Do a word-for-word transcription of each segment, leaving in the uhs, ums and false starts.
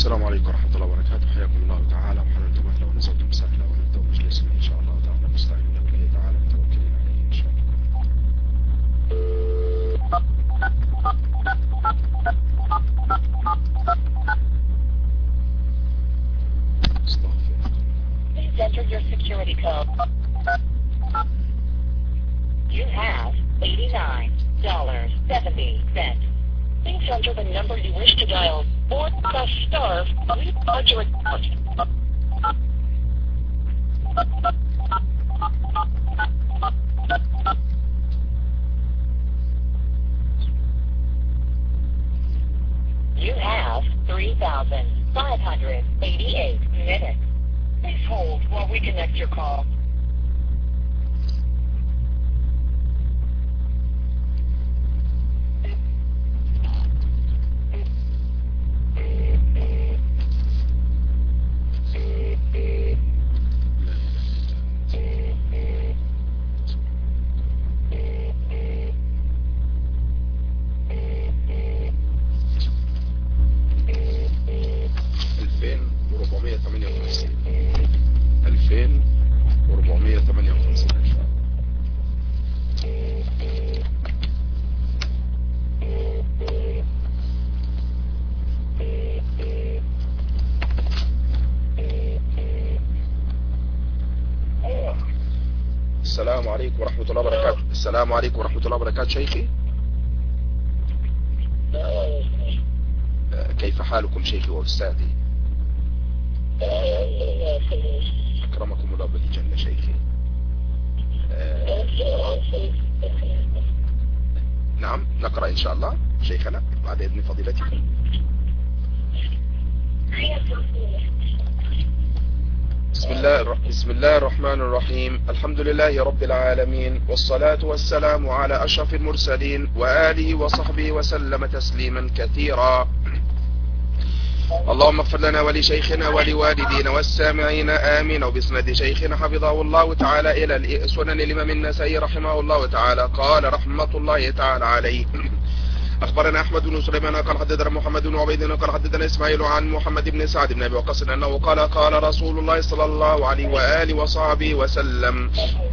السلام عليكم ورحمة الله وبركاته. حياكم الله تعالى وحللتم أهلا ونزلتم سهلا ونبدأ مجلسنا إن شاء الله تعالى مستعينين بالله تعالى متوكلين عليه إن شاء الله. استغفر. Please enter your security code. You have eighty-nine dollars and seventy cents. Please enter the number you wish to dial or press star to record your account. You have three thousand five hundred eighty-eight minutes. Please hold while we connect your call. ألفين وأربعمائة وثمانية وخمسين إن شاء الله. السلام عليكم ورحمة الله وبركاته. السلام عليكم ورحمة الله وبركاته شيخي. كيف حالكم شيخي وأستاذي؟ أكرمكم الله بالجنة شيخي. آه نعم نقرأ إن شاء الله شيخنا بعد إذن فضيلتك. بسم الله بسم الله الرحمن الرحيم. الحمد لله رب العالمين والصلاة والسلام على أشرف المرسلين وآله وصحبه وسلم تسليما كثيرا. اللهم اغفر لنا ولشيخنا ولوالدينا والسامعين آمين. وبسند شيخنا حفظه الله تعالى إلى سنن الإمام النسائي رحمه الله تعالى قال رحمة الله تعالى عليه: أخبرنا أحمد بن سليمان قال حدثنا محمد بن عبيد قال حدثنا إسماعيل عن محمد بن سعد بن أبي وقاص أنه قال قال رسول الله صلى الله عليه وآله وصحبه وسلم: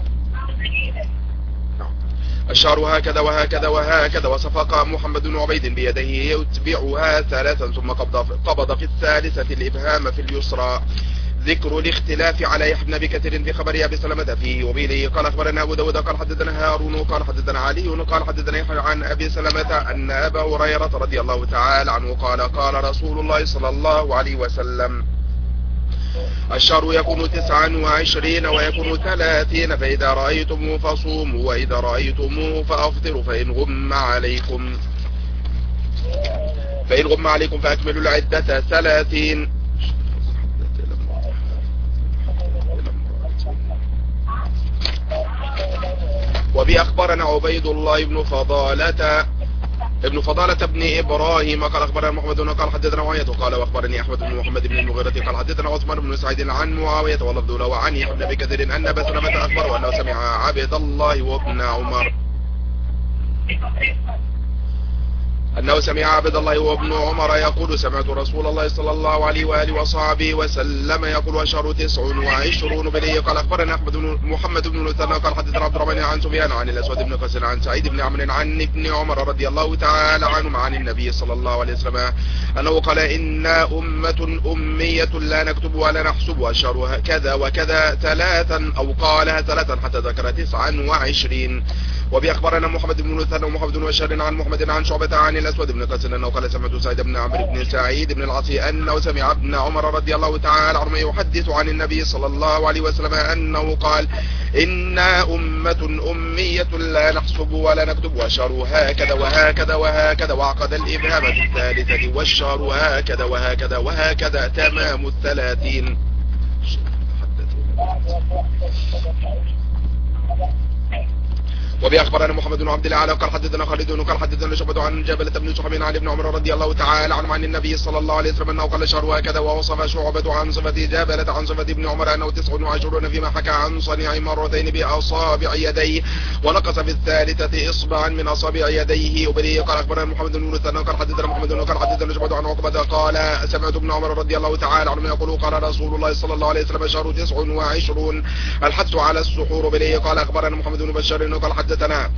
الشعر هكذا وهكذا وهكذا. وصفق محمد بن عبيد بيده يتبعها ثلاثا ثم قبض في الثالثة الإبهام في اليسرى. ذكر الاختلاف على يحيى بن أبي كثير في خبر أبي سلمة فيه وبه. قال أخبرنا أبو داود قال حدثنا هارون قال حدثنا علي قال حدثنا يحيى عن أبي سلمة أن أبا هريرة رضي الله تعالى عنه قال قال رسول الله صلى الله عليه وسلم: الشهر يكون تسعا وعشرين ويكون ثلاثين، فإذا رأيتموه فصوموا وإذا رأيتموه فأفطروا، فإن غم عليكم فإن غم عليكم فأكملوا العدة ثلاثين. وبي أخبرنا عبيد الله بن فضالة ابن فضالة بن إبراهيم قال أخبرنا محمد قال حدثنا معاوية قال وأخبرني أحمد بن محمد بن المغيرة قال حدثنا عثمان بن سعيد عن معاوية واللفظ له وعن يحيى بن أبي كثير أن أبا سلمة أخبره أنه سمع عبد الله وابن عمر أنه سمع عبد الله وابن عمر يقول: سمعت رسول الله صلى الله عليه وآله وصحبه وسلم يقول: والشهر تسع وعشرون بليه. قال أخبرنا أحمد بن محمد بن المثنى قال حدثنا عبد الرحمن عن سفيان عن الأسود بن قيس عن سعيد بن عمرو عن ابن عمر رضي الله تعالى عنهم عن النبي صلى الله عليه وسلم أنه قال: إنا أمة أمية لا نكتب ولا نحسب، والشهر كذا وكذا ثلاثا، أو قالها ثلاثا حتى ذكر تسعا وعشرين. وبي أخبرنا محمد بن المثنى ومحمد بن بشار عن محمد عن شعبة عن الأسود بن قيس أنه قال: سمعت سعيد بن عمرو بن سعيد بن العاصي أنه سمع ابن عمر رضي الله تعالى عنهما يحدث عن النبي صلى الله عليه وسلم أنه قال: إنا أمة أمية لا نحسب ولا نكتب، والشهر هكذا وهكذا وهكذا، وعقد الإبهام في الثالثة، والشهر هكذا وهكذا وهكذا، تمام الثلاثين. وبه أخبرنا محمد بن عبد الله قال حدثنا خالد قال حدثنا شعبة عن جابلة بن سحب عن ابن عمر رضي الله تعالى عنه عن النبي صلى الله عليه وسلم أنه قال شهر هكذا، ووصف شعبة عن صفة جابلة عن صفة ابن عمر أنه تسع وعشرون فيما حكى عن صنيع مرتين بأصابع يديه، ونقص في الثالثة إصبعا من أصابع يديه. وبه قال أخبرنا محمد بن مثنى قال حدثنا محمد قال حدثنا شعبة عن عقبة قال سمعت ابن عمر رضي الله تعالى عنه يقول قال رسول الله صلى الله عليه وسلم شهر تسع وعشرون الحث على السحور. وبه قال أخبرنا محمد بن بشار قال حدثنا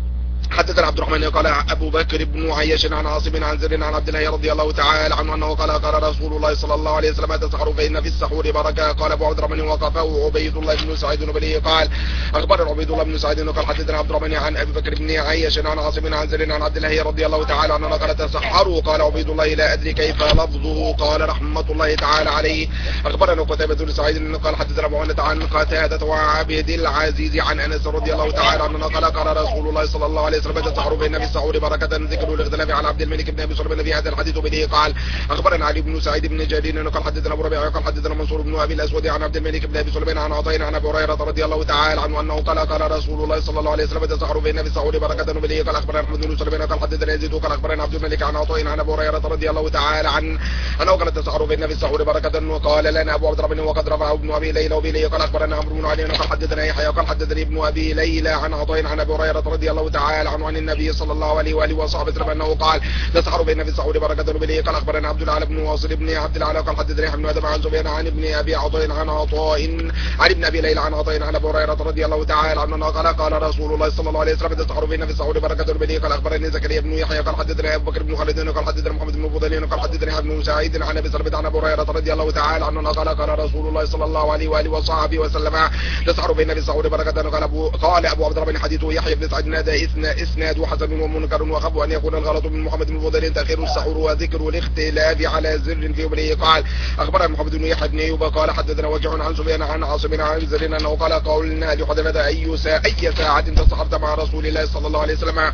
حدثنا عبد الرحمن قال أبو بكر بن عياش عن عاصم عن زر عن عبد الله رضي الله تعالى عنه أنه قال قال رسول الله صلى الله عليه وسلم تسحروا فإن في السحور بركة. قال أبو عبد الرحمن وقفه عبيد الله بن سعيد بن قال أخبر عبيد الله بن سعيد قال حدثنا عبد الرحمن عن أبي بكر بن عياش عن عاصم عن زر عن عبد الله رضي الله تعالى عنه قال تسحروا. قال عبيد الله لا أدري كيف لفظه. قال رحمة الله تعالى عليه أخبرنا قتيبة بن سعيد قال حدثنا معاذ عن قتادة وعبد العزيز عن أنس رضي الله تعالى عنه قال قال رسول الله صلى الله عليه وسلم تسحروا فإن في السحور بركة. ذكر الاختلاف على عبد الملك بن ابي سليمان في هذا الحديث. به قال اخبرنا علي بن سعيد بن جرير قال حدثنا ابو ربيعه قال حدثنا منصور بن ابي الاسود عن عبد الملك بن ابي سليمان عن عطاء عن ابي هريره رضي الله تعالى عنه انه قال قال رسول الله صلى الله عليه وسلم تسحروا فإن في السحور بركة. به قال اخبرنا احمد بن سليمان قال حدثنا يزيد قال اخبرنا عبد الملك عن عطاء عن ابي هريره رضي الله تعالى عنه انه قال تسحروا فإن في السحور بركة. وقال لنا ابو عبد الرحمن وقد رفعه ابن ابي ليلى. وبه قال اخبرنا عمرو بن علي قال حدثنا يحيى قال حدثني ابن ابي ليلى عن عطاء عن ابي هريره رضي الله تعالى عنه عن النبي صلى الله عليه واله وصحبه وسلم انه قال تسحروا بين في السحور بركة. به قال اخبرنا عبد الاعلى بن واصل بن عبد الاعلى قال حدثني ابن ادم عن سفيان عن ابن ابي عطاء عن عطاء عن ابن ابي ليلى عن عطاء عن ابي هريره رضي الله تعالى عنه قال قال رسول الله صلى الله عليه وسلم تسحروا بين في السحور بركة. به قال اخبرني زكريا بن يحيى قال حدثنا ابو بكر بن خالد قال حدثنا محمد بن فضيل قال حدثني ابن سعيد عن ابي سلمة عن ابي هريره رضي الله تعالى عنه قال قال رسول الله صلى الله عليه واله وصحبه وسلم تسحروا بين في السحور بركة. قال ابو قال ابو عبد الرحمن حديث يحيى بن سعيد نادى اسناد حسن ومنكر وخف ان يكون الغلط من محمد بن فضيل تاخير السحور وذكر الاختلاف على زر في. به قال اخبرنا محمد بن يحيى بن ايوب قال حدثنا وجع عن سفيان عن عاصم عن زر انه قال قولنا لحذيفة اي ساعة اي ساعة تسحرت مع رسول الله صلى الله عليه وسلم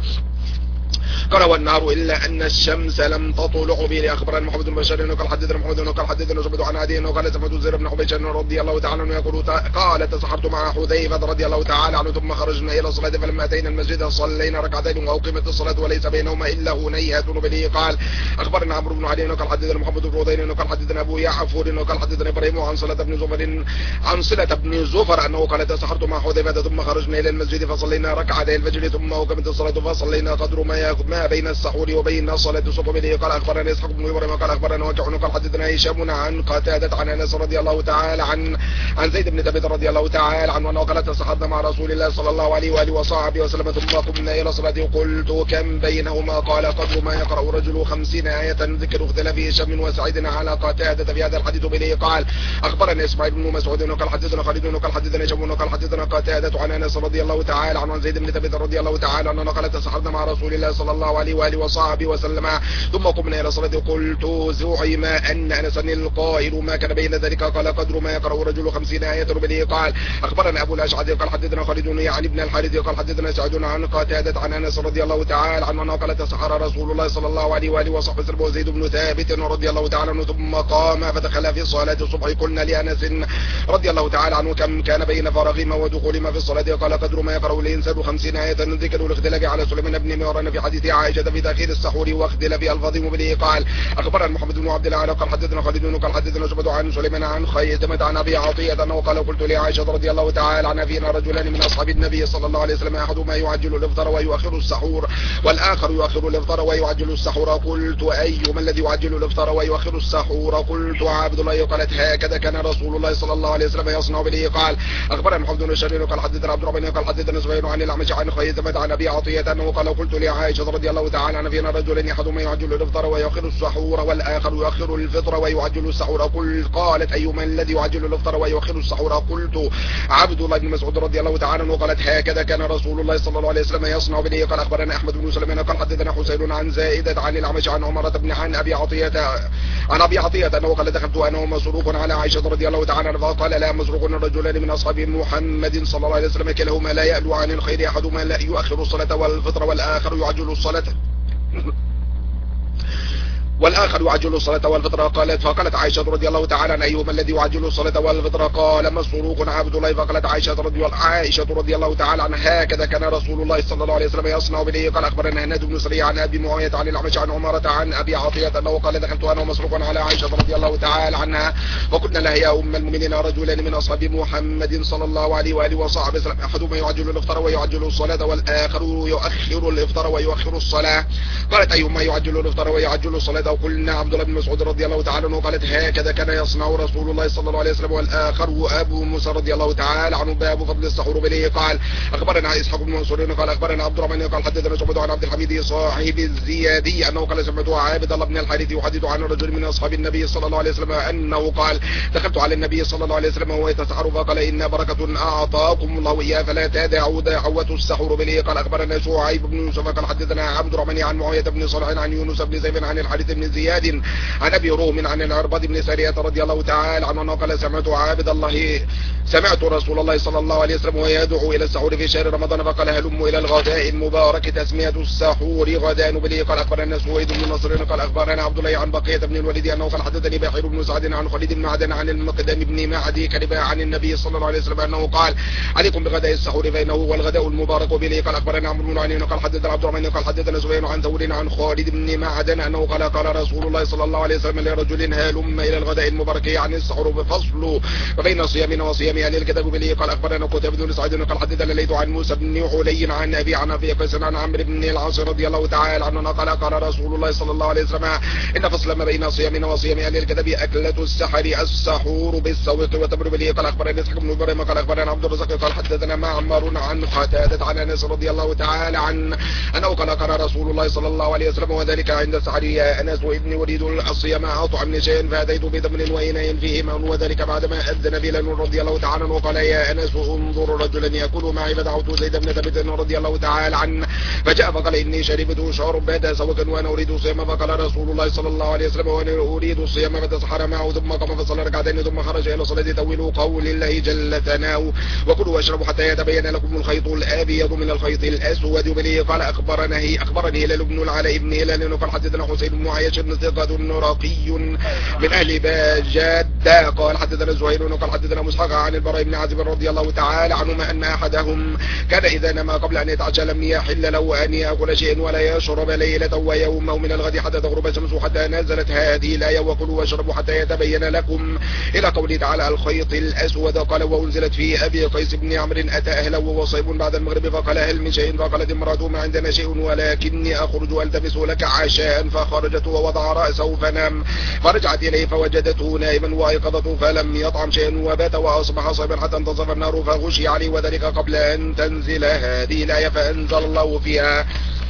قال والنار إلا أن الشمس لم تطلع. به أخبرنا محمد بن بشار قال حدثنا محمد قال حدثنا شعبة عن عدي قال سمعت زر بن حبيش رضي الله تعالى عنه يقول قال تسحرت مع حذيفة رضي الله تعالى عنه ثم خرجنا إلى الصلاة فلما أتينا المسجد صلينا ركعتين وأقيمت الصلاة وليس بينهما إلا هنيهة. به قال أخبرنا عمرو بن علي قال حدثنا محمد بن فضيل قال حدثنا أبو يعفور قال حدثنا إبراهيم عن صلة بن زفر عن صلة بن زفر أنه قال تسحرت مع حذيفة ثم خرجنا إلى المسجد فصلينا ركعتي الفجر ثم أقيمت الصلاة فصلينا قدر ما يأخذ ما بين السحور وبين صلاة الصبح. به قال اخبرنا اسحاق بن ابراهيم قال اخبرنا وجع قال حدثنا هشام عن قتادة عن انس رضي الله تعالى عن عن زيد بن ثابت رضي الله تعالى عنه انه قال تسحرنا مع رسول الله صلى الله عليه واله وصحبه وسلم ثم قمنا الى صلاة قلت كم بينهما قال قدر ما يقرأ رجل خمسين آية. ذكر اختلاف هشام وسعيد على قتادة في هذا الحديث. به قال اخبرنا اسماعيل بن مسعود قال حدثنا خالد قال حدثنا هشام قال حدثنا قتادة عن انس رضي الله تعالى عنه عن زيد بن ثابت رضي الله تعالى عنه قال تسحرنا مع رسول الله صلى الله عليه واله وصحبه وسلم ثم قمنا الى صلاة قلت زعم ان انس القائل ما كان بين ذلك قال قدر ما يقرأ رجل خمسين آية. به قال اخبرنا ابو الاشعث قال حدثنا خالد يعني ابن الحارث قال حدثنا سعد عن قتادة عن انس رضي الله تعالى عنه قال تسحر رسول الله صلى الله عليه واله وصحبه وسلم وزيد بن ثابت رضي الله تعالى عنه ثم قام فدخل في صلاة الصبح. قلنا لانس رضي الله تعالى عنه كم كان بين فرغهما ودخولهما في الصلاة قال قدر ما يقرأ الانسان خمسين آية. ذكر الاختلاف على سليمان بن مهران في حديث عائشة في تأخير السحور واختلاف الفاظه. به قال اخبرنا محمد بن عبد الله قال حدثنا خالد قال حدثنا شعبة عن سليمان عن خيثمة عن ابي عطية انه قال قلت لعائشة رضي الله تعالى عنها فينا رجلان من اصحاب النبي صلى الله عليه وسلم احدهما يعجل الافطار ويؤخر السحور والاخر يؤخر الافطار ويعجل السحور. قلت ايما الذي يعجل الافطار ويؤخر السحور؟ قلت عبد الله. قالت هكذا كان رسول الله صلى الله عليه وسلم يصنع. به قال اخبرنا محمد بن بشار قال حدثنا عبد الرحمن قال حدثنا زهير عن الاعمش عن خيثمة عن ابي عطية انه قال قلت لعائشة رضي الله تعالى عنها فينا رجلان احدهما يعجل الافطار ويؤخر السحور والاخر يؤخر الفطر ويعجل السحور. قل قالت ايما الذي يعجل الافطار ويؤخر السحور؟ قلت عبد الله بن مسعود رضي الله تعالى عنه. قالت هكذا كان رسول الله صلى الله عليه وسلم يصنع. به قال اخبرنا احمد بن سليمان قال حدثنا حسين عن زائدة عن الاعمش عن عمرة بن عن ابي عطية عن ابي عطية انه قال دخلت انا ومسروق على عائشة رضي الله تعالى عنها فقال لا مسروق رجلان من اصحاب محمد صلى الله عليه وسلم كلاهما لا يألو عن الخير احدهما لا يؤخر الصلاة والفطر والاخر يعجل الصلاة والآخر يعجل الصلاة والفطر. قالت فقالت عائشة رضي الله تعالى عن أيهما الذي يعجل الصلاة والفطر؟ قال مسروق عبد الله. فقالت عائشة رضي عائشة رضي الله تعالى عنها هكذا كان رسول الله صلى الله عليه وسلم يصنع به. قال أخبرنا هناد بن سري عن أبي معاوية عن الأعمش عن عمارة عن أبي عطية أنه قال دخلت أنا ومسروق على عائشة رضي الله تعالى عنها وقلنا لها يا أم المؤمنين رجلان من أصحاب محمد صلى الله عليه وآله وصحبه وسلم أحدهما يعجل الإفطار ويعجل الصلاة والآخر يؤخر الإفطار ويؤخر الصلاة. قالت أيهما يعجل الإفطار ويعجل الصلاة؟ وقلنا عبد الله بن مسعود رضي الله تعالى عنه. قالت هكذا كان يصنع رسول الله صلى الله عليه وسلم. والآخر أبو موسى رضي الله تعالى عنه باب فضل السحور بليه. قال أخبرنا إسحاق بن منصور قال أخبرنا عبد الرحمن قال حدثنا شعبة عن عبد الحميد صاحب الزيادي أنه قال سمعت عابد الله بن الحارث يحدث عن رجل من أصحاب النبي صلى الله عليه وسلم أنه قال دخلت على النبي صلى الله عليه وسلم وهو يتسحر فقال إن بركة أعطاكم الله إياه فلا تدعوا دعوة السحور بليه. قال أخبرنا شعيب بن يوسف قال حدثنا عبد الرحمن عن معاوية بن صالح عن يونس بن زيد عن الحارث بن زياد عن أبي روم عن العرباض بن سارية رضي الله تعالى عنه قال سمعت عابد الله سمعت رسول الله صلى الله عليه وسلم ويدعو إلى السحور في شهر رمضان فقال هلموا إلى الغداء المبارك تسمية السحور غداء بليه. قال أخبرنا سويد بن نصر قال أخبرنا عبد الله عن بقية بن الوليد أنه قال حدثني بحير بن سعد عن خالد بن معدن عن المقدام بن معدي كذبا عن النبي صلى الله عليه وسلم أنه قال عليكم بغداء السحور فإنه هو الغداء المبارك بليه. قال أخبرنا عمرو بن علي قال حدثنا عبد الرحمن قال حدثنا سفيان عن ثور عن خالد بن معدن أنه قال قال رسول الله صلى الله عليه وسلم لرجل هلم إلى الغداء المبارك يعني السحور بفصل وبين صيامنا وصيام أهل الكتاب بليه. قال أخبرنا قتيبة بن سعيد قال حدثنا ليث عن موسى بن علي عن أبي عن أبي قيس عن عمرو بن العاص رضي الله تعالى عنه قال قال رسول الله صلى الله عليه وسلم إن فصل ما بين صيامنا وصيام أهل الكتاب أكلة السحر السحور بالسوق وتمر بليه. قال أخبرنا إسحاق بن إبراهيم قال أخبرنا عبد الرزاق قال حدثنا معمر عن قتادة عن أنس رضي الله تعالى عنه أنه قال قال رسول الله صلى الله عليه وسلم وذلك عند السحر يا أنس وابني أريد الصيام أطعم شيئا فأتيت بتمر وإناء فيه ماء وذلك بعدما أذن بلال رضي الله تعالى عنه قال يا أنس انظر رجلا يأكل معي فدعوت زيد بن ثابت رضي الله تعالى عنه فجاء فقال إني شربت شربة سوق وأنا أريد الصيام فقال رسول الله صلى الله عليه وسلم وأنا أريد الصيام فتسحر معه ثم قام فصلى ركعتين ثم خرج إلى صلاة تولوا قول الله جل ثناؤه وكلوا واشربوا حتى يتبين لكم الخيط الأبيض من الخيط الأسود بليه. قال أخبرني أخبرني هلال بن العلاء بن هلال قال حدثنا حسين بن عياش بن ثقة رقي من أهل باجد قال حدثنا زهير قال حدثنا مسحق عن البراء بن عازب رضي الله تعالى عنهما أن أحدهم كان إذا نما قبل أن يتعشى لم يحل له أن يأكل شيئا ولا يشرب ليلة ويوما من الغد حتى تغرب الشمس حتى نزلت هذه الآية وكلوا واشربوا حتى يتبين لكم إلى قوله تعالى الخيط الأسود. قال وأنزلت في أبي قيس بن عمرو أتى أهله وهو صيب بعد المغرب فقال هل من شيء؟ فقالت امرأته ما عندنا شيء ولكني أخرج ألتمس لك عشاء فخرجت ووضع رأسه فنام فرجعت إليه فوجدته نائما وأيقظته فلم يطعم شيئا وبات وأصبح صيبا حتى انتصف النار فغشي عليه وذلك قبل أن تنزل هذه الآية فأنزل الله فيها.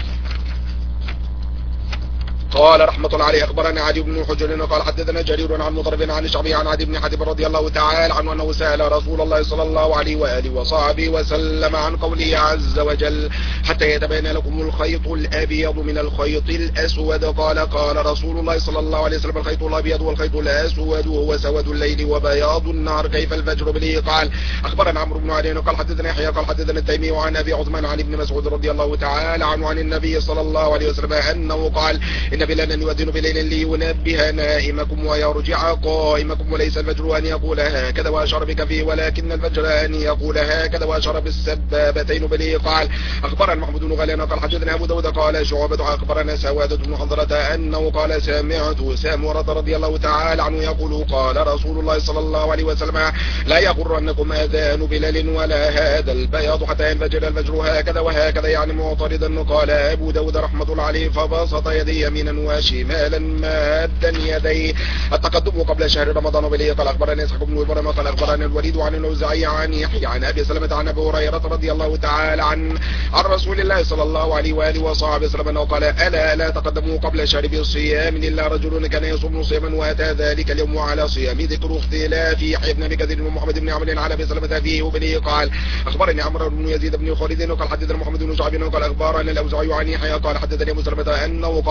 قال رحمة الله عليه أخبرنا عدي بن حجر قال حدثنا جرير عن مطرف عن الشعبي عن عدي بن حاتم رضي الله تعالى عنه أنه سأل رسول الله صلى الله عليه وآله وصحبه وسلم عن قوله عز وجل حتى يتبين لكم الخيط الأبيض من الخيط الأسود. قال قال رسول الله صلى الله عليه وسلم الخيط الأبيض والخيط الأسود هو سواد الليل وبياض النهار كيف الفجر به. قال أخبرنا عمرو بن علي قال حدثنا يحيى قال حدثنا التيمي عن أبي عثمان عن ابن مسعود رضي الله تعالى عنه عن النبي صلى الله عليه وسلم أنه قال إن بلالا يؤذن بليل لينبه نائمكم ويرجع قائمكم وليس الفجر أن يقول هكذا وأشار بكفيه ولكن الفجر أن يقول هكذا وأشار بالسبابتين بليه. قال أخبرنا محمود بن غيلان قال حدثنا أبو داود قال شعبة أخبرنا سوادة بن حضرة أنه قال سمعت سامورة رضي الله تعالى عنه يقول قال رسول الله صلى الله عليه وسلم لا يغرنكم أذان بلال ولا هذا البياض حتى ينفجر الفجر هكذا وهكذا يعني معترضا. قال أبو داود رحمة الله عليه فبسط يدي يمينا وشمالا مادا يديه التقدم قبل شهر رمضان بليه. قال أخبرنا إسحاق بن إبراهيم قال أخبرنا الوليد عن الأوزاعي عن يحيى عن أبي سلمة عن أبي هريرة رضي الله تعالى عن عن رسول الله صلى الله عليه وآله وصحبه وسلم أنه قال ألا لا تقدموا قبل شهر بالصيام إلا رجل كان يصوم صياما وأتى ذلك اليوم على صيام ذكر اختلاف يحيى بن أبي كثير ومحمد بن عمرو على أبي سلمة فيه بليه. قال أخبرني عمرو بن يزيد بن خالد قال حدثنا محمد بن شعب قال أخبرنا الأوزاعي عن يحيى قال حدثني أبو سلمة أنه قال حدثني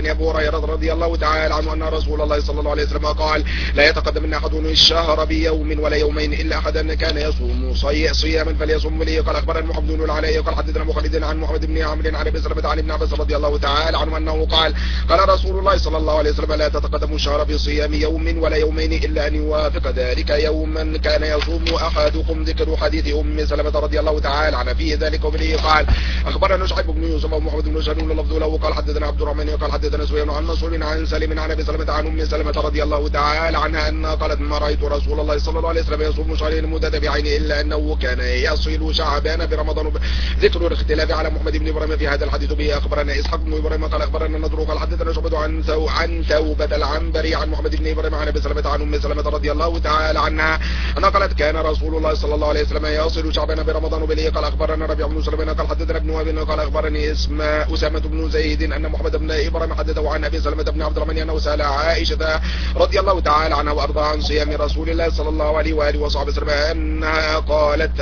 أخبرني أبو هريرة رضي الله تعالى عنه أن رسول الله صلى الله عليه وسلم قال لا يتقدم من أحد الشهر بيوم ولا يومين إلا أحدا كان يصوم صياما فليصوم لي. قال أخبرنا محمد بن العلاء قال حدثنا مخلد عن محمد بن عمرو عن أبي سلمة عن ابن عباس رضي الله تعالى عنه أنه قال قال رسول الله صلى الله عليه وسلم لا تتقدم الشهر بصيام يوم ولا يومين إلا أن يوافق ذلك يوما كان يصوم أحدكم. ذكر حديث أم سلمة رضي الله تعالى عنها فيه ذلك وبه قال أخبرنا شعيب بن يوسف ومحمد بن شنون لفظ له قال حدثنا عبد الرحمن قال حدثنا سفيان عن منصور عن سالم عن أبي سلمة عن أم سلمة رضي الله تعالى عنها أنها قالت ما رأيت رسول الله صلى الله عليه وسلم يصوم شهرين متتابعين إلا أنه كان يصل شعبان برمضان. ذكر الاختلاف على محمد بن إبراهيم في هذا الحديث به. أخبرنا إسحاق بن إبراهيم قال أخبرنا النضر قال حدثنا شعبة عن ثو عن ثوبة العنبري عن محمد بن إبراهيم عن أبي سلمة عن أم سلمة رضي الله تعالى عنها أنها قالت كان رسول الله صلى الله عليه وسلم يصل شعبان برمضان به. قال أخبرنا ربيع بن سليمان قال حدثنا ابن وهب قال أخبرني اسم أسامة بن زيد أن محمد بن إبراهيم حدثه عن أبي سلمة بن عبد الرحمن أنه سأل عائشة رضي الله تعالى عنها وأرضاها عن صيام رسول الله صلى الله عليه وآله وصحبه وسلم أنها قالت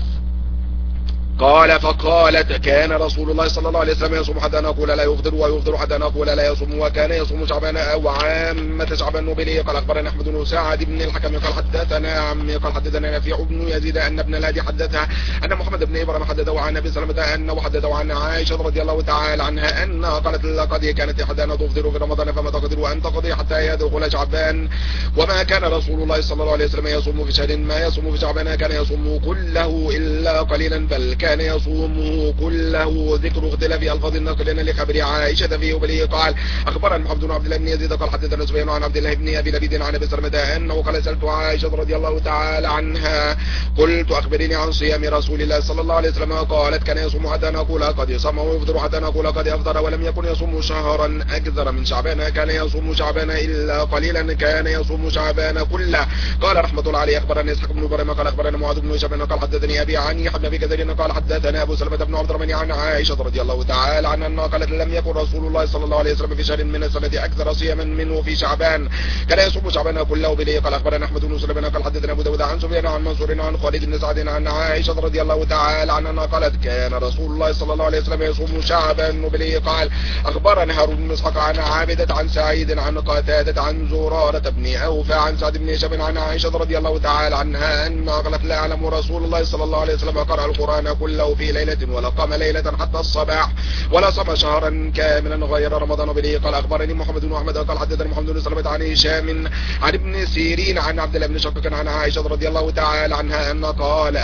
قال فقالت كان رسول الله صلى الله عليه وسلم يصوم حتى نقول لا يفطر ويفطر حتى نقول لا يصوم وكان يصوم شعبان أو عامة شعبان به. قال أخبرنا أحمد بن سعد بن الحكم قال حدثنا عمي قال حدثنا نافع بن يزيد أن ابن الهادي حدثها أن محمد بن إبراهيم حدثه عن أبي سلمة أنه حدثه عن عائشة رضي الله تعالى عنها أنها قالت لقد كانت إحدانا تفطر في رمضان فما تقدر أن تقضي حتى يدخل شعبان وما كان رسول الله صلى الله عليه وسلم يصوم في شهر ما يصوم في شعبان كان يصوم كله إلا قليلا بل كان يصومه كله. ذكر اختلاف الفاظ النقل لخبر عائشة فيه وبه. قال أخبرنا محمد بن عبد الله بن يزيد قال حدثنا سفيان عن عبد الله بن أبي لبيد عن أبي سلمة أنه قال سألت عائشة رضي الله تعالى عنها قلت أخبرني عن صيام رسول الله صلى الله عليه وسلم. قالت كان يصوم حتى نقول قد صام ويفطر حتى نقول قد أفطر ولم يكن يصوم شهرا أكثر من شعبان كان يصوم شعبان إلا قليلا كان يصوم شعبان كله. قال رحمة الله عليه أخبرنا إسحاق بن إبراهيم قال أخبرنا معاذ بن هشام قال حدثني أبي عن يحيى بن كثير قال حدثنا أبو سلمة بن عبد الرحمن عن عائشة رضي الله تعالى عنها أنها قالت لم يكن رسول الله صلى الله عليه وسلم في شهر من السنة أكثر صياما منه في شعبان كان يصوم شعبان كله به. قال أخبرنا أحمد بن سليمان قال حدثنا أبو داود عن سفيان عن منصور عن خالد بن سعد عن عائشة رضي الله تعالى عنها أنها قالت كان رسول الله صلى الله عليه وسلم يصوم شعبان به. قال أخبرنا هارون بن إسحاق عن عابدة عن سعيد عن قتادة عن زرارة بن أوفى عن سعد بن هشام عن عائشة رضي الله تعالى عنها أنها قالت لا أعلم رسول الله صلى الله عليه وسلم قرأ القرآن كله في ليلة ولا قام ليلة حتى الصباح ولا صام شهرا كاملا غير رمضان به. قال أخبرني محمد بن أحمد قال حدثني محمد بن سلمة عن هشام عن ابن سيرين عن عبد الله بن شقيق عن عائشة رضي الله تعالى عنها أن قال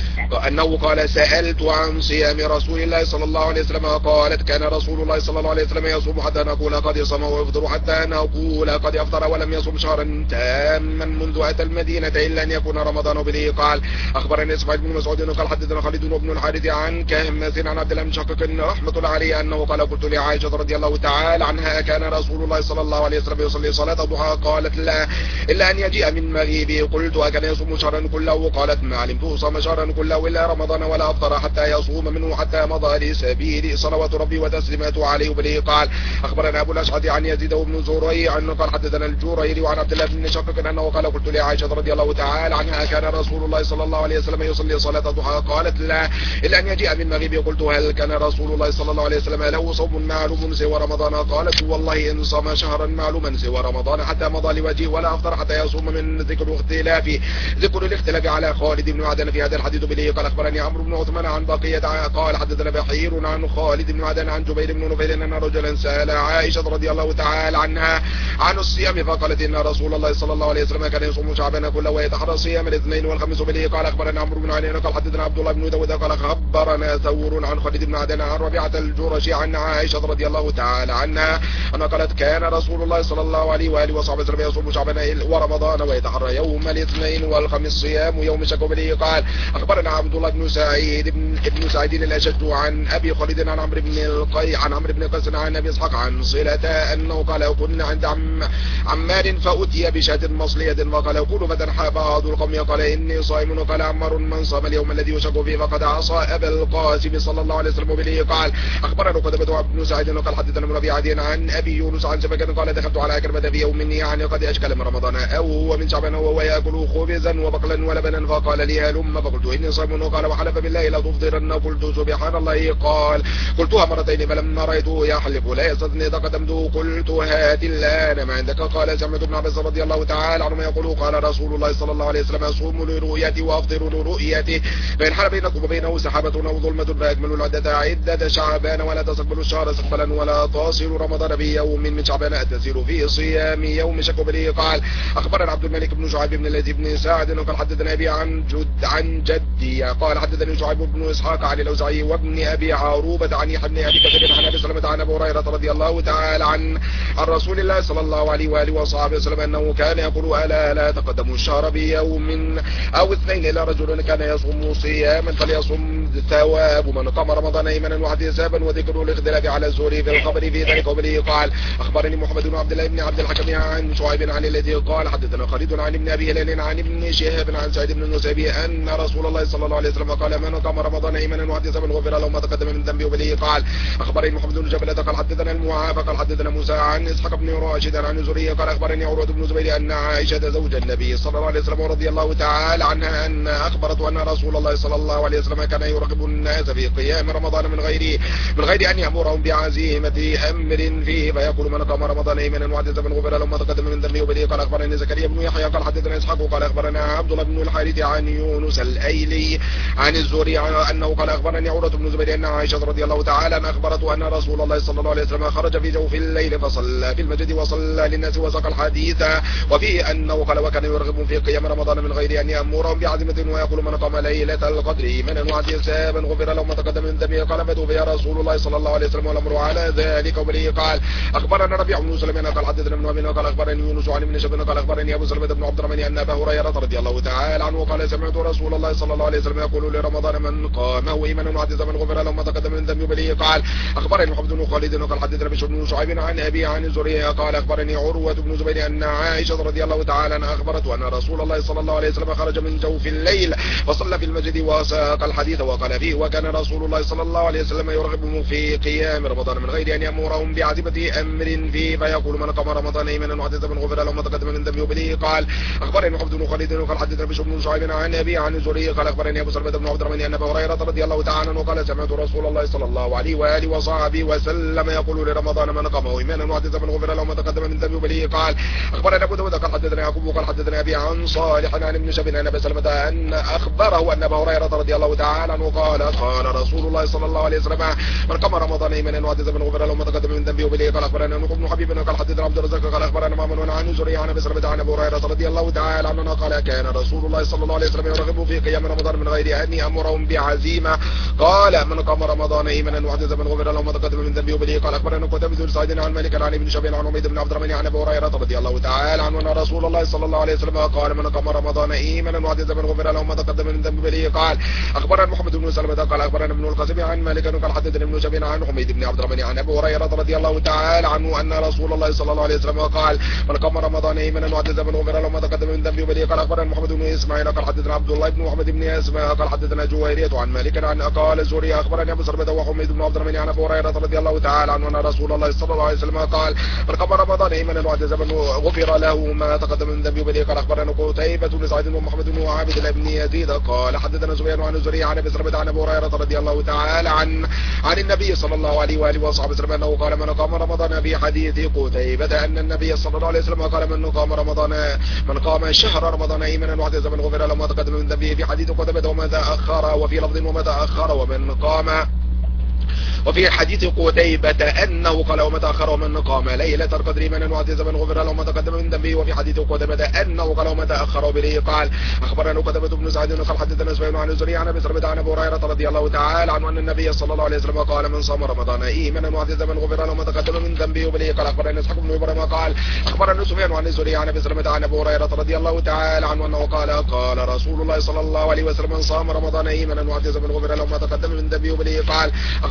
أنه قال سألت عن صيام رسول الله صلى الله عليه وسلم. قالت كان رسول الله صلى الله عليه وسلم يصوم حتى نقول قد صام ويفطر حتى نقول قد أفطر ولم يصوم شهرا تاما منذ أتى المدينة إلا أن يكون رمضان به. قال أخبرني إسماعيل بن مسعود قال حدثنا خالد بن الحارث عن كهمس عن عبد الله بن شقيق رحمة الله عليه أنه قال قلت لعائشة رضي الله تعالى عنها كان رسول الله صلى الله عليه وسلم يصلي صلاة الضحى؟ قالت لا إلا أن يجيء من مغيبه. قلت أكان يصوم شهرا كله؟ قالت ما علمت صام شهرا كله إلا رمضان ولا أفطر حتى يصوم منه حتى مضى لسبيل صلوات ربي وتسليماته عليه وبه. قال أخبرنا أبو الأشعث عن يزيد بن زريع أنه قال حدثنا الجريري وعن عبد الله بن شقيق أنه قال قلت لعائشة رضي الله تعالى عنها كان رسول الله صلى الله عليه وسلم يصلي صلاة الضحى؟ قالت لا إلا أن يجيء من مغيبه. قلت هل كان رسول الله صلى الله عليه وسلم له صوم معلوم سوى رمضان؟ قالت والله إن صام شهرا معلوما سوى رمضان حتى مضى لوجهه ولا أفطر حتى يصوم. من ذكر اختلاف ذكر الاختلاف على خالد بن معدان في هذا الحديث به. قال أخبرني عمرو بن عثمان عن بقية قال حدثنا بحير عن خالد بن معدان عن جبير بن نفيل أن رجلا سأل عائشة رضي الله تعالى عنها عن الصيام فقالت إن رسول الله صلى الله عليه وسلم كان يصوم شعبان كله ويتحرى صيام الاثنين والخميس به. قال أخبرنا عمرو بن علي قال حدثنا عبد الله بن داود قال خبرنا ثور عن خالد بن معدان عن ربيعة الجرشي عن عائشة رضي الله تعالى عنها أن قالت كان رسول الله صلى الله عليه وآله وصحبه وسلم يصوم شعبان ورمضان ويتحرى يوم الاثنين والخميس صيام يوم شك به. قال أخبرنا عبد الله بن سعيد بن ابن سعيد الأشج عن أبي خالد عن عمرو بن القي عن عمرو بن قيس عن أبي إسحاق عن صلة أنه قال كنا عند عم عمار فأتي بشاة مصلية فقال يقول فتنحى بعض القوم قال إني صائم. قال عمار من صام اليوم الذي يشك فيه فقد عصى أبا القاسم صلى الله عليه وسلم به قال أخبرنا قتيبة بن سعيد قال حدثنا ابن أبي عدي عن أبي يونس عن سمكة قال دخلت على كلمة في يوم يعني قد أشكل من رمضان أو هو من شعبان وهو يأكل خبزا وبقلا ولبنا فقال لي هلم فقلت إني صائم قال وحلف بالله لا تفطرن قلت سبحان الله قال قلتها مرتين فلما رأيته يحلف لا يستثني تقدمت قلت هات الآن ما عندك قال سمعت ابن عباس رضي الله تعالى عنهما يقول قال رسول الله صلى الله عليه وسلم صوموا لرؤيتي وأفطروا لرؤيتي فإن حال بينكم وبينه سحابة أو ظلمة فأكملوا العدة عدة شعبان ولا تستقبلوا الشهر استقبالا ولا تصلوا رمضان بيوم من شعبان تسير في صيام يوم شك به قال أخبرنا عبد الملك بن شعيب بن الذي بن سعد قال حدثنا أبي عن جد عن جدي قال حدثني شعيب بن إسحاق عن الأوزاعي وابن أبي عروبة عن يحيى بن أبي كثير عن أبي سلمة عن أبي هريرة رضي الله تعالى عن عن رسول الله صلى الله عليه وآله وصحبه وسلم أنه كان يقول ألا لا تقدموا الشهر بيوم أو اثنين إلى رجل كان يصوم صياما فليصوم ثواب من قام رمضان إيمانا واحتسابا وذكر الاختلاف على الزهري في الخبر في ذلك وبه قال أخبرني محمد بن عبد الله بن عبد الحكم عن شعيب عن الذي قال حدثنا خالد عن ابن أبي هلال عن ابن شهاب عن سعيد بن المسيب أن رسول الله صلى الله عليه وسلم قال من قام رمضان إيمانا واحتسابا غفر له ما تقدم من ذنبه وبه قال أخبرني محمد بن جبلة قال حدثنا المعافى قال حدثنا موسى عن إسحاق بن راشد عن زهري قال أخبرني عروة بن زبير أن عائشة زوج النبي صلى الله عليه وسلم رضي الله تعالى عنها أن أخبرته أن رسول الله صلى الله عليه وسلم كان يراقب الناس في قيام رمضان من غير من غير أن يأمرهم بعزيمة أمر فيه فيقول من قام رمضان إيمانا واحتسابا غفر له ما تقدم من ذنبه وبه قال أخبرني زكريا بن يحيى قال حدثنا إسحاق قال أخبرنا عبد الله بن الحارث عن يونس الأيلي عن الزهري أنه قال أخبرني عروة بن زبير أن عائشة رضي الله تعالى عنها أخبرته أن رسول الله صلى الله عليه وسلم خرج في جوف الليل فصلى في المسجد وصلى للناس وساق الحديث وفيه أنه قال وكان يرغب في قيام رمضان من غير أن يأمرهم بعزيمة ويقول من قام ليلة القدر إيمانا واحتسابا غفر له ما تقدم من ذنبه قال فتوفي رسول الله صلى الله عليه وسلم والأمر على ذلك وبه قال أخبرنا ربيع بن سليمان قال حدثنا ابن وهب قال أخبرني يونس عن ابن شهاب قال أخبرني أبو سلمة بن عبد الرحمن أن أبا هريرة رضي الله تعالى عنه قال سمعت رسول الله صلى الله عليه وسلم يقول لرمضان من قامه إيمانا واحتسابا غفر له ما تقدم من ذنبه وبه قال أخبرني محمد بن خالد قال حدثنا بشر بن شعيب عن أبي عن الزهري قال أخبرني عروة بن زبير أن عائشة رضي الله تعالى عنها أخبرته أن رسول الله صلى الله عليه وسلم خرج من جوف الليل وصلى في المسجد وساق الحديث وقال فيه وكان رسول الله صلى الله عليه وسلم يرغبهم في قيام رمضان من غير أن يأمرهم بعزيمة أمر فيه فيقول من قام رمضان إيمانا واحتسابا غفر له ما تقدم من ذنبه وبه قال أخبرني محمد بن خالد قال حدثنا بشر بن شعيب عن أبي عن الزهري قال أخبرني أبو سلمة بن عبد الرحمن أن أبا هريرة رضي الله تعالى عنه قال سمعت رسول الله صلى الله عليه وآله وصحبه وسلم يقول لرمضان من قامه إيمانا واحتسابا غفر له ما تقدم من ذنبه وبه قال أخبرنا أبو داود قال حدثنا يعقوب قال حدثنا أبي عن صالح عن ابن شهاب عن أبي سلمة أن أخبره أن أبا هريرة رضي الله تعالى عنه قال قال رسول الله صلى الله عليه وسلم من قام رمضان إيمانا واحتسابا غفر له ما تقدم من ذنبه وبه قال أخبرنا نوح بن حبيب قال حدثنا عبد الرزاق قال أخبرنا مامون عن زهري عن أبي سلمة عن أبي هريرة رضي الله تعالى عنه قال كان رسول الله صلى الله عليه وسلم يرغب في قيام رمضان من غير أن يأمرهم بعزيمة قال من قام رمضان إيمانا واحتسابا غفر له ما تقدم من ذنبه وبه قال أخبرنا قتيبة بن سعيد عن مالك عن ابن شهاب عن عبيد بن عبد الرحمن عن أبي هريرة رضي الله تعالى عنه أن رسول الله صلى الله عليه وسلم قال من قام رمضان إيمانا واحتسابا غفر له ما تقدم من ذنبه وبه قال أخبرنا محمد بن سلمة قال أخبرنا ابن القاسم عن مالك قال حدثنا ابن شهاب عن حميد بن عبد الرحمن عن أبي هريرة رضي الله تعالى عنه أن رسول الله صلى الله عليه وسلم قال من قام رمضان إيمانا واحتسابا غفر له ما تقدم من ذنبه وبه قال أخبرنا محمد بن إسماعيل قال حدثنا عبد الله بن محمد بن أسماء قال حدثنا جويرية عن مالك عن قال الزهري أخبرني أبو سلمة وحميد بن عبد الرحمن عن أبي هريرة رضي الله تعالى عنه أن رسول الله صلى الله عليه وسلم قال من قام رمضان إيمانا واحتسابا غفر له ما تقدم من ذنبه وبه قال أخبرنا قتيبة بن سعيد ومحمد بن عابد بن يزيد قال حدثنا زبير عن الزهري عن أبي سلمة عن أبي هريرة رضي الله تعالى عن عن النبي صلى الله عليه وآله وصحبه وسلم أنه قال من قام رمضان في حديث قتيبة أن النبي صلى الله عليه وسلم قال من قام رمضان من قام شهر رمضان إيمانا واحتسابا غفر له ما تقدم من ذنبه في حديث قتيبة وما تأخر وفي لفظ وما تأخر ومن قام وفي حديث قتيبة أنه قال وما تأخر ومن قام ليلة القدر إيمانا واحتسابا غفر له ما تقدم من ذنبه وفي حديث قتيبة أنه قال وما تأخر وبه قال أخبرنا قتيبة بن سعيد قال حدثنا سفيان عن الزهري عن أبي سلمة عن أبي هريرة رضي الله تعالى عنه أن النبي صلى الله عليه وسلم قال من صام رمضان إيمانا واحتسابا غفر له ما تقدم من ذنبه وبه قال أخبرنا إسحاق بن إبراهيم قال أخبرنا سفيان عن الزهري عن أبي سلمة عن أبي هريرة رضي الله تعالى عنه أنه قال قال رسول الله صلى الله عليه وسلم من صام رمضان إيمانا واحتسابا غفر له ما تقدم من ذنبه وبه قال أخبرنا علي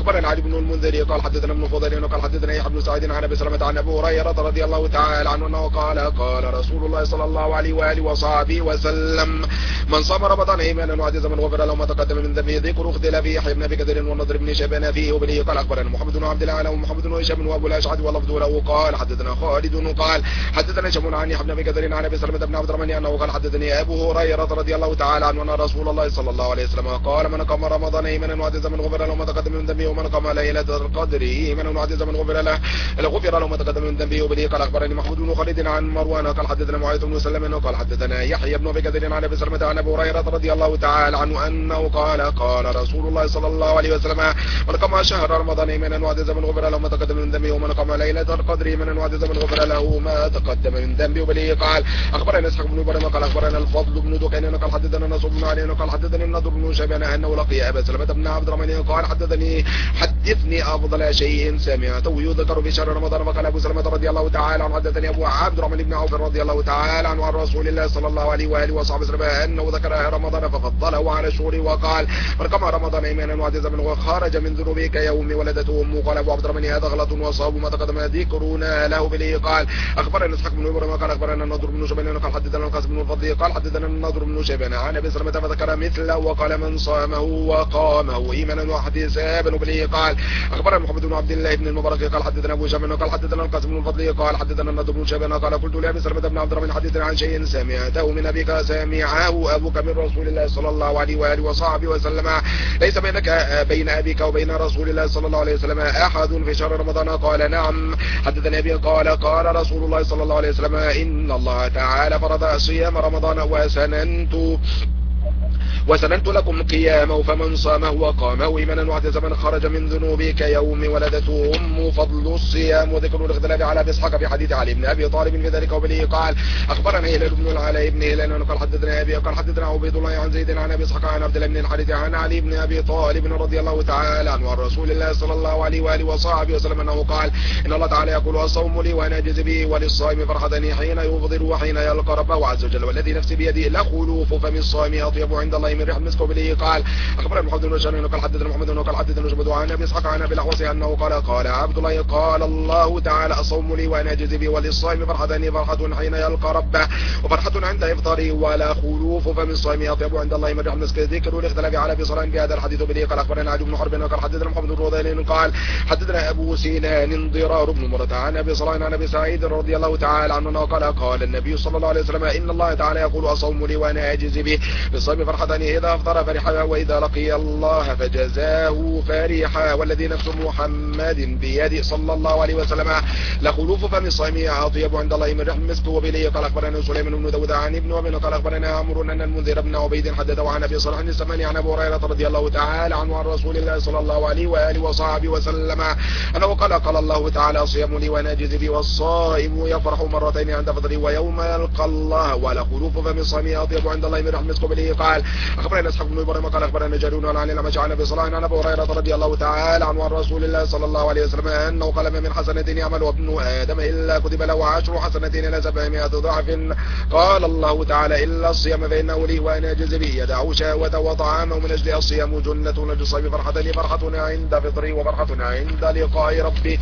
ابن المنذر قال حدثنا ابن فضيل قال حدثنا يحيى بن سعيد عن ابي سلمة عن ابي هريرة رضي الله تعالى عنه انه قال قال رسول الله صلى الله عليه واله وصحبه وسلم من صام رمضان ايمانا واحتسابا غفر له ما تقدم من ذنبه. ذكر اختلاف يحيى بن ابي كثير والنضر بن شيبان فيه وبه قال اخبرنا محمد بن عبد الله ومحمد بن هشام وابو الاشعث واللفظ له قال حدثنا خالد قال حدثنا هشام عن يحيى بن ابي كثير عن ابي سلمة بن عبد الرحمن انه قال حدثني ابو هريرة رضي الله تعالى عنه ان رسول الله صلى الله عليه وسلم قال من قام رمضان ايمانا واحتسابا غفر له ما تقدم من ذنبه ومن قام ليلة القدر ايمانا واحتسابا غفر له غفر له ما تقدم من ذنبه. وبه قال اخبرني محمود بن خالد عن مروان قال حدثنا معاذ بن سلمة قال حدثنا يحيى بن ابي كثير عن ابي سلمة عن ابي هريرة رضي الله تعالى عنه انه قال قال رسول الله صلى الله عليه وسلم من قام شهر رمضان ايمانا واحتسابا غفر له ما تقدم من ذنبه ومن قام ليلة القدر ايمانا واحتسابا غفر له ما تقدم من ذنبه. وبه قال اخبرنا اسحاق بن ابراهيم قال اخبرنا الفضل بن دكين قال حدثنا نصر بن علي قال حدثني النضر بن شيبان انه لقي ابا سلمة بن عبد الرحمن قال حدثني حدثني افضل شيء سمعته يذكر في شهر رمضان. فقال ابو سلمة رضي الله تعالى عنه حدثني ابو عبد الرحمن بن عوف رضي الله تعالى عنه عن رسول الله صلى الله عليه واله وصحبه وسلم انه ذكر رمضان ففضله على الشهور وقال من قام رمضان ايمانا واحتسابا وخرج من ذنوبه كيوم ولدته امه. قال ابو عبد الرحمن هذا غلط وصاب ما تقدم ذكرنا له به. قال اخبرنا اسحاق بن ابراهيم قال اخبرنا النضر بن شيبان قال حدثنا القاسم بن الفضل قال حدثنا النضر بن شيبان عن ابي سلمة فذكر مثله وقال من صامه وقامه ايمانا واحتسابا. به قال اخبرنا محمد بن عبد الله بن المبارك قال حدثنا ابو شيبان قال حدثنا القاسم بن الفضل قال حدثنا النضر بن شيبان قال قلت لابي سلمة بن عبد الرحمن حدثنا عن شيء سمعته من ابيك سمعه ابوك من رسول الله صلى الله عليه واله وصحبه وسلم ليس بينك بين ابيك وبين رسول الله صلى الله عليه وسلم احد في شهر رمضان. قال نعم. حدثني ابي قال قال رسول الله صلى الله عليه وسلم ان الله تعالى فرض صيام رمضان وسننت وسننت لكم قيامه فمن صامه وقامه ايمانا واحتسابا خرج من ذنوبه كيوم ولدته امه. فضل الصيام وذكر الاختلاف على ابي اسحاق في حديث علي بن ابي طالب في ذلك. وبه قال اخبرنا هلال بن العلاء بن هلال قال حدثنا ابي قال حدثنا عبيد الله عن زيد عن ابي اسحاق عن عبد الله بن الحارث عن علي بن ابي طالب رضي الله تعالى عنه عن رسول الله صلى الله عليه واله وصحبه وسلم انه قال ان الله تعالى يقول الصوم لي وانا اجزي به وللصائم فرحتني حين يفطر وحين يلقى ربه عز وجل والذي نفسي بيده لخلوف فم الصائم اطيب عند الله من ريح المسك. وبه قال اخبرنا محمد بن بشار قال حدثنا محمد بن قال حدثنا شعبة عن ابي اسحاق عن ابي الاحوص انه قال قال عبد الله قال الله تعالى الصوم لي وانا اجزي به وللصائم فرحتان فرحة حين يلقى ربه وفرحة عند افطاره ولا خلوف فمن الصائم اطيب عند الله من ريح المسك. ذكر الاختلاف على ابي صلاه في هذا الحديث. وبه قال اخبرنا علي بن حرب قال حدثنا محمد بن رضيل قال حدثنا ابو سنان ضرار بن مرة عن ابي صلاه عن ابي سعيد رضي الله تعالى عنه قال قال النبي صلى الله عليه وسلم ان الله تعالى يقول الصوم لي وانا اجزي به بالصوم فرحتان اذا افطر فرحا واذا لقي الله فجزاه فرحا والذي نفس محمد بيده صلى الله عليه وسلم لخلوف فم الصائم اطيب عند الله من ريح المسك. وبه قال اخبرنا سليمان بن داود عن ابن وابن قال اخبرنا عمرو ان المنذر بن عبيد حدثه عن ابي صالح السماني عن ابي هريرة رضي الله تعالى عنه عن رسول الله صلى الله عليه واله وصحبه وسلم انه قال قال الله تعالى صيام لي وانا اجزي به والصائم يفرح مرتين عند فطره ويوم يلقى الله ولخلوف فم الصائم اطيب عند الله من ريح المسك. وبه قال اخبرنا اسحاق بن ابراهيم قال اخبرنا جرير عن الأعمش عن ابي صالح عن ابي هريرة رضي الله تعالى عنه عن رسول الله صلى الله عليه وسلم انه قال ما من حسنة يعمل ابن ادم الا كتب له عشر حسنات الى سبعمائة ضعف. قال الله تعالى الا الصيام فانه لي وانا اجزي به يدع شهوة وطعامه من اجل الصيام جنة للصيام فرحتان فرحة عند فطري وفرحة عند لقاء ربي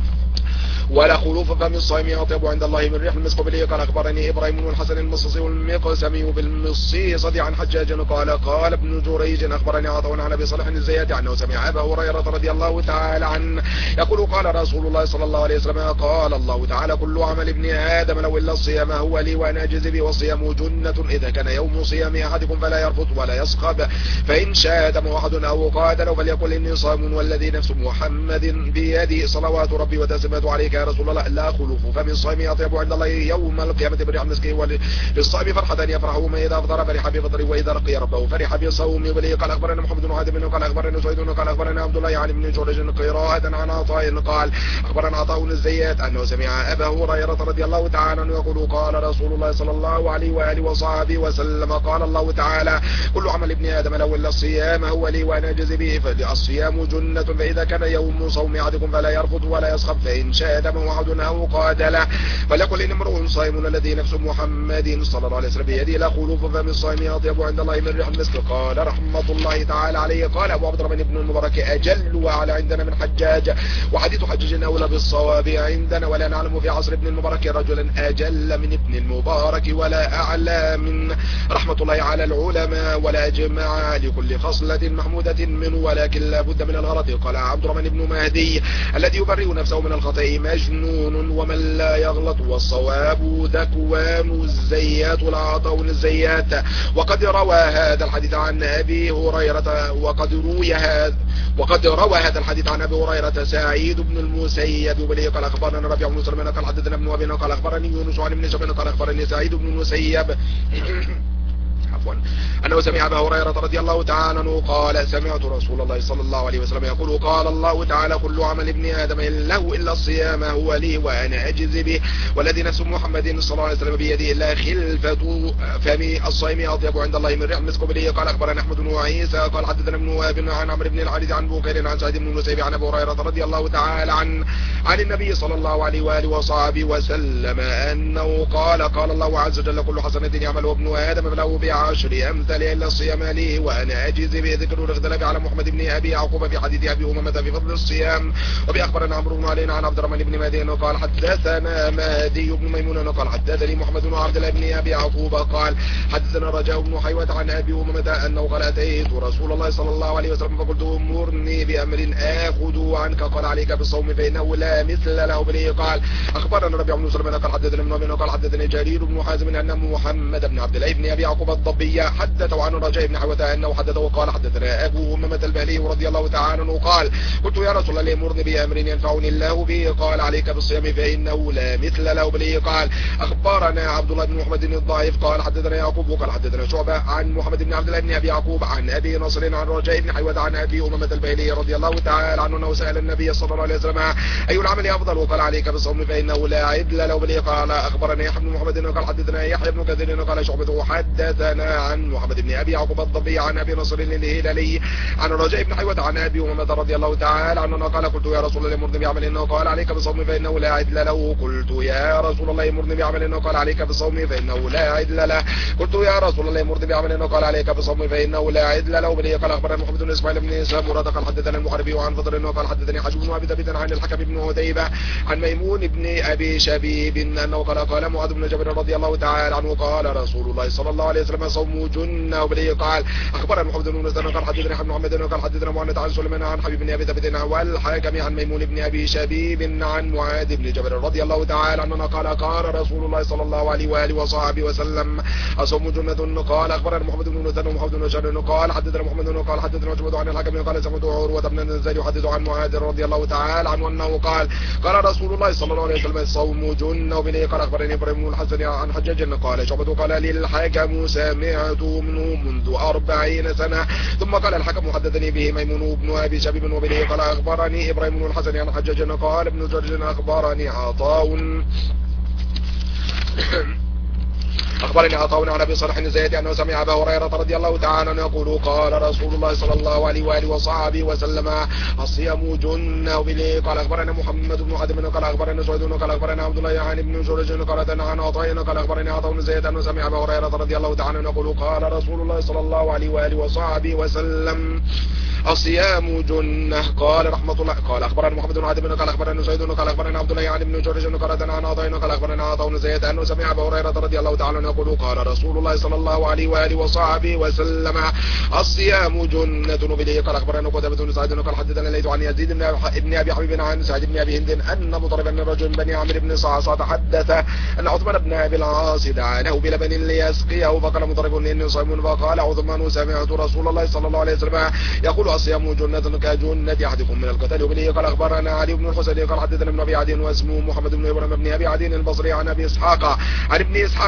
ولا خلوف فم الصائم اطيب عند الله من ريح المسك. به قال اخبرني ابراهيم بن الحسن المصصي والمقسمي بالمصيصة عن حجاج قال قال ابن جريج اخبرني عطاء عن ابي صالح الزيات عنه سمع ابا هريرة رضي الله تعالى عنه يقول قال رسول الله صلى الله عليه وسلم قال الله تعالى كل عمل ابن ادم لو الا الصيام هو لي وانا اجزي به والصيام جنة اذا كان يوم صيام احدكم فلا يرفث ولا يصخب فان شاتم احد او قاتل فليقل اني صائم والذي نفس محمد بيدي صلوات ربي وتسليماته عليك يا رسول الله لا خلوف فمن الصائم اطيب عند الله يوم القيامة بريح المسك. وللصائم فرحة يفرح ما اذا افطر فرح بفطره واذا لقي ربه فرح بصومه. وبه قال اخبرنا محمد بن عادم قال اخبرنا سعيد قال اخبرنا عبد الله عن ابن جريج قراءة عن عطاء قال اخبرنا عطاء الزيات انه سمع ابا هريرة رضي الله تعالى عنه يقول قال رسول الله صلى الله عليه واله وصحبه وسلم قال الله تعالى كل عمل ابن ادم لو الا الصيام هو لي وانا اجزي به فالصيام جنة فاذا كان يوم صوم احدكم فلا يرفض ولا يصخب فان شاء آدم واحد أو قاتله فليقل امرؤ صائم الذي نفس محمد صلى الله عليه وسلم بيده لا خلوف فم الصائم أطيب عند الله من ريح المسك. قال رحمة الله تعالى عليه قال أبو عبد الرحمن بن المبارك أجل وأعلى عندنا من حجاج وحديث حجاج أولى بالصواب عندنا ولا نعلم في عصر ابن المبارك رجلا أجل من ابن المبارك ولا أعلى من. رحمة الله على العلماء ولا أجمع لكل خصلة محمودة منه ولكن لا بد من الغلط. قال عبد الرحمن بن مهدي الذي يبرئ نفسه من الخطأ مجنون ومن لا يغلط والصواب ذكوان الزيات والعطاون الزيات. وقد روى هذا الحديث عن أبي هريرة وقد روي هذا وقد روى هذا الحديث عن أبي هريرة سعيد بن المسيب وبليه قال أخبرنا ربيع بن مسلم قال حدثنا ابن أبي قال أخبرني يونس عن ابن شهاب قال أخبرني سعيد بن المسيب عفوا أنه سمع أبا هريرة رضي الله تعالى عنه قال سمعت رسول الله صلى الله عليه وسلم يقول قال الله تعالى كل عمل ابن آدم له إلا الصيام هو لي وأنا أجزي به والذي نفس محمد صلى الله عليه وسلم بيده إلا خلفة فم الصائم أطيب عند الله من ريح المسك. وبليه قال أخبرنا أحمد بن عيسى قال حدثنا ابن وهب عن عمرو بن الحارث عن بكير عن سعيد بن المسيب عن أبي هريرة رضي الله تعالى عن عن النبي صلى الله عليه وآله وصحبه وسلم أنه قال قال الله عز وجل كل حسنة يعمل ابن آدم فله بعشر أمثال إلا الصيام لي وأنا أجزي به. ذكر الاختلاف على محمد بن أبي يعقوب في حديث أبي أمامة في فضل الصيام. وبأخبرنا عمرو بن علي عن عبد الرحمن بن مهدي قال حدثنا مهدي بن ميمون قال حدثني محمد بن عبد الله بن أبي يعقوب قال حدثنا رجاء بن حيوة عن أبي أمامة أنه قال أتيت رسول الله صلى الله عليه وسلم فقلت مرني بأمر آخذ عنك قال عليك بالصوم فإنه لا مثل له. بليه قال أخبرنا ربيع بن مسلم قال حدثنا ابن أبي قال حدثني جرير بن حازم أن محمد بن عبد الله بن أبي يعقوب الضبي حدثوا عن رجاء بن حيوة أنه حدثه وقال حدثنا أبو أمامة البهلي رضي الله تعالى عنه قال قلت يا رسول الله مرني بأمر ينفعني الله به قال عليك بالصيام فإنه لا مثل له. بليه قال أخبرنا عبد الله بن محمد الضعيف قال حدثنا يعقوب قال حدثنا شعبة عن محمد بن عبد الله بن أبي يعقوب عن أبي نصر عن رجاء بن حيوة عن أبي أمامة البهلي رضي الله تعالى عنه أنه سأل النبي صلى الله عليه وسلم أي العمل أفضل وقال عليك بالصوم فإنه لا عدل له. بليه قال أخبرنا يحيى بن محمد قال حدثنا يحيى بن كثير قال شعبة حدثنا عن محمد بن أبي يعقوب الضبي عن أبي نصر الهلالي عن رجاء بن حيوة عن أبي أمامة رضي الله تعالى عنه قال قلت يا رسول الله مرني بعمل إنه قال عليك بالصوم فإنه لا عدل له. قلت يا رسول الله مرني بعمل إنه قال عليك بالصوم فإنه لا عدل له. قلت يا رسول الله مرني بعمل إنه قال عليك بالصوم فإنه لا عدل له. بليه قال أخبرنا محمد بن إسماعيل بن سامورة قال حدثنا المحاربي عن فضل إنه قال حدثني حجب بن أبي ثابت عن الحكم بن هديبة عن ميمون بن أبي شبيب أنه قال قال معاذ بن جبل رضي الله تعالى عنه قال رسول الله صلى الله عليه وسلم صوم جنة. وبليه قال أخبرنا محمد بن مسلم قال حدثنا ابن محمد قال حدثنا معاذ عن سليمان عن حبيب بن أبي ثابت والحاكم عن ميمون بن أبي شبيب عن معاذ بن جبل رضي الله تعالى عنه قال قال رسول الله صلى الله عليه وآله وصحبه وسلم الصوم جنة. قال أخبرنا محمد بن مسلم ومحمد بن بشار قال حدثنا محمد قال حدثنا شعبة عن الحكم قال سمعت عروة بن الزبير يحدث عن معاذ رضي الله تعالى عنه أنه قال قال رسول الله صلى الله عليه وسلم الصوم جنة. وبليه قال أخبرني إبراهيم بن الحسن عن حجاج قال شعبة قال للحكم سمعت منه منذ أربعين سنة ثم قال الحكم حدثني به ميمون بن أبي شبيب. وبليه قال أخبرني إبراهيم بن الحسن عن حجاج قال ابن جرج أخبرني عطاء أخبرني عطاء عن أبي صالح الزيادي أنه سمع أبا هريرة رضي الله تعالى عنه يقول قال رسول الله صلى الله عليه وآله وصحبه وسلم الصيام جنة. وبليه قال أخبرنا محمد بن عدم قال أخبرنا سعيد قال أخبرنا عبد الله عن ابن جرج قال عن عطاء قال أخبرني عطاء بن زياد أنه سمع أبا هريرة رضي الله تعالى عنه يقول قال رسول الله صلى الله عليه وآله وصحبه وسلم الصيام جنة. قال رحمة الله قال أخبرنا محمد بن عدم قال أخبرنا سعيد قال أخبرنا عبد الله عن ابن جرج قال عن عطاء قال أخبرنا عطاء بن زياد أنه سمع أبا هريرة رضي الله تعالى عنه يقول قال رسول الله صلى الله عليه وآله وصحبه وسلم الصيام جنة. وبليه قال أخبرنا قتيبة بن سعيد قال حدثنا الليث عن يزيد بن أبي حبيب عن سعيد بن أبي هند أن مطربا من رجل بني عمرو بن صعصعة حدث أن عثمان بن أبي العاص دعانه بلبن ليسقيه فقال مطرب إني صائم فقال عثمان سمعت رسول الله صلى الله عليه وسلم يقول الصيام جنة كجنة أحدكم من القتل. وبليه قال أخبرنا علي بن الحسين قال حدثنا ابن أبي عدي واسمه محمد بن إبراهيم بن أبي عدي البصري عن أبي إسحاق عن ابن إسحاق عن سعيد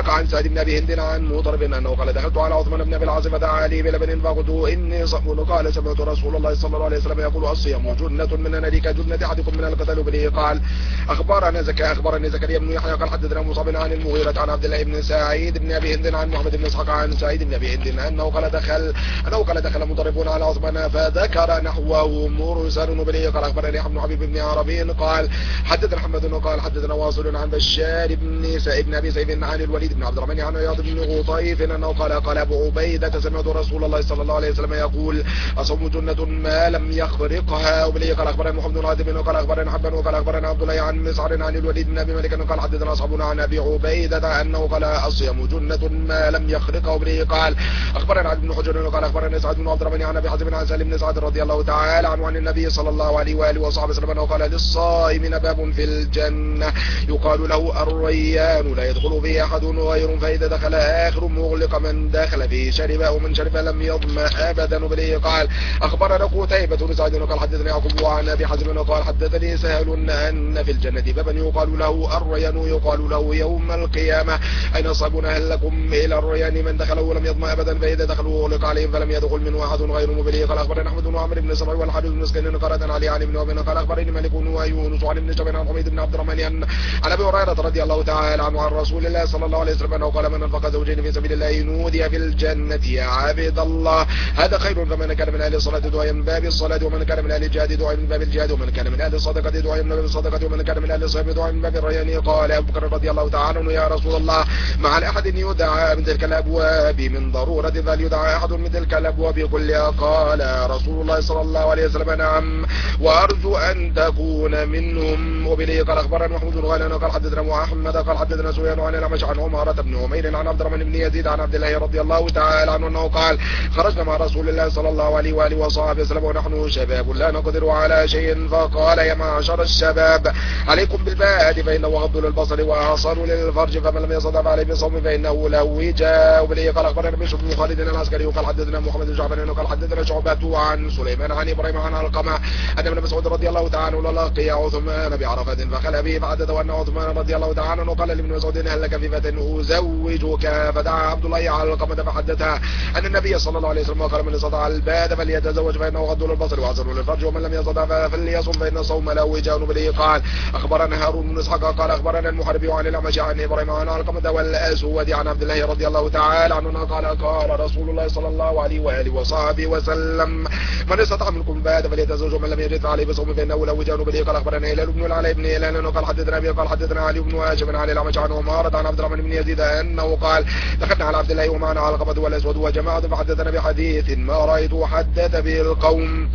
زياد بن ابي هند عن مطرب انه قال دخلت على عثمان بن ابي العاص فدعا لي بلبن فقلت اني صائم قال سمعت رسول الله صلى الله عليه وسلم يقول الصيام جنة من نار كجنة احدكم من القتل به. قال اخبرنا زكا اخبرني زكريا بن يحيى قال حدثنا مصعب عن المغيرة عن عبد الله بن سعيد بن ابي هند عن محمد بن اسحاق عن سعيد بن ابي هند انه قال دخل انه قال دخل مضربون على عثمان فذكر نحوه مرسل به. قال اخبرني ابن حبيب بن عربي قال حدثنا محمد قال حدثنا واصل عن بشار بن سعيد بن ابي سعيد عن الوليد بن عبد الرحمن عن عياض بن غطيف انه قال قال ابو عبيدة سمعت رسول الله صلى الله عليه وسلم يقول الصوم جنة ما لم يخرقها. وبلي قال اخبرنا محمد بن عاصم قال اخبرنا حبان وقال اخبرنا عبد الله عن مسعر عن الوليد بن ابي مالك قال حدثنا اصحابنا عن ابي عبيدة انه قال الصيام جنة ما لم يخرقها. وبلي قال اخبرنا عبد بن حجر قال اخبرنا سعد بن عبد الرحمن عن ابي حازم عن سالم بن سعد رضي الله تعالى عنه عن النبي صلى الله عليه واله وصحبه وسلم انه قال للصائمين باب في الجنة يقال له الريان لا يدخل فيه احد غير فاذا دخل اخر مغلق من دخل فيه شرب ومن شرب لم يظمأ ابدا. وبلي قال اخبرنا قتيبة بن سعيد قال حدثني يعقوب عن ابي حازم قال حدثني سهل ان في الجنة بابا يقال له الريان يقال له يوم القيامة اين صابون هل لكم الى الريان من دخله ولم يظمأ ابدا فاذا دخلوا اغلق عليهم فلم يدخل منه احد غير. وبلي قال اخبرنا احمد بن عمرو بن سبع والحارث بن مسكين قال علي عن ابن ابي قال اخبرني مالك ويونس عن ابن جبل عن حميد بن عبد الرحمن عن ابي هريرة رضي الله تعالى عنه عن رسول الله صلى الله عليه وسلم انه قال من انفق زوجين في سبيل الله نودي في الجنة يا عبد الله هذا خير. فمن كان من اهل الصلاة دعاء من باب الصلاة ومن كان من اهل الجهاد دعاء من باب الجهاد ومن كان من اهل الصدقة دعاء من باب الصدقة ومن كان من اهل الصيام دعاء من باب الريان. قال ابو بكر رضي الله تعالى عنه يا رسول الله مع احد يدعى من تلك الابواب من ضرورة ذل يدعى احد من تلك الابواب كلها؟ قال رسول الله صلى الله عليه وسلم نعم وارجو ان تكون منهم. وبلي قال اخبرنا محمود بن غيلان قال حدثنا محمد قال حدثنا سفيان عن الأعمش عن عمارة بن عمير عن عبد الرحمن بن يزيد عن عبد الله رضي الله تعالى عنه انه قال خرجنا مع رسول الله صلى الله عليه واله وصحبه وسلم ونحن شباب لا نقدر على شيء فقال يا معشر الشباب عليكم بالباد فانه غض للبصر واحصن للفرج فمن لم يستطع عليه بصوم فانه له وجاء. وبلي قال اخبرنا بشر بن خالد العسكري قال حدثنا محمد بن جعفر قال حدثنا شعبة عن سليمان عن ابراهيم عن علقمة ان ابن مسعود رضي الله تعالى عنه لقي عثمان بعرفة فخلى به فحدث ان عثمان رضي الله تعالى عنه قال لابن مسعود هل لك في فتى ازوجك؟ فدعا عبد الله على القمة فحدثها ان النبي صلى الله عليه وسلم قال من استطاع الباد فليتزوج فانه غض للبصر واحسن للفرج ومن لم يستطع فليصم فان الصوم له وجاء. به قال اخبرنا هارون بن اسحاق قال اخبرنا المحاربي عن الاعمش عن ابراهيم عن علقمة والاسود عن عبد الله رضي الله تعالى عنه قال قال رسول الله صلى الله عليه واله وصحبه وسلم من استطاع منكم الباد فليتزوج ومن لم يجد عليه بصوم فانه له وجاء. به قال اخبرنا هلال بن العلاء بن هلال قال حدثنا ابي قال حدثنا علي بن هاشم عن الاعمش عن عمارة عن عبد الرحمن بن يزيد انه قال دخلنا على عبد الله ومعنا علقمة والاسود وجماعة فحدثنا بحديث ما رايت حدث به القوم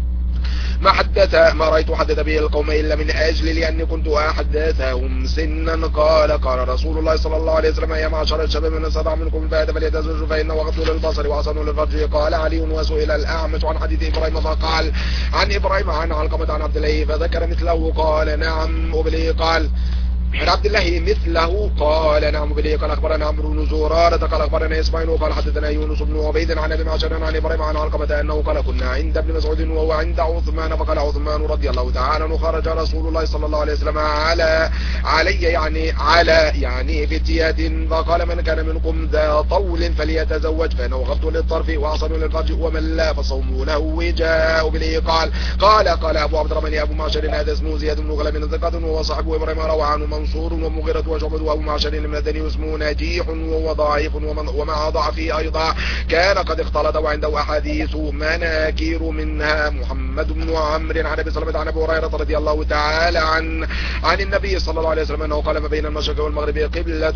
ما حدث ما رأيت حدث به القوم إلا من أجل لأني كنت أحدثهم سنا. قال قال رسول الله صلى الله عليه وسلم يا معشر الشباب من استطاع منكم الباءة فليتزوج فإنه غض للبصر وحسن للفرج. قال علي وسئل الأعمش عن حديث إبراهيم فقال عن إبراهيم عن علقمة عن عبد الله فذكر مثله قال نعم. وبلي قال عن عبد الله مثله قال نعم. به قال اخبرنا عمرو بن زرارة قال اخبرنا اسماعيل وقال حدثنا يونس بن عبيد عن ابي معشر عن ابراهيم عن علقمة انه قال كنا عند ابن مسعود وهو عند عثمان فقال عثمان رضي الله تعالى عنه خرج رسول الله صلى الله عليه وسلم على علي يعني على يعني فتيات فقال من كان منكم ذا طول فليتزوج فانه غض للطرف واحسن للفرج ومن لا فصوم له وجاء. به قال قال قال ابو عبد الرحمن ابو معشر هذا اسمه زياد بن غلام ثقة وهو صاحب ابراهيم روى عنه منصور ومغيرة وشعبة وابو معشر المدني اسمه نجيح وهو ضعيف ومع ضعفه ايضا كان قد اختلط وعنده احاديث مناكير منها محمد بن عمرو عن ابي سلمة عن ابي هريرة رضي الله تعالى عن عن النبي صلى الله عليه وسلم انه قال ما بين المشرق والمغرب قبلة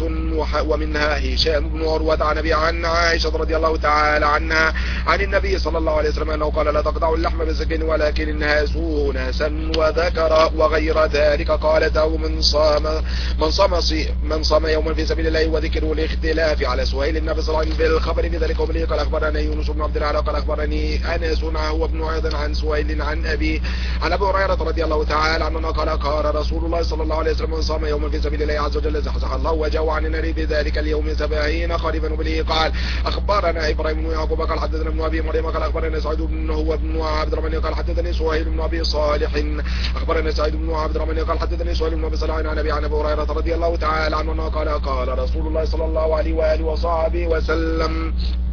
ومنها هشام بن عروة عن ابي عن عائشة رضي الله تعالى عنها عن النبي صلى الله عليه وسلم انه قال لا تقطعوا اللحم بالسكين ولكن الناسوا ناسا وذكر وغير ذلك قالته من صام من صام من صام يوما في سبيل الله وذكره الاختلاف على سهيل بن ابي صالح بالخبر بذلك. وبه قال اخبرنا يونس بن عبد العال قال اخبرني انس هو ابن عياض عن سهيل عن ابي عن ابي هريرة رضي الله تعالى عنه قال قال رسول الله صلى الله عليه وسلم من صام يوما في سبيل الله عز وجل زحزح الله وجهه عن النار بذلك اليوم سبعين خريفا. وبه قال اخبرنا ابراهيم بن يعقوب قال حدثنا ابن ابي مريم قال اخبرنا سعيد بن هو ابن عبد الرحمن قال حدثني سهيل بن ابي صالح اخبرنا سعيد بن عبد الرحمن قال حدثني سهيل بن ابي صالح عن ابي عن ابي هريرة رضي الله تعالى عنه قال قال رسول الله صلى الله عليه وآله وصحبه وسلم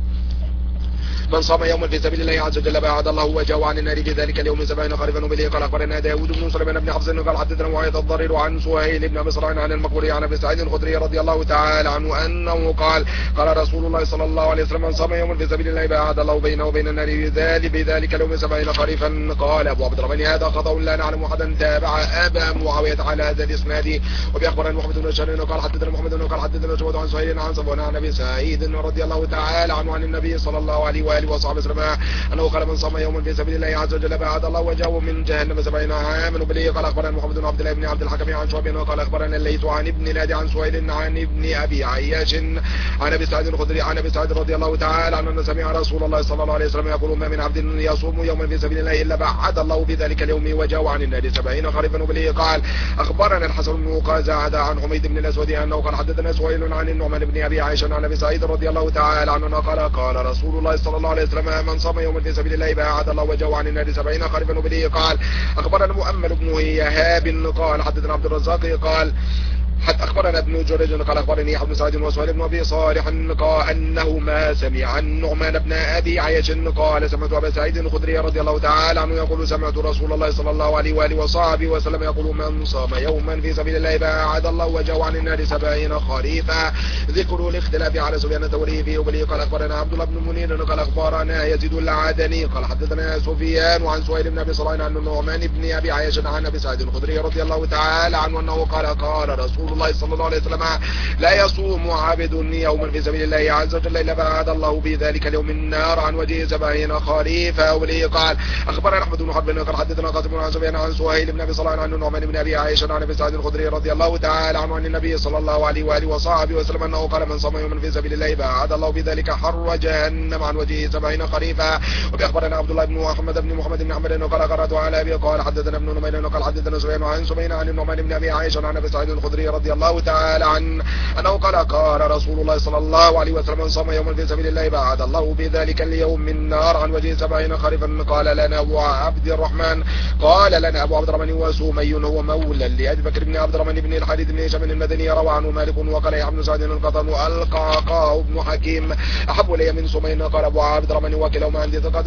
من صام يوما في سبيل الله عز وجل بعد الله وجهه عن النار في ذلك اليوم سبعين خريفا وبه قال اخبرنا داود بن سليمان بن حفص قال حدثنا معاذ الضرير عن سهيل بن مصر عن المقبوري عن ابي سعيد الخدري رضي الله تعالى عنه انه قال قال رسول الله صلى الله عليه وسلم من صام يوما في سبيل الله بعد الله بينه وبين النار في ذلك اليوم سبعين خريفا. قال ابو عبد الرحمن هذا خطأ لا نعلم احدا تابع ابا معاويه على هذا الاسناد. وباخبرنا محمد بن بشار قال حدثنا محمد بن قال حدثنا شعبة عن سهيل عن صفوان عن ابي سعيد رضي الله تعالى عنه عن النبي صلى الله عليه واله وصحبه وسلم انه قال من صام يوما في سبيل الله عز وجل بعد الله وجهه من جهنم سبعين عاما وبه قال اخبرنا محمد بن عبد الله بن عبد الحكم عن شعبة قال اخبرنا الليث عن ابن نادي عن سهيل عن ابن ابي عياش عن ابي سعيد الخدري عن ابي سعيد رضي الله تعالى عنه ان سمع رسول الله صلى الله عليه وسلم يقول ما من عبد يصوم يوما في سبيل الله الا بعد الله بذلك اليوم وجهه عن النار سبعين خريفا وبه قال اخبرنا الحسن بن قزعة عن حميد بن الاسود انه قال حدثنا سهيل عن النعمان بن ابي عياش عن ابي سعيد رضي الله تعالى عنه قال قال رسول الله صلى الله عليه وسلم من صام يوما في سبيل الله بعد الله وجهه عن النار سبعين خريفا وبه قال اخبرنا مؤمل بن يهاب قال حدثنا عبد الرزاق قال حتى أخبرنا ابن جريج قال أخبرني يحيى بن سعيد وسهيل بن أبي صالح قال أنه ما سمع النعمان بن أبي عياش قال سمعت أبا سعيد الخدري رضي الله تعالى عنه يقول سمعت رسول الله صلى الله عليه وآله وصحبه وسلم يقول من صام يوما في سبيل الله بعد الله وجهه عن النار سبعين خريفا. ذكر الاختلاف على سفيان الثوري فيه وبه قال أخبرنا عبد الله بن منير قال أخبرنا يزيد العدني قال حدثنا سفيان وعن سهيل بن أبي صالح عن النعمان بن أبي عياش عن أبي سعيد الخدري رضي الله تعالى عنه أنه قال قال رسول الله صلى الله عليه وسلم لا يصوم عبد يوما في سبيل الله عز وجل الا بعد الله بذلك اليوم النار عن وجهه سبعين خريفا. وبه قال اخبرنا احمد بن حرب قال حدثنا قاسم عن سفيان عن سهيل بن ابي صالح عن النعمان بن ابي عائشه عن ابي سعيد الخدري رضي الله تعالى عنه عن النبي صلى الله عليه واله وصحبه وسلم انه قال من صام يوما في سبيل الله بعد الله بذلك حر جهنم عن وجهه سبعين خريفا. وباخبرنا عبد الله بن محمد بن محمد بن عمرو قال قرات على ابي قال حدثنا ابن نمير قال حدثنا سفيان عن سفيان عن النعمان بن ابي عائشه عن ابي سعيد الخدري رضي الله تعالى عن أنه قال قال رسول الله صلى الله عليه وسلم من صام يوما في سبيل الله بعد الله بذلك اليوم من نار عن وجه سبعين خريفا. قال لنا أبو عبد الرحمن قال لنا أبو عبد الرحمن وسومي هو مولى لأبي بكر بن عبد الرحمن بن الحارث بن هشام المدني روى عنه مالك وقال يحيى بن سعد القطن والقعقاع بن حكيم أحب إلي من سمي. قال أبو عبد الرحمن وكلاهما عندي ثقة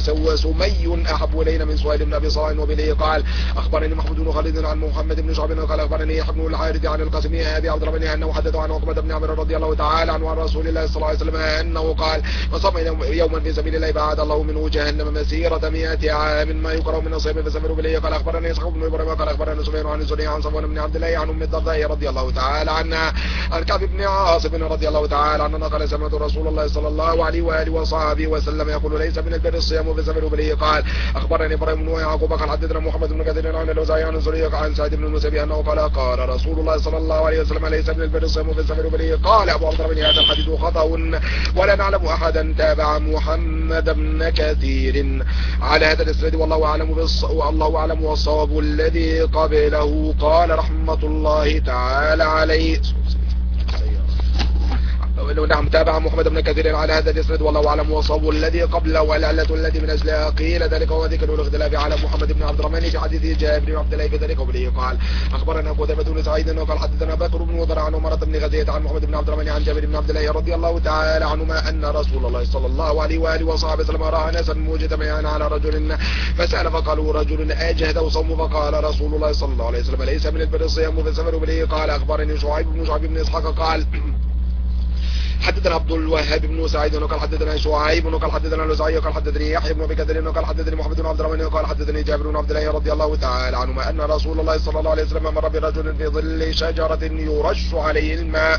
وسمي أحب إلينا من سهيل بن أبي صالح. وبه قال أخبرني محمود بن خالد عن محمد بن شعب قال أخبرني يحيى بن الحارث عن القاسم أبي عبد الرحمن أنه حدث عن عقبة بن عمرو رضي الله تعالى عنه عن رسول الله صلى الله عليه وسلم أنه قال من صام يوما في سبيل الله بعد الله منه جهنم مسيرة مئة عام ما يقرأ من الصيام فسمروا بليه. قال أخبرني إسحاق بن إبراهيم قال أخبرنا سفيان عن الزهري عن صفوان بن عبد الله عن أم الدرداء رضي الله تعالى عنها عن كعب بن عاصم رضي الله تعالى عنه قال سمعت رسول الله صلى الله عليه وآله وصحبه وسلم يقول ليس من البر الصيام فسمروا بليه. قال أخبرني إبراهيم بن يعقوب قال حدثنا محمد بن كثير عن الأوزاعي عن الزهري عن سعيد بن المسيب أنه قال قال رسول الله صلى الله عليه وسلم ليس من البر الصيام فسمروا بليه. قال أبو عبد الرحمن هذا الحديث خطأ ولا نعلم أحدا تابع محمد بن كثير على هذا الإسناد والله أعلم والله أعلم والصواب الذي قبله. قال رحمة الله تعالى عليه نعم تابع محمد بن كثير على هذا الاسناد والله اعلم والصواب الذي قبله والعلة التي من اجلها قيل ذلك وذكر الاختلاف على محمد بن عبد الرحمن في حديث جابر بن عبد الله بذلك وبه. قال اخبرنا قتيبة بن سعيد وقال حدثنا بكر بن وضر عن عمرة بن غزية عن محمد بن عبد الرحمن عن جابر بن عبد الله رضي الله تعالى عنهما ان رسول الله صلى الله عليه واله وصحبه وسلم راى ناسا مجتمعين على رجل فسأل فقالوا رجل اجهد وصوم فقال رسول الله صلى الله عليه وسلم ليس من البر الصيام فسمروا بليه. قال اخبرني شعيب بن شعيب بن اسحاق قال حدثنا عبد الوهاب بن سعيد وقال حدثنا شعيب وقال حدثنا الأوزاعي وقال حدثني يحيى بن ابي كثير وقال حدثني محمد بن عبد الرحمن وقال حدثني جابر بن عبد الله رضي الله تعالى عنهما ان رسول الله صلى الله عليه وسلم مر برجل في ظل شجرة يرش عليه الماء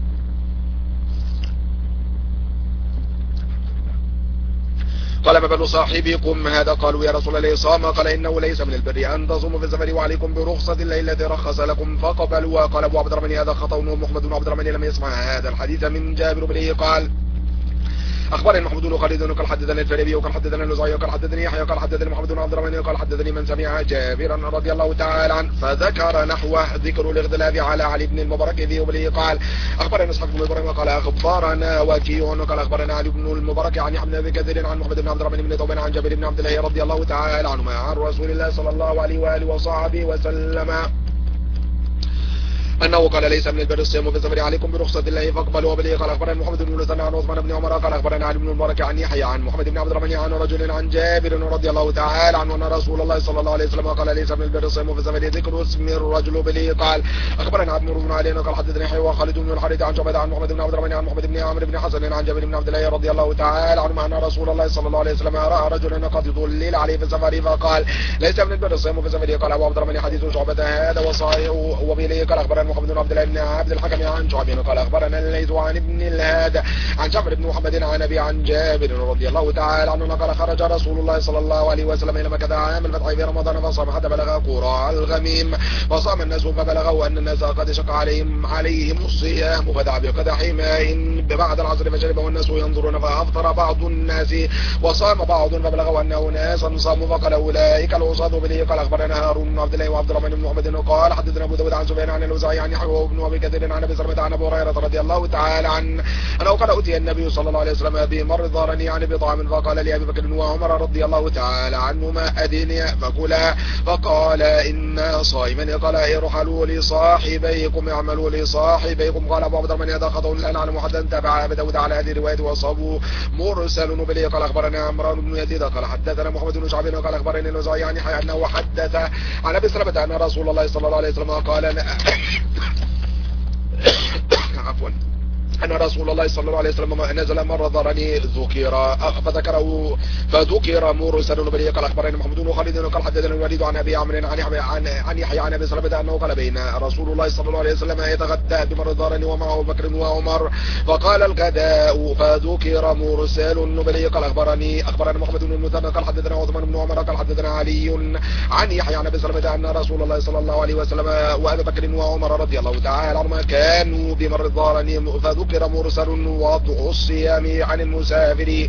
قال ما بال صاحبكم هذا؟ قالوا يا رسول الله صام. قال انه ليس من البر ان تصوموا في السفر وعليكم برخصة الله التي رخص لكم فقبلوا. قال ابو عبد الرحمن هذا خطأ ومحمد بن عبد الرحمن لم يسمع هذا الحديث من جابر بن قال اخبرني محمود بن خالد وقال حدثنا الفريبي وقال حدثنا الأوزاعي وقال حدثني يحيى وقال حدثني محمد بن عبد الرحمن وقال حدثني من سمع جابرا رضي الله تعالى عنه فذكر نحوه ذكر الاختلاف على علي بن المبارك فيه وبه. قال اخبرنا اسحاق بن ابراهيم وقال اخبرنا وكيع وقال اخبرنا علي بن المبارك عن ابن ابي كثير عن محمد بن عبد الرحمن بن ثوبان عن جابر بن عبد الله رضي الله تعالى عنهما عن رسول الله صلى الله عليه واله وصحبه وسلم أنه قال ليس من البر الصيام في السفر عليكم برخصة الله فاقبلوا. وبه قال أخبرنا محمد بن المثنى عن عثمان بن عمر قال أخبرنا علي بن المبارك عن يحيى عن محمد بن عبد الرحمن عن رجل عن جابر رضي الله تعالى عنه أن رسول الله صلى الله عليه وسلم قال ليس من البر الصيام في السفر ذكر اسم الرجل به. قال أخبرنا عمرو بن علي قال حدثني يحيى وخالد بن الحارث عن شعبة عن محمد بن عبد الرحمن عن محمد بن عمرو بن حسن عن جابر بن عبد الله رضي الله تعالى عنه أن رسول الله صلى الله عليه وسلم رأى رجلا قد ضلل عليه في السفر فقال ليس من البر الصيام في السفر. قال أبو عبد الرحمن حديث شعبة هذا وصحيح. وبه قال أخبرنا محمد بن عبد الله بن عبد الحكم عن شعبة قال أخبرنا الليث عن ابن الهاد عن جعفر بن محمد عن أبي عن جابر رضي الله تعالى عنه قال خرج رسول الله صلى الله عليه وسلم إلى مكة عام الفتح في رمضان فصام حتى بلغ قراء الغميم فصام الناس فبلغوا أن الناس قد شق عليهم عليهم الصيام فدعا بقدح ماء بعد العصر فشرب والناس ينظرون فأفطر بعض الناس وصام بعض فبلغوا أنه ناسا صاموا فقال أولئك العصاة. به قال أخبرنا هارون بن عبد الله وعبد الرحمن بن محمد قال حدثنا أبو داود عن سفيان عن الأوزاعي عن يحيى وابن أبي كثير عن أبي سلمة عن أبي هريرة رضي الله تعالى عنه أنه قال أتي النبي صلى الله عليه وسلم بمرض رني عن بطعام فقال لأبي بكر وعمر رضي الله تعالى عنهما أدني فكلا فقال إنا صائما. قال ارحلوا لصاحبيكم اعملوا لصاحبيكم. قال أبو عبد الرحمن هذا خطأ لا نعلم حتى تبع أبي داود على هذه الرواية وصابوا مرسل. وبه قال أخبرنا عمران بن يزيد قال حدثنا محمد بن شعبان قال أخبرني الأوزاعي عن يحيى أنه حدث عن أبي سلمة أن رسول الله صلى الله عليه وسلم قال عفوا أن رسول الله صلى الله عليه وسلم نزل مرة ضرني ذكر فذكره فذكر مرسل. وبه قال أخبرنا محمد بن خالد قال حدثنا الوليد عن أبي عمرو عن عن يحيى عن أبي سلمة أنه قال بين رسول الله صلى الله عليه وسلم يتغدى بمرة ضرني ومعه بكر وعمر فقال الغداء فذكر مرسل. وبه قال أخبرني أخبرنا محمد بن المثنى قال حدثنا عثمان بن عمر قال حدثنا علي عن يحيى عن أبي سلمة أن رسول الله صلى الله عليه وسلم وأبي بكر وعمر رضي الله تعالى عنهما كانوا بمرة ضرني ذكر مرسل وضع الصيام عن المسافر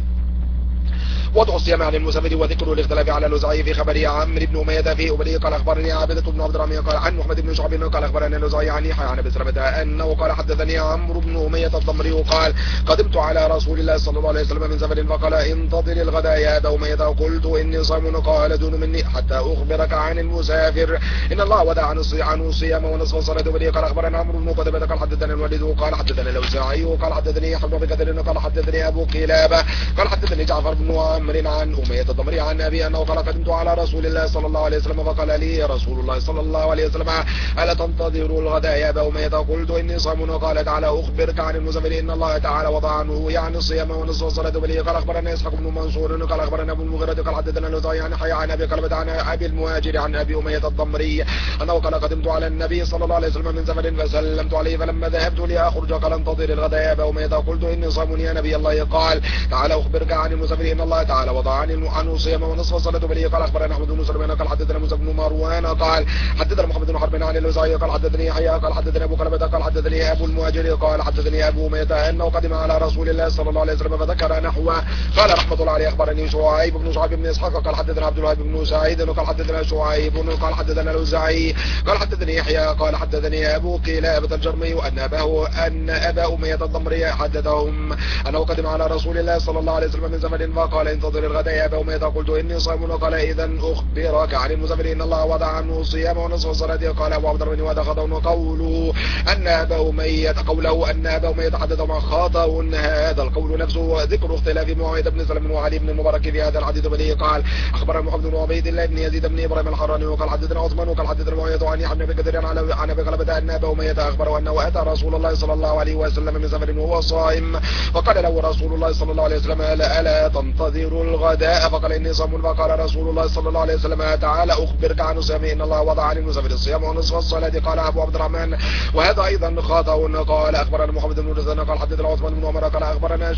وضع الصيام عن المسافر وذكر الاختلاف على الأوزاعي في خبر عمرو بن أمية في أبي قال أخبرني عابدة بن عبد الرحمن قال عن محمد بن شعب قال أخبرني الأوزاعي عن يحيى عن أبي سلمة أنه قال حدثني عمرو بن أمية الضمري قال قدمت على رسول الله صلى الله عليه وسلم من سفر فقال انتظر الغداء يا أبا أمية قلت إني صائم قال دون مني حتى أخبرك عن المسافر إن الله ودع عن الصيام ونصف الصلاة. وبه قال أخبرنا عمرو بن قتيبة قال حدثني الوليد قال حدثني الأوزاعي قال حدثني يحيى بن كثير قال حدثني أبو قلابة قال حدثني جعفر بن عمرو عن أمية الضمري عن أبي أنه قال قدمت على رسول الله صلى الله عليه وسلم فقال لي رسول الله صلى الله عليه وسلم ألا تنتظر الغداء يا أبا أمية قلت إني صائم قال تعالى أخبرك عن المسافر إن الله تعالى وضع عنه يعني الصيام ونصف الصلاة. وبه قال أخبرنا إسحاق بن منصور قال أخبرنا أبو المغيرة قال حدثنا الأوزاعي عن يحيى عن أبي قلبة عن أبي المهاجر عن أبي أمية الضمري أنه قال قدمت على النبي صلى الله عليه وسلم من سفر فسلمت عليه فلما ذهبت لأخرج قال انتظر الغداء يا أبا أمية قلت إني صائم يا نبي الله قال تعالى أخبرك عن المسافر إن الله تعالى وضع عنه صيام ونصف الصلاة. وبه قال أخبرنا أحمد بن سليمان قال حدثنا موسى بن مروان قال حدثنا محمد بن حرب عن الأوزاعي قال حدثني يحيى قال حدثني أبو قلبة قال حدثني أبو المهاجر قال حدثني أبو أمية أنه قدم على رسول الله صلى الله عليه وسلم فذكر نحوه. قال رحمة الله عليه أخبرني شعيب بن شعيب بن إسحاق قال حدثنا عبد الله بن سعيد قال حدثنا شعيب قال حدثنا الأوزاعي قال حدثني يحيى قال حدثني أبو قلابة الجرمي أن أباه أن أبا أمية الضمري حدثهم أنه قدم على رسول الله صلى الله عليه وسلم من سفر فقال انتظر الغداء يا أبا أمية قلت إني صائم قال إذا أخبرك عن المسافر إن الله وضع عنه الصيام ونصف الصلاة. قال أبو عبد الرحمن وهذا خطأ قوله أن أبا أمية قوله أن أبا أمية حدث مع خطأ هذا القول نفسه ذكر اختلاف معاوية بن سلم وعلي بن المبارك في هذا الحديث. وبه قال أخبرنا محمد بن عبيد الله بن يزيد بن إبراهيم الحراني وقال حدثنا عثمان وقال حدثنا معاوية عن يحيى بن كثير عن أبي قلبة أن أبا أمية أخبره أنه أتى رسول الله صلى الله عليه وسلم من سفر وهو صائم فقال له رسول الله صلى الله عليه وسلم ألا تنتظر الغداء فقال إني صائم فقال رسول الله صلى الله عليه وسلم تعالى أخبرك عن الصيام إن الله وضع عن المسافر الصيام ونصف الصلاة. قال أبو عبد الرحمن وهذا أيضا خطأ. قال أخبرنا محمد بن رزان قال حدثنا عثمان بن عمر قال أخبرنا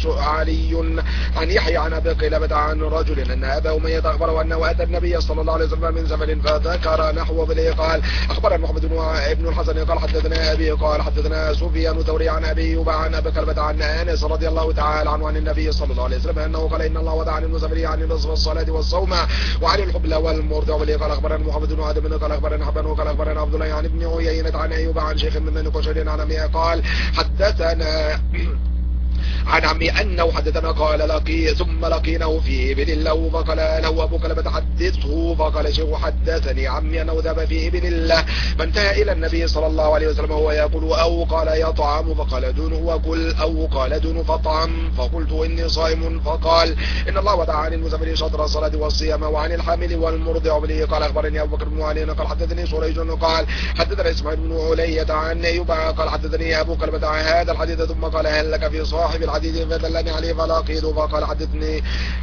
علي عن يحيى عن أبي قلابة عن رجل أن أبا أمية أخبره أنه أتى النبي صلى الله عليه وسلم من سفر فذكر نحو بله. قال أخبرنا محمد بن الحسن قال حدثنا أبي قال حدثنا سفيان الثوري عن أبي أيوب عن أبي قلابة عن أنس رضي الله تعالى عنه عن النبي صلى الله عليه وسلم أنه قال إن الله وضع عن المسافر عن نصف الصلاة والصوم وعن الحبل والمرضع. وبه قال أخبرنا محمد بن آدم قال أخبرنا حبان وقال أخبرنا عبد الله عن ابن عيينة عن أيوب عن شيخ من بني قشير عن أمي قال حدثنا عن عمي أنه حدثنا قال لقي ثم لقيناه في إبل له فقال له أبو كلمة حدثه فقال شيخ حدثني عمي أنه ذهب في إبل الله فانتهى إلى النبي صلى الله عليه وسلم وهو يأكل أو قال يطعم فقال دون وكل أو قال دون فطعم فقلت إني صائم فقال إن الله وضع عن المسافر شطر الصلاة والصيام وعن الحامل والمرضع به قال أخبرني أبو بكر بن علي قال حدثني سريج قال حدثنا إسماعيل بن علية عن أيوب قال حدثني أبو كلمة عن هذا الحديث ثم قال هل لك في صاحب الحديث فدلني عليه فلاقيته فقال حدثني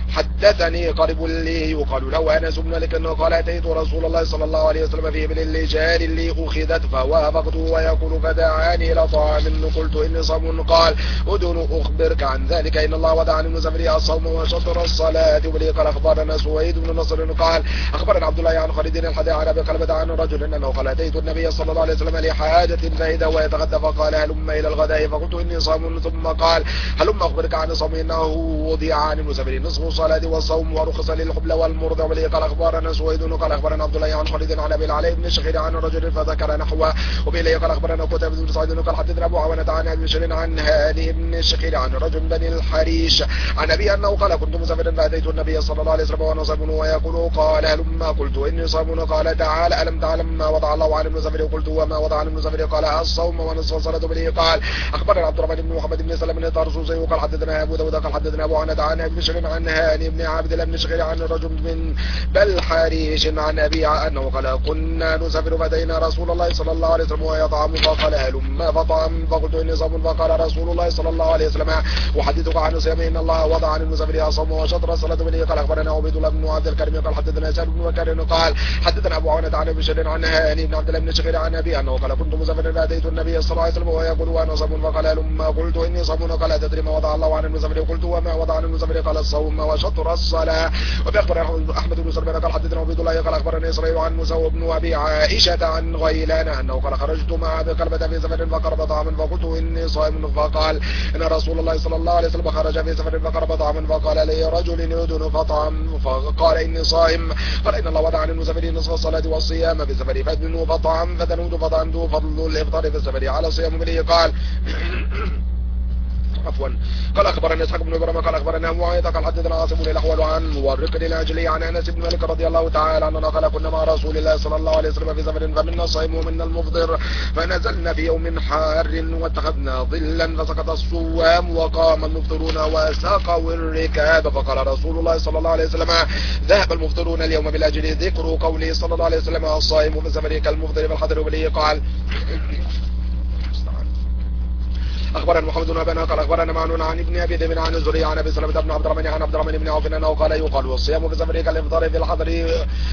حدثني قريب لي يقال له أنس بن مالك أنه قال أتيت رسول الله صلى الله عليه وسلم في ابن اللجال اللي أخذت فوافقته ويقول فدعاني إلى طعام قلت إني صوم قال أدن أخبرك عن ذلك إن الله وضع عن المسافر الصوم وشطر الصلاة ولي قال أخبرنا سويد بن نصر قال أخبرنا عبد الله عن خالد الحديث عن أبي قلبة عن رجل أنه قال أتيت النبي صلى الله عليه وسلم لحاجة فإذا هو يتغدى فقال هلم إلى الغداء فقلت إني صوم ثم قال هلم أخبرك عن صوم إنه وضع عن المسافر نصف الصلاة والصوم ورخص للحبل والمرضع ولي قال أخبرنا سويد قال أخبرنا عبد الله عن خالد عن أبي العلي بن شخير عن رجل فذكر نحوه وبإليه قال أخبرنا قتيبة بن سعيد قال حدثنا أبو عوانة عن أبي بشر عن هاني بن شخير عن رجل بني الحريش عن أبي أنه قال كنت مسافرا فأتيت النبي صلى الله عليه وسلم وأنا صائم ويقول قال هلما قلت إني صائم قال تعال ألم تعلم ما وضع الله عن المسافر قلت وما وضع عن المسافر قال الصوم ونصف الصلاة به قال أخبرنا عبد الرحمن بن محمد بن سلم بن طرسوسي قال حدثنا أبو داود قال حدثنا أبو عوانة عن أبي بشر عن هاني بن عبد الله بن شخير عن رجل من بل حريش عن أبي أنه قال كنا نسافر فأتينا رسول الله صلى الله عليه وسلم ويطعم فقال هلما فطعم فقلت إني صوم فقال رسول الله صلى الله عليه وسلم وحدثك عن صيام إن الله وضع عن المسافر صوم وشطر الصلاة به قال أخبرنا عبيد الله بن عبد الكريم قال حدثنا سعد بن وكار قال حدثنا أبو عوانة عن أبي بشر عن هاني بن عبد الله بن شخير عن أبي أنه قال كنت مسافرا فأتيت النبي صلى الله عليه وسلم ويقول وأنا صوم فقال هلما قلت إني صوم قال تدري ما وضع الله عن المسافر قلت وما وضع عن المسافر قال الصوم وشطر الصلاة وبأخبر أحمد بن سلمان قال حدثنا عبيد الله قال أخبرني إسرائيل عن موسى بن أبي عائشة عن غيلان أنه قال خرجت مع أبي قلبة في سفر فقرب طعاما فقلت إني صائم فقال إن رسول الله صلى الله عليه وسلم خرج في سفر فقرب طعاما فقال لي رجل يدن فطعم فقال إني صائم قال إن الله وضع عن المسافر نصف الصلاة والصيام في السفر فدنوا فطعم فدنوت فطعمت فضل الإفطار في السفر على الصيام به قال عفوا قال أخبرنا إسحاق بن إبراهيم قال أخبرنا معاذ قال حدثنا عاصم بن الأحول عن مورق الأجلي عن أنس بن مالك رضي الله تعالى عنه قال كنا مع رسول الله صلى الله عليه وسلم في سفر فمنا الصائم ومنا المفطر فنزلنا في يوم حار واتخذنا ظلا فسقط الصوام وقام المفطرون وساقوا الركاب فقال رسول الله صلى الله عليه وسلم ذهب المفطرون اليوم بالأجل ذكر قوله صلى الله عليه وسلم الصائم في سفر كالمفطر في الحضر وبه قال أخبرنا محمد بن أبي قال أخبرنا معن عن ابن أبي ذئب عن الزهري عن أبي سلمة بن عبد الرحمن عن عبد الرحمن بن عوف أنه قال يقال والصيام في سفر كالإفطار في الحضر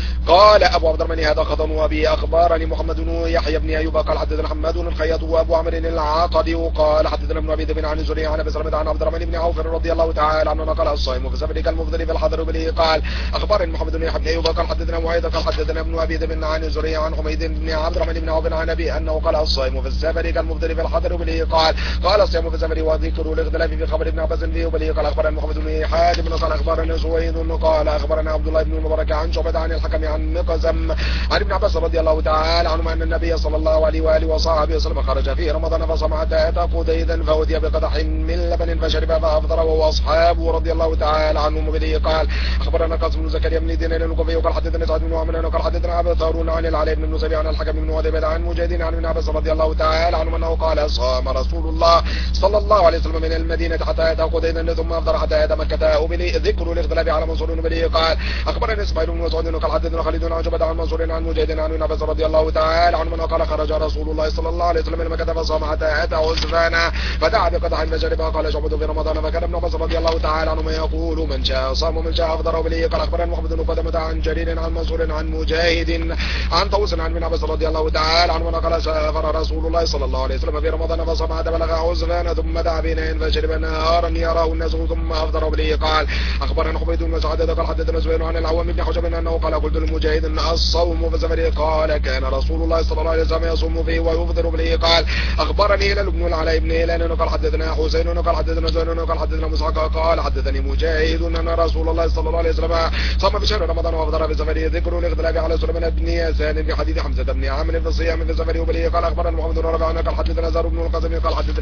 قال أبو عبد الرحمن هذا خطأ وأبي أخبرني محمد بن يحيى بن أيوب قال حدثنا حماد الخياط وأبو عمرو العاقدي قال حدثنا ابن أبي ذئب عن الزهري عن أبي سلمة عن عبد الرحمن بن عوف رضي الله تعالى عنه قال الصائم في سفر كالمفطر في الحضر به قال أخبرني محمد بن يحيى بن أيوب قال حدثنا معاذ قال حدثنا ابن أبي ذئب عن الزهري عن حميد بن عبد الرحمن بن عوف عن أبي أنه قال الصائم في السفر كالمفطر في الحضر به قال قال الصيام في السفر وذكر الاختلاف في خبر ابن عباس فيه وبليه قال أخبرنا محمد بن حاتم قال أخبرنا سويد قال أخبرنا عبد الله بن المبارك عن شعبة عن الحكم عن مقزم عن ابن عباس رضي الله تعالى عنه أن النبي صلى الله عليه وآله وصحبه وسلم خرج في رمضان فصام حتى أتى قديدا فأتي بقدح من لبن فشرب فأفطر وهو أصحابه رضي الله تعالى عنهم وبليه قال أخبرنا قاسم بن زكريا بن دينار الكوفي قال حدثنا سعد بن عمرو قال حدثنا أبي هارون عن العلي بن المسيب عن الحكم بن عتيبة عن مجاهد عن ابن عباس رضي الله تعالى عنه أنه قال صام رسول الله صلى الله عليه وسلم من المدينة حتى أتى قديدا ثم أفطر حتى أتى مكة وبلي ذكر الاختلاف على منصور وبلي قال أخبرنا إسماعيل بن مسعود قال حدثنا خالد عن شعبة عن منصور عن مجاهد عن ابن عباس رضي الله تعالى عنه أنه قال خرج رسول الله صلى الله عليه وسلم من مكة فصام حتى أتى عزفانا فدعا بقدح فشرب قال شعبة في رمضان فكان ابن عباس رضي الله تعالى عنه يقول من شاء صام ومن شاء أفطر وبلي قال أخبرنا محمد بن قدامة عن جرير عن منصور عن مجاهد عن طوس عن ابن عباس رضي الله تعالى عنه قال سافر رسول الله صلى الله عليه وسلم في رمضان فصام حتى بلغ عزفانا ثم دعا بناء فشرب نهارا يراه الناس ثم أفطر وبلي قال أخبرنا حميد بن سعد قال حدثنا زهير عن العوام بن حجب أنه قال قلت للمجاهد أن الصوم في سفر قال كان رسول الله صلى الله عليه وسلم يصوم فيه ويفطر به قال أخبرني هلال بن العلاء بن هلال قال حدثنا حسين قال حدثنا زهير قال حدثنا مسعق قال حدثني مجاهد أن رسول الله صلى الله عليه وسلم صام في شهر رمضان وأفطر في سفره ذكر الاختلاف على سليمان بن يسان في حديث حمزة بن عامر في الصيام في سفره وبه قال أخبرنا محمد بن ربيعة قال حدثنا زهر بن القاسم قال حدثنا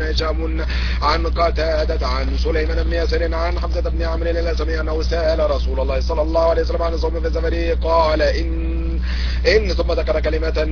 حدثنا هشام عن قتادة عن سليمان بن يسار عن حمزة بن عمرو الأسلمي أنه سأل رسول الله صلى الله عليه وسلم عن الصوم في السفر قال إن إن ثم ذكر كلمة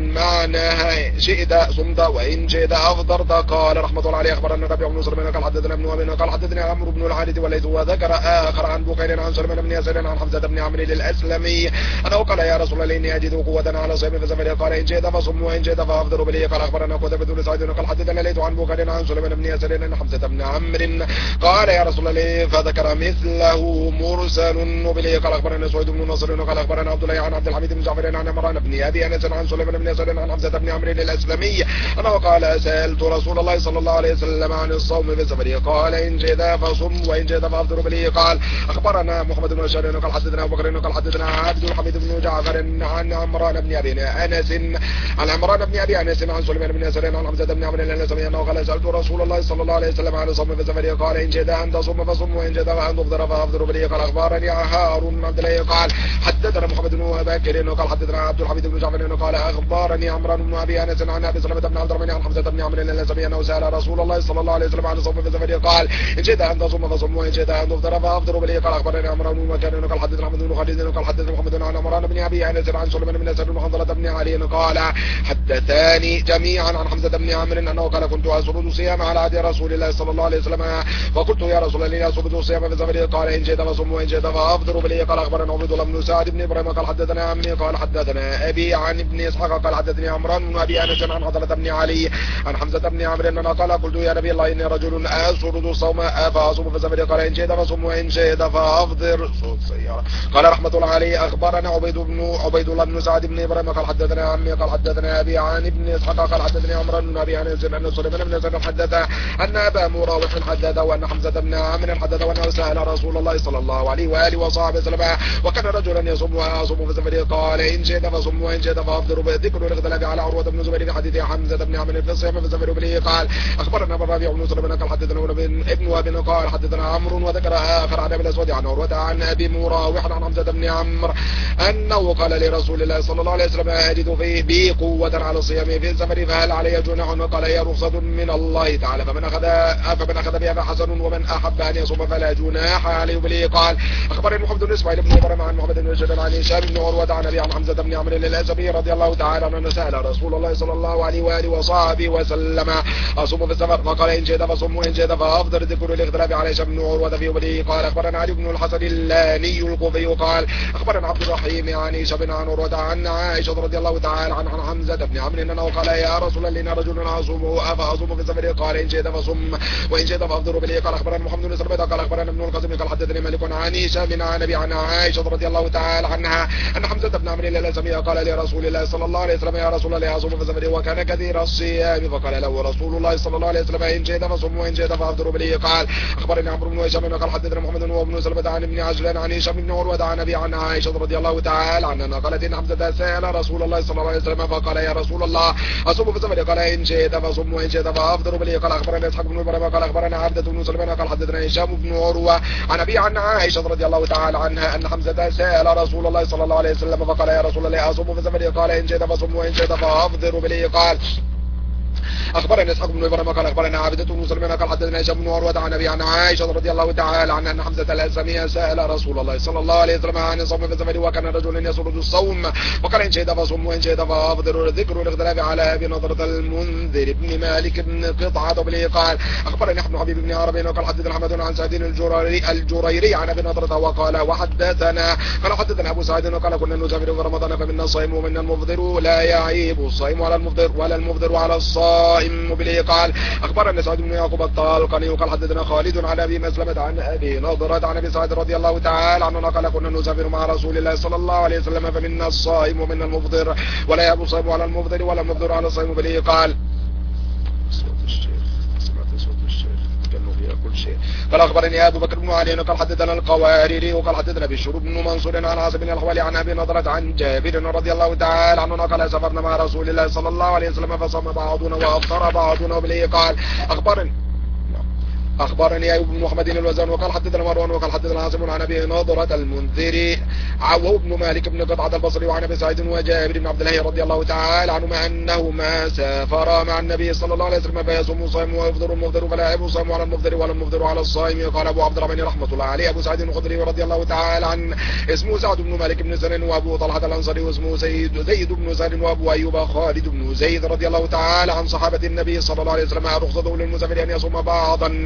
معناها شئت صمت وإن شئت أفطرت. قال رحمة الله عليه أخبرنا ربيع بن سليمان قال حدثنا ابن وهب قال حدثنا عمرو بن الحارث والليث وذكر آخر عن بكير عن سليمان بن يسار عن حمزة بن عمرو الأسلمي أنه قال يا رسول الله إني أجد قوة على صيام في السفر قال إن شئت فصم وإن شئت فأفطر به. قال أخبرنا قتيبة بن سعيد قال حدثنا الليث عن بكير عن سليمان بن يسار عن حمزة بن عمرو قال يا رسول الله فذكر مثله مرسل وبه. قال أخبرنا سعيد بن نصر قال أخبرنا عبد الله عن عبد الحميد بن جعفر عن عمران بن أبي أنس عن سليمان بن يسار عن حمزة بن عمرو الأسلمي أنه قال سألت رسول الله صلى الله عليه وسلم عن الصوم في السفر قال إن شئت فصم وإن شئت فأفطر به. قال أخبرنا محمد بن بشار قال حدثنا أبو بكر قال حدثنا عبد الحميد بن جعفر عن عمران بن أبي أنس عن عمران بن أبي أنس عن سليمان بن يسار عن حمزة بن عمرو الأسلمي أنه قال سألت رسول الله صلى الله عليه وسلم عن الصوم في السفر قال إن شئت أن تصوم فصم وإن شئت أن تفطر فأفطر به. قال أخبرني هارون بن عبد الله قال حدثنا محمد بن بكر قال حدثنا عبد الحميد بن جعفر قال أخبرني عمران بن أبي أنس عن أبي سلمة بن عبد الرحمن عن حمزة بن عمرو الأسلمي أنه سأل رسول الله صلى الله عليه وسلم عن الصوم في السفر قال إن شئت أن تصوم فصم وإن شئت أن تفطر فأفطر به. قال أخبرني عمران بن بكر قال حدثنا محمد بن خالد قال حدثنا محمد عن عمران بن أبي أنس عن سليمان بن يسار بن حنظلة بن علي قال حدثاني جميعا عن حمزة بن عمرو أنه قال كنت أسرد صيام على عهد رسول الله صلى الله عليه وسلم فقلت يا رسول الله أسرد الصيام في السفر قال إن شئت فصم وإن شئت فأفطر به. قال أخبرنا عبد الله بن سعد بن إبراهيم قال حدثنا عمي قال حدثنا أبي عن ابن إسحاق قال حدثني عمران بن أبي أنس عن حضرة بن علي عن حمزة بن عمرو أنه قال قلت يا نبي الله إني رجل أسرد الصوم أفأصوم في السفر قال إن شئت فصم وإن شئت فأفطر. صوت سيارة. قال رحمة الله عليه أخبرنا عبيد بن عبيد الله بن سعد بن إبراهيم قال حدثنا عمي قال حدثنا أبي عن ابن إسحاق قال حدثني عمران بن أبي أنس أن سليمان بن يسار حدث أن أبا مراوح حدث وأن حمزة بن عمرو حدث وأنه سأل رسول الله صلى الله عليه وآله وصحبه وسلم وكان رجلا يصوم ويصوم في السفر قال إن شئت فصم وإن شئت فأفطر به. ذكر الاختلاف على عروة بن زبير في حديث حمزة بن عمرو في الصيام في السفر به. قال أخبرنا الربيع بن سليمان قال حدثنا ابن وهب قال حدثنا عمرو وذكر آخر عن أبي الأسود عن عروة عن أبي مراوح عن حمزة بن عمرو أنه قال لرسول الله صلى الله عليه وسلم أجد فيه بي قوة على الصيام في السفر فهل علي جناح؟ قال هي رخصة من الله تعالى فمن أخذ فمن أخذ بها فحسن ومن أحب أن يصوم فلا جناح عليه به. قال أخبرني محمد بن إسماعيل بن إبراهيم عن محمد بن جدل عن هشام بن عروة عن أبي عن حمزة بن عمرو الأسلمي رضي الله تعالى عنه سأل رسول الله صلى الله عليه وآله وصحبه وسلم أصوم في السفر فقال إن شئت فصم وإن شئت فأفطر. ذكر الاختلاف على هشام بن عروة في وله. قال أخبرنا علي بن الحسن اللاني الكوفي قال أخبرنا عبد الرحيم عن هشام عن عروة عن عائشة رضي الله تعالى عن حمزة بن عمرو أنه قال يا رسول الله إن رجل أصوم أفأصوم في السفر قال إن شئت فصم وإن شئت فأفطر به. قال أخبرنا محمد بن سلمة قال أخبرنا ابن القاسم قال حدثني مالك عن هشام عن أبي عن عائشة رضي الله تعالى عنها أن حمزة بن عمرو الأسلمي قال لرسول الله صلى الله عليه وسلم يا رسول الله أصوم في السفر وكان كثير الصيام فقال له رسول الله صلى الله عليه وسلم إن شئت فصم وإن شئت فأفطر به. قال أخبرني عمرو بن هشام قال حدثنا محمد وابن سلمة عن ابن عجلان عن هشام بن عروة عن أبي عن عائشة رضي الله تعالى عنها قالت إن حمزة سأل رسول الله صلى الله عليه وسلم فقال يا رسول الله أصوم في السفر قال إن شئت فصم وإن شئت فأفطر به. قال أخبرنا إسحاق بن إبراهيم قال أخبرنا عبدة بن سليمان قال حدثنا هشام بن عروة عن أبي عن عائشة رضي الله تعالى عنها أن حمزة سأل رسول الله صلى الله عليه وسلم فقال يا رسول الله أصوم في السفر قال إن شئت فصم وإن شئت فأفطر به. قال أخبرنا إسحاق بن إبراهيم قال أخبرنا عبدة بن سليمان قال حدثنا هشام بن عروة عن أبي عن عائشة رضي الله تعالى عنها أن حمزة الأسلمي سأل رسول الله صلى الله عليه وسلم عن الصوم في السفر وكان رجلا يسرد الصوم وقال إن شئت فصم وإن شئت فأفطر. ذكر الاختلاف على أبي نضرة المنذر بن مالك بن قطعة بن قال أخبرني ابن حبيب بن عربي قال حدثنا حمد عن سعيد الجريري الجريري عن أبي نضرة وقال وحدثنا قال حدثنا أبو سعيد قال كنا نسافر في رمضان فمنا الصائم ومنا المفطر لا يعيب الصائم على المفطر ولا المفطر على الصائم به. قال أخبرنا سعد بن يعقوب الطالقاني قال حدثنا خالد عن أبي مسلمة عن أبي نضرة عن أبي سعد رضي الله تعالى عنه قال كنا نسافر مع رسول الله صلى الله عليه وسلم فمنا الصائم ومنا المفطر ولا يعيب الصائم على المفطر ولا المفطر على الصائم به. قال كل شيء. قال أخبرني أبو بكر بن علي قال حدثنا القواريري وقال حدثنا بشر بن منصور عن عاصم بن الحوالي عن أبي نضرة عن جابر رضي الله تعالى عنه قال سافرنا مع رسول الله صلى الله عليه وسلم فصام بعضنا وأفطر بعضنا به. قال أخبرني أخبرني أيوب بن محمد الوزان وقال حدثنا مروان وقال حدثنا عاصم عن أبي نضرة المنذري وهو بن مالك بن قطعة البصري وعن أبي سعيد وجابر بن عبد الله رضي الله تعالى عنهما أنهما سافرا مع النبي صلى الله عليه وسلم فيصوم الصائم ويفطر المفطر فلا يعيب الصائم على المفطر ولا المفطر على الصائم. قال أبو عبد الرحمن رحمة الله عليه أبو سعيد الخدري رضي الله تعالى عنه اسمه سعد بن مالك بن سنان وأبو طلحة الأنصاري واسمه زيد زيد بن سهل وأبو أيوب خالد بن زيد رضي الله تعالى عن صحابة النبي صلى الله عليه وسلم رخصته للمسافر أن يصوم بعضا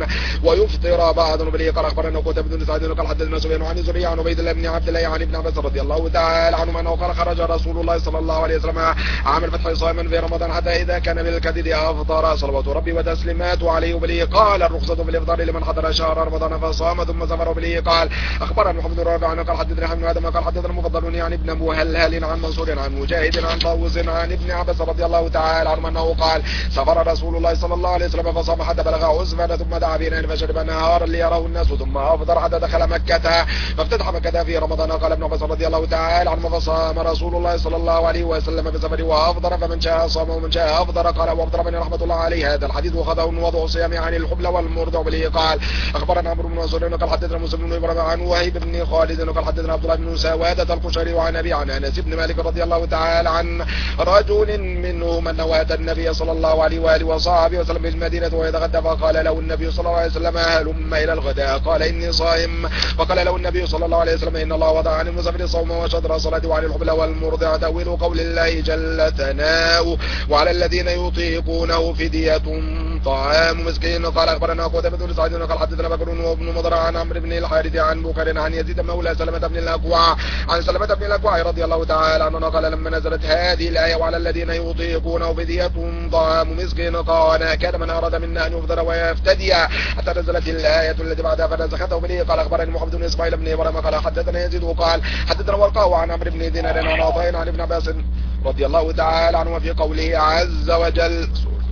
ويفطر بعضا. وبه قال أخبرنا قتيبة بن سعيد قال حدثنا سفيان عن الزهري عن عبيد الله بن عبد الله عن ابن عباس رضي الله تعالى عنهما أنه قال خرج رسول الله صلى الله عليه وسلم عام الفتح صائما في رمضان حتى إذا كان بالكدد أفطر صلوات ربي وتسليمات عليه. وبه قال الرخصة في الإفطار لمن حضر شهر رمضان فصام ثم سافر. وبه قال أخبرنا محمد بن رافع قال حدثنا حمد آدم قال حدثنا المفضل عن ابن مهلهل عن منصور عن مجاهد عن طاووس عن ابن عباس رضي الله تعالى عنه أنه قال سافر رسول الله صلى الله عليه وسلم فصام حتى بلغ عزفان ثم دعا بينين فشرب نهارا ليراه الناس ثم أفطر حتى دخل مكة فافتتح مكة في رمضان. قال ابن عباس رضي الله تعالى عنه فصام رسول الله صلى الله عليه وسلم بسفر وأفطر فمن شاء صام ومن شاء أفطر. قال أبو عبد الرحمن رحمة الله عليه هذا الحديث وخذه وضع صيام عن الحبل والمرضع. وبه قال أخبرنا عمرو بن منصور قال حدثنا مسلم بن إبراهيم عن وهيب بن خالد قال حدثنا عبد الله بن سوادة القشري وعن أبي عن أنس بن مالك رضي الله تعالى عن رجل منهم أنه أتى النبي صلى الله عليه وآله وصحبه وسلم بالمدينة ويتغدى فقال له النبي صلى الله عليه وسلم هلم إلى الغداء قال إني صائم. فقال له النبي صلى الله عليه وسلم إن الله وضع عن المسافر الصوم وشطر الصلاة وعن الحبل والمرضع تأويل قول الله جل ثناؤه وعلى الذين يطيقونه فدية طعام مسكين. قال أخبرنا قتيبة بن سعيد قال حدثنا بكر وابن مضر عن عمرو بن الحارث عن بكر عن يزيد مولى سلمة بن الأكوع عن سلمة بن الأكوع رضي الله تعالى عنه قال لما نزلت هذه الآية وعلى الذين يطيقونه فدية طعام مسكين قال كان من أراد منا أن يفطر ويفتدي حتى نزلت الآية التي بعدها فنسخته. به قال أخبرني محمد بن إسماعيل بن إبراهيم قال حدثنا يزيد وقال حدثنا ورقاء عن عمرو بن دينار عن عطاء عن ابن عباس رضي الله تعالى عنه في قوله عز وجل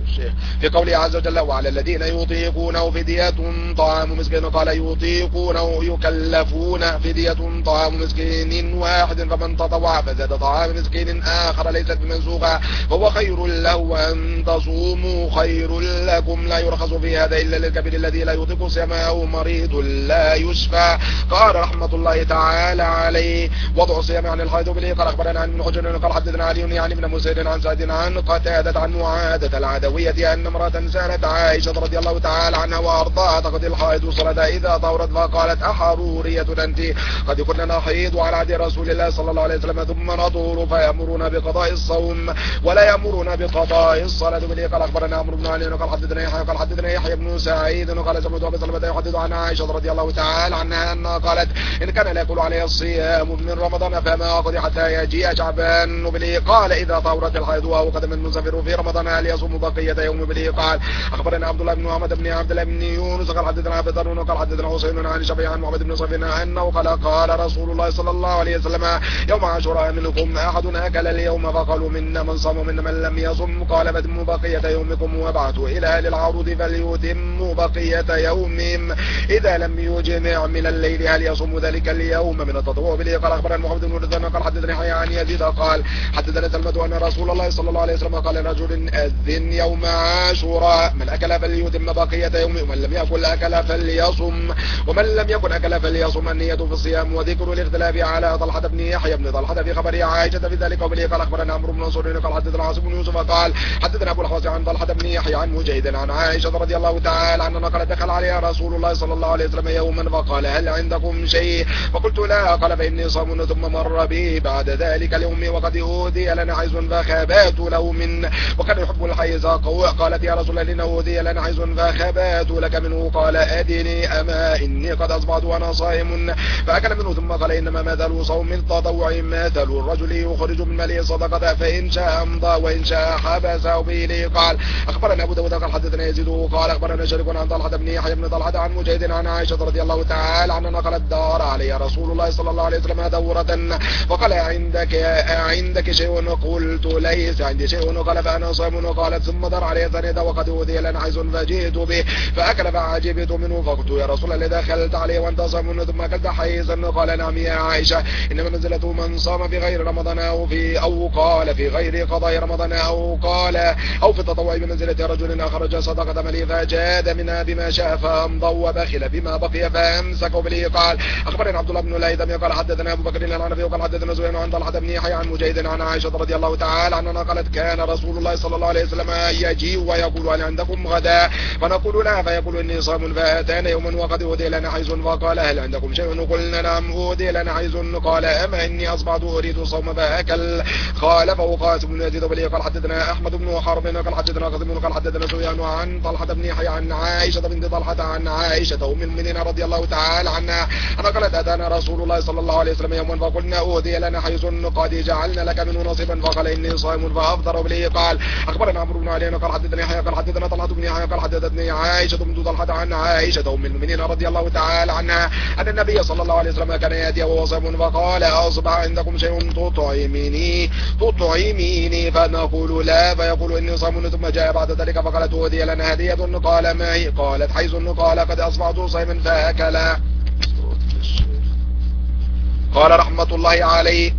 في قوله عز وجل وعلى الذين يطيقونه فدية طعام مسكين قال يطيقونه يكلفون فدية طعام مسكين واحد فمن تطوع فزاد طعام مسكين آخر ليست بمنسوخة فهو خير له وأن تصوموا خير لكم لا يرخص في هذا إلا للكبير الذي لا يطيق صيامه أو مريض لا يشفى. قال رحمة الله تعالى عليه وضع صيام عن الحيض. به قال أخبرنا عن ابن حجر قال حدثنا علي يعني ابن مسير عن سعد عن قتادة عن معادة العدوية أن امرأة سألت عائشة رضي الله تعالى عنها وأرضاها تقضي الحائض صلاة إذا طهرت فقالت أحرورية أنت قد كنا نحيض على عهد رسول الله صلى الله عليه وسلم ثم نطهر فيأمرون بقضاء الصوم ولا يأمرون بقضاء الصلاة. به قال أخبرنا عمرو بن علي قال حدثنا يحيى قال حدثنا يحيى بن سعيد قال سمعت أبي سلمة يحدث عن عائشة رضي الله تعالى عنها أنها قالت إن كان لا يقول عليه الصيام من رمضان فما قضي حتى يجيء شعبان. به قال إذا طهرت الحائض وهو قدم المسافر في رمضان هل يصوم بقية يوم. به قال أخبرنا عبد الله بن محمد بن عبد الله بن يونس قال حدثنا عبد الله قال حدثنا حسين عن شفيع عن محمد بن صفين أنه قال قال رسول الله صلى الله عليه وسلم يوم عاشوراء منكم أحد أكل اليوم فقالوا منا من صام ومنا من لم يصم قال فاتموا بقية يومكم وابعثوا إلى أهل العروض فليتموا بقية يومهم إذا لم يجمع من الليل هل يصوم ذلك اليوم من التطوع. به قال أخبرنا محمد بن رضوان قال حدثني حيى عن يزيد قال حدثنا سلمة أن رسول الله صلى الله عليه وسلم قال رجل أذن يوم عاشوراء من أكل فليتم بقية يومه ومن لم يأكل أكل فليصم ومن لم يكن أكل فليصم. النية في الصيام. وذكر الاختلاف على طلحة بن يحيى بن طلحة في خبر عائشة في ذلك. وبه قال أخبرنا عمرو بن منصور قال حدثنا عاصم بن يوسف قال حدثنا أبو الحوصي عن طلحة بن يحيى عن مجاهد عن عائشة رضي الله تعالى عنها قال دخل عليها رسول الله صلى الله عليه وسلم يوما فقال هل عندكم شيء فقلت لا قال فإني صام ثم مر به بعد ذلك اليوم وقد أودي لنا عز فخبات له من وكان يحب الحيز قالت يا رسول الله إنه أودي لنا عز فخبات لك منه قال أدني أما إني قد أصبحت وأنا صائم فأكل منه ثم قال إنما مثل صوم التطوع مثل الرجل يخرج من ماله صدقة فإن شاء أمضى وإن شاء حبس أو به. قال أخبرنا أبو داود قال حدثنا يزيد قال أخبرنا شريك عن طلحة بن يحيى بن طلحة عن مجاهد عن عائشة رضي الله تعالى عنها قالت دار علي رسول الله صلى الله عليه وسلم دورة فقال عندك عندك شيء قلت ليس عندي شيء قال فأنا صائم قالت ثم فأنكر عليه ثانية وقد أوذي لنا حيث فجئت به فأكل فعجبت منه فقلت يا رسول الله دخلت عليه وانت صائم ثم أكلت حيزا قال نعم يا عائشة إنما منزلته من صام في غير رمضان أو في أو قال في غير قضاء رمضان أو قال أو في التطوع بمنزلة رجل أخرج صدقة ملي فجاد منها بما شاء فأمضى وبخل بما بقي فأمسك به قال أخبرنا عبد الله بن الهيثم قال حدثنا أبو بكر العنفي وقال حدثنا زهير عن طلحة بن يحيى عن مجاهد عن عائشة رضي الله تعالى عنها قالت كان رسول الله صلى الله عليه وسلم يجيء ويقول هل عندكم غدا فنقول لا فيقول إني صائم فأتانا يوما وقد أودي لنا حيز فقال هل عندكم شيء قلنا نعم أودي لنا حيز قال أما إني أصبحت أريد صوم فأكل قال فوقاس بن يزيد بن قال حدثنا أحمد بن حرب قال حدثنا قاسم قال حدثنا سفيان عن طلحة بن يحيى عن عائشة بنت طلحة عن عائشة أم المؤمنين رضي الله تعالى عنها أنا قالت أتانا رسول الله صلى الله عليه وسلم يوما فقلنا أودي لنا حيز قد جعلنا لك منه نصيبا فقال إني صائم فأفطر به قال أخبرنا عمرو بن علي قال حدثني يحيى قال حدثنا طلحة بن يحيى قال حدثتني عائشة بنت طلحة عن عائشة أم المؤمنين رضي الله تعالى عنها أن النبي صلى الله عليه وسلم كان يأتي وهو صائم فقال أصبح عندكم شيء تطعميني تطعميني فنقول لا فيقول إني صائم ثم جاء بعد ذلك فقالت أودي لنا هدية قال ما هي قالت حيز قال قد أصبحت صائما فأكل قال رحمة الله عليه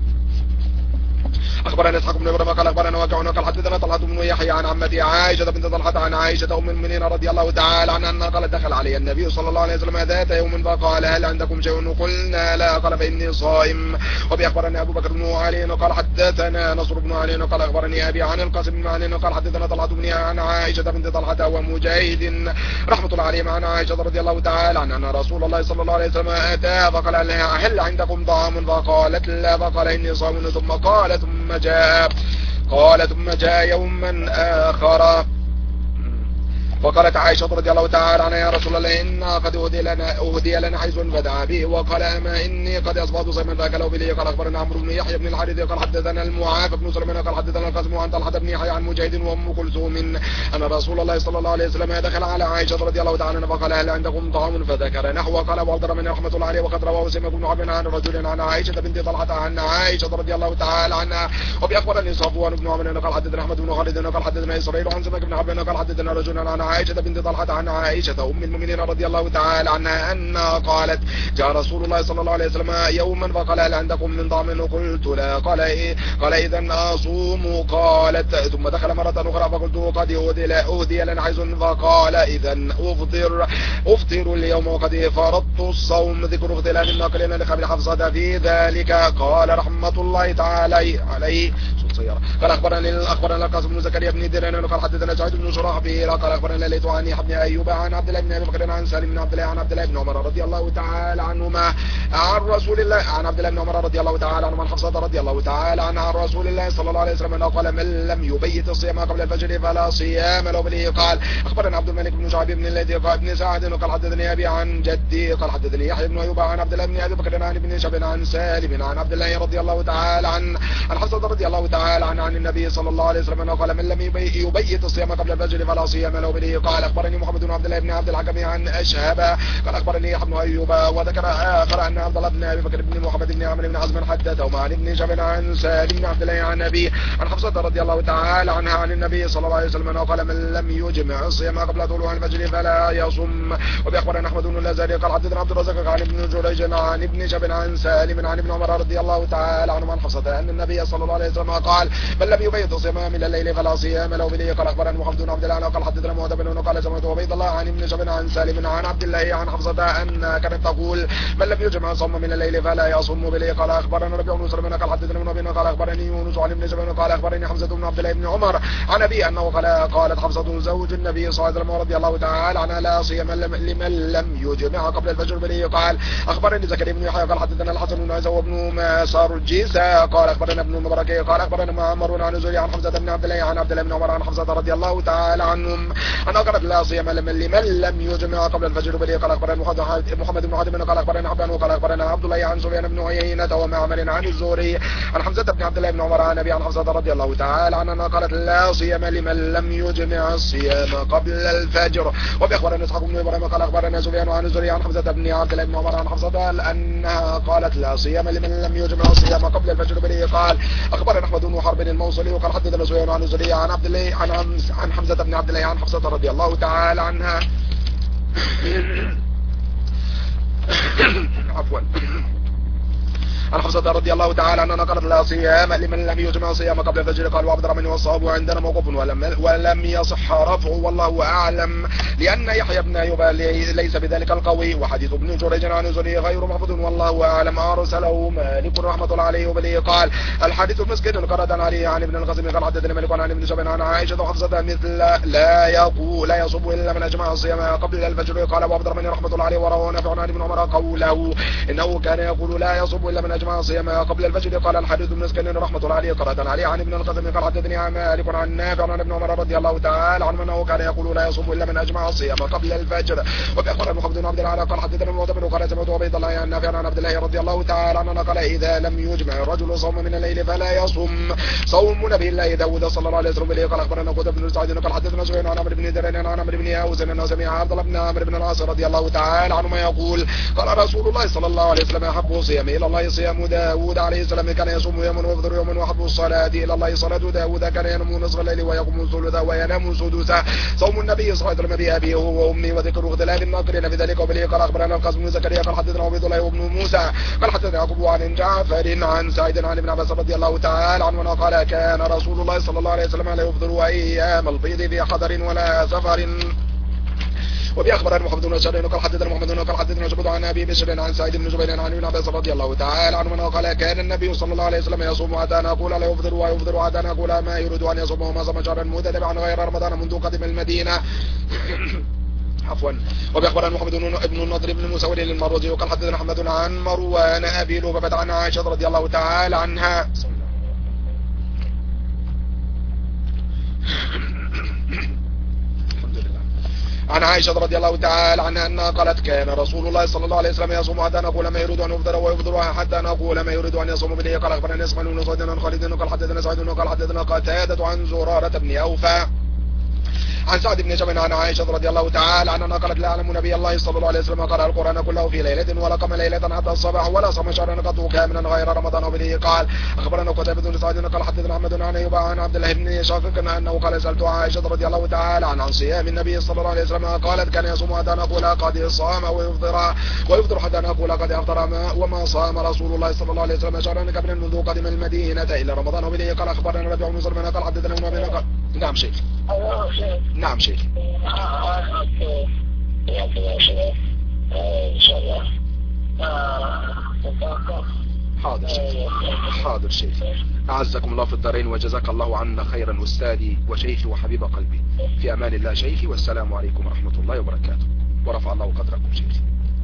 أخبرنا إسحاق بن إبراهيم قال أخبرنا وكعون قال حدثنا طلحة بن يحيى عن عمتي عائشة بنت طلحة عن عائشة أم المؤمنين رضي الله تعالى عنها أنها قالت دخل علي النبي صلى الله عليه وسلم ذات يوم فقال هل عندكم شيء قلنا لا قال فإني صائم وبي أخبرني أبو بكر بن علي قال حدثنا نصر بن علي قال أخبرني أبي عن القاسم بن علي قال حدثنا طلحة بن يحيى عن عائشة بنت طلحة ومجاهد رحمة الله عليهم عن عائشة رضي الله تعالى عنها أن رسول الله صلى الله عليه وسلم أتى فقال لها هل عندكم طعام فقالت لا فقال إني صائم ثم قال ثم جاء قال ثم جاء يوما آخر وقالت عائشة رضي الله تعالى عنها يا رسول الله إنا قد أهدي لنا أهدي لنا حيز فدعا به وقال أما إني قد أصبحت صائما فأكله بلي قال أخبرنا عمرو بن يحيى بن الحارث قال حدثنا المعافى بن سليمان قال حدثنا القاسم عن طلحة بن يحيى عن مجاهد وأم كلثوم أن رسول الله صلى الله عليه وسلم دخل على عائشة رضي الله تعالى عنها فقال هل عندكم طعام فذكر نحو قال أبو عبد الرحمن رحمة الله عليه وقد رواه سمك بن عبد عن رجل عن عائشة بنت طلحة عن عائشة رضي الله تعالى عنها وبأخبرني صفوان بن عمرو قال حدثنا أحمد بن خالد قال حدثنا إسرائيل عن سمك بن عبد قال حدثنا رجل عن عائشة بنت طلحة عن عائشة أم المؤمنين رضي الله تعالى عنها أنها قالت جاء رسول الله صلى الله عليه وسلم يوما فقال هل عندكم من طعام قلت لا قال إيه قال إذا أصوم قالت ثم دخل مرة أخرى فقلت قد أهدي لنا حيز فقال إذا أفطر أفطر اليوم وقد فرضت الصوم ذكر اختلاف الناقلين لخبر حفصة في ذلك قال رحمة الله تعالى عليه قال أخبرنا أخبرنا القاسم بن زكريا بن دينار قال حدثنا سعيد بن شرحبيل قال أخبرنا ليث عن يحيى بن أيوب عن عبد الله بن أبي بكر عن سالم بن عبد الله عن عبد الله بن عمر رضي الله تعالى عنهما عن رسول الله عن عبد الله بن عمر رضي الله تعالى عنهما عن حفصة رضي الله تعالى عنها عن رسول الله صلى الله عليه وسلم قال من لم يبيت الصيام قبل الفجر فلا صيام له به قال أخبرنا عبد الملك بن شعيب بن الذي قال ابن سعد قال حدثني أبي عن جدي قال حدثني يحيى بن أيوب عن عبد الله بن أبي بكر عن ابن شعب عن سالم عن عبد الله رضي الله تعالى عن عن حفصة رضي الله تعالى عن عن النبي صلى الله عليه وسلم قال من لم يبيت الصيام قبل الفجر فلا صيام له به قال أخبرني محمد بن عبد الله بن عبد الحكم عن أشهب قال أخبرني يحيى بن أيوب وذكر آخر أن عبد الله بن أبي بكر بن محمد بن عمرو بن حزم حدثه عن ابن شعب عن سالم بن عبد الله عن أبي عن حفصة رضي الله تعالى عنها عن النبي صلى الله عليه وسلم قال من لم يجمع الصيام قبل طلوع الفجر فلا يصم وبأخبرنا أحمد بن الأزهري قال حدثنا عبد الرزاق عن ابن جريج عن ابن شعب عن سالم عن ابن عمر رضي الله تعالى عنه عن حفصة أن النبي صلى الله عليه وسلم قال من لم يبيت الصيام من الليل فلا صيام له به قال أخبرنا محمد بن عبد الله قال حدثنا مهدب بن قال سمعت عبيد الله عن ابن شعب عن سالم عن عبد الله عن حفصة أن كانت تقول من لم يجمع صوم من الليل فلا يصوم به قال أخبرنا ربيع بن سليمان قال حدثنا ابن أبي قال أخبرني يونس عن ابن شعب قال أخبرني حمزة بن عبد الله بن عمر عن أبي أنه قال قالت حفصة زوج النبي صلى الله عليه وسلم رضي الله تعالى عنها لا صيام لمن لم يجمع قبل الفجر به قال أخبرني زكريا بن يحيى قال حدثنا الحسن بن عيسى وابن مسار الجيسى قال أخبرنا ابن المبارك قال أخبرنا معمر عن زهري عن حمزة بن عبد الله عن عبد الله بن عمر عن حفصة رضي الله تعالى عنهم أنه قالت لا صيام لمن لم يجمع قبل الفجر به قال أخبرنا محمد بن عدم قال أخبرنا عبدان وقال أخبرنا عبد الله عن سفيان بن عيينة ومعمر عن الزهري عن حمزة بن عبد الله بن عمر عن أبي عن حفصة رضي الله تعالى عنها قالت لا صيام لمن لم يجمع الصيام قبل الفجر وبأخبرنا إسحاق بن إبراهيم قال أخبرنا سفيان عن الزهري عن حمزة بن عبد الله بن عمر عن حفصة أنها قالت لا صيام لمن لم يجمع الصيام قبل الفجر به قال أخبرنا أحمد بن حرب الموصلي وقال حدثنا سفيان عن الزهري عن عبد الله عن عن حمزة بن عبد الله عن حفصة رضي الله تعالى عنها عفوا عن حفصة رضي الله تعالى عنها قالت لا صيام لمن لم يجمع صيام قبل الفجر. قال وعبد الرحمن والصواب عندنا موقوف ولم ولم يصح رفعه والله اعلم لان يحيى بن ايوب ليس بذلك القوي وحديث ابن جريج عن الزهري غير محفوظ والله اعلم. ارسله مالك رحمه الله عليه وبه قال الحديث المسكين قرأت عليه عن ابن القاسم قال حدثنا مالك عن ابن شبان عن عائشة وحفصة مثل لا يقول لا يصوم الا من اجمع الصيام قبل الفجر. قال وعبد الرحمن رحمه الله عليه وروى نافع عن ابن عمر قوله انه كان يقول لا يصوم الا من اجمع الصيام قبل الفجر. قال الحديث المسكين رحمه الله عليه قرأت عليه عن ابن القاسم قال حدثني مالك عن نافع عن ابن عمر رضي الله تعالى عنه انه كان يقول لا يصوم الا من اجمع الصيام قبل الفجر. وفي اخبار محمد بن عبد العال قال حدثنا المعتمر قال سمعت عبيد الله عن نافع عن عبد الله رضي الله تعالى عنه قال اذا لم يجمع الرجل صوم من الليل فلا يصوم صوم نبي الله داود صلى الله عليه وسلم. قال اخبرنا قتيبة بن سعيد قال حدثنا سفيان عن عمرو بن دينار عن عمرو بن ياوز انه سمع عبد الله بن عمرو بن العاص رضي الله تعالى عنهما يقول قال رسول الله صلى الله عليه وسلم احب الصيام الى الله صيام داود عليه السلام كان يصوم يوما ويفطر يوما واحب الصلاة الى الله صلاة داود كان ينام نصف الليل ويقوم ثلثا وينام سدسا. صوم النبي صلى الله عليه وسلم بأبيه هو وامي وذكر اختلاف الناقلين في ذلك. وبه قال اخبرنا القاسم بن زكريا قال حدثنا عبيد الله بن موسى قال حدثنا يعقوب عن جعفر عن سعيد عن ابن عباس رضي الله تعالى عنه قال كان رسول الله صلى الله عليه وسلم لا يفطر ايام البيض في حضر ولا سفر. وفي اخبار محمد بن بشار قال حدثنا محمد بن قال حدثنا شعبة عن ابي بشر عن سعيد بن جبير عن ابن عباس رضي الله تعالى عنه قال كان النبي صلى الله عليه وسلم يصوم حتى نقول لا يفطر ويفطر حتى نقول ما يريد ان يصوم وما صام شهرا متتبعا غير رمضان منذ قدم المدينه. عفوا. وفي اخبار محمد بن النضر بن مسود المروزي وقال حدثنا محمد عن مروان ابي لبابة عن عائشة رضي الله تعالى عنها عن عائشة رضي الله تعالى عنها أنها قالت كان رسول الله صلى الله عليه وسلم يصوم حتى نقول ما يريد أن يفطر ويفطر حتى نقول ما يريد أن يصوم به. قال أخبرنا إسماعيل بن صيد عن خالد قال حدثنا سعيد قال حدثنا قتادة عن زرارة بن أوفى عن سعد بن جبل عن عائشة رضي الله تعالى عنها قالت لا أعلم نبي الله صلى الله عليه وسلم قرأ القرآن كله في ليلة ولا قام ليلة حتى الصباح ولا صام شهرا قط كاملا غير رمضان. وبه قال أخبرنا قتيبة بن سعيد قال حدثنا محمد عن أيوب عن عبد الله بن شاقق أنه قال سألت عائشة رضي الله تعالى عن عن صيام النبي صلى الله عليه وسلم قالت كان يصوم حتى نقول قد صام ويفطر ويفطر حتى نقول قد أفطر وما صام رسول الله صلى الله عليه وسلم شهرا قبل منذ قدم المدينة إلى رمضان. وبه قال أخبرنا ربيع بن سلمان قال حدثنا ابن قال نعم شيخ نعم شيخ حاضر شيخ حاضر شيخ أعزكم الله في الدارين وجزاك الله عنا خيرا أستاذي وشيخي وحبيب قلبي. في أمان الله شيخي والسلام عليكم ورحمة الله وبركاته ورفع الله قدركم شيخي.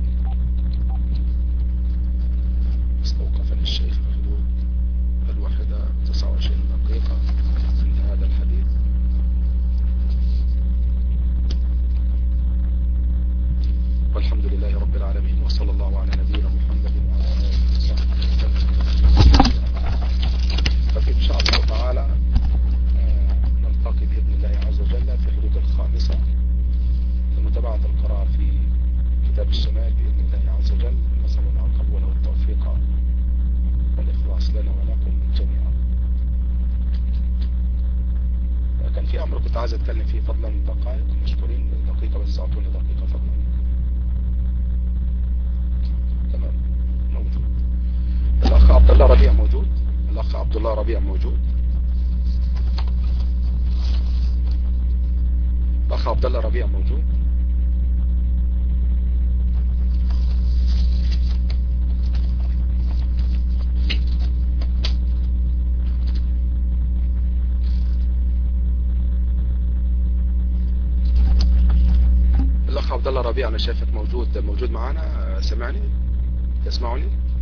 استوقفني الشيخ في حدود الواحدة تسعة وعشرين دقيقة من هذا الحديث. والحمد لله رب العالمين وصلى الله على نبينا محمد وعلى آله وصحبه وسلم. ففي إن شاء الله تعالى نلتقي بإذن الله عز وجل في حدود الخامسة لمتابعة القرار في كتاب الشمال بإذن الله عز وجل. نسأل الله القبول والتوفيق والإخلاص لنا ولكم جميعا. كان في أمر كنت عايز أتكلم فيه فضلا دقائق مشكورين دقيقة بس أعطوني دقيقة فضلا. تمام موجود الأخ عبد الله ربيع موجود الأخ عبد الله ربيع موجود الأخ عبد الله ربيع موجود الأخ عبد الله ربيع أنا شايفك موجود موجود معنا. سمعني تسمعني؟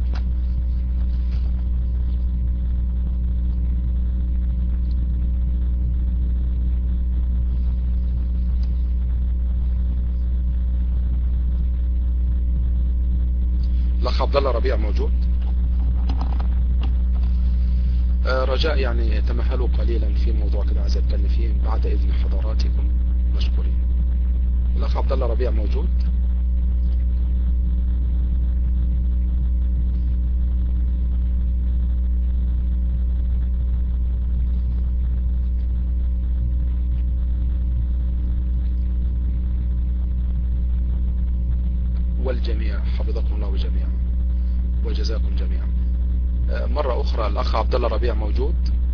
الأخ عبد الله ربيع موجود؟ رجاء يعني تمهلوا قليلا في موضوع كده عايز اتكلم فيه بعد إذن حضراتكم مشكورين. الأخ عبد الله ربيع موجود؟ والجميع، حفظكم الله جميعا وجزاكم جميعا. مرة أخرى الأخ عبد الله ربيع موجود؟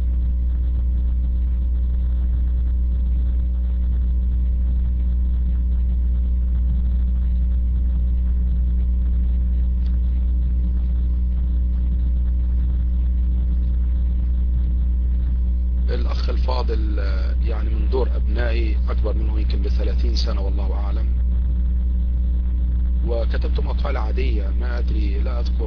الأخ الفاضل يعني من دور أبنائي، أكبر منه يمكن بثلاثين سنة والله أعلم، وكتبت مقالة عادية ما أدري، لا أذكر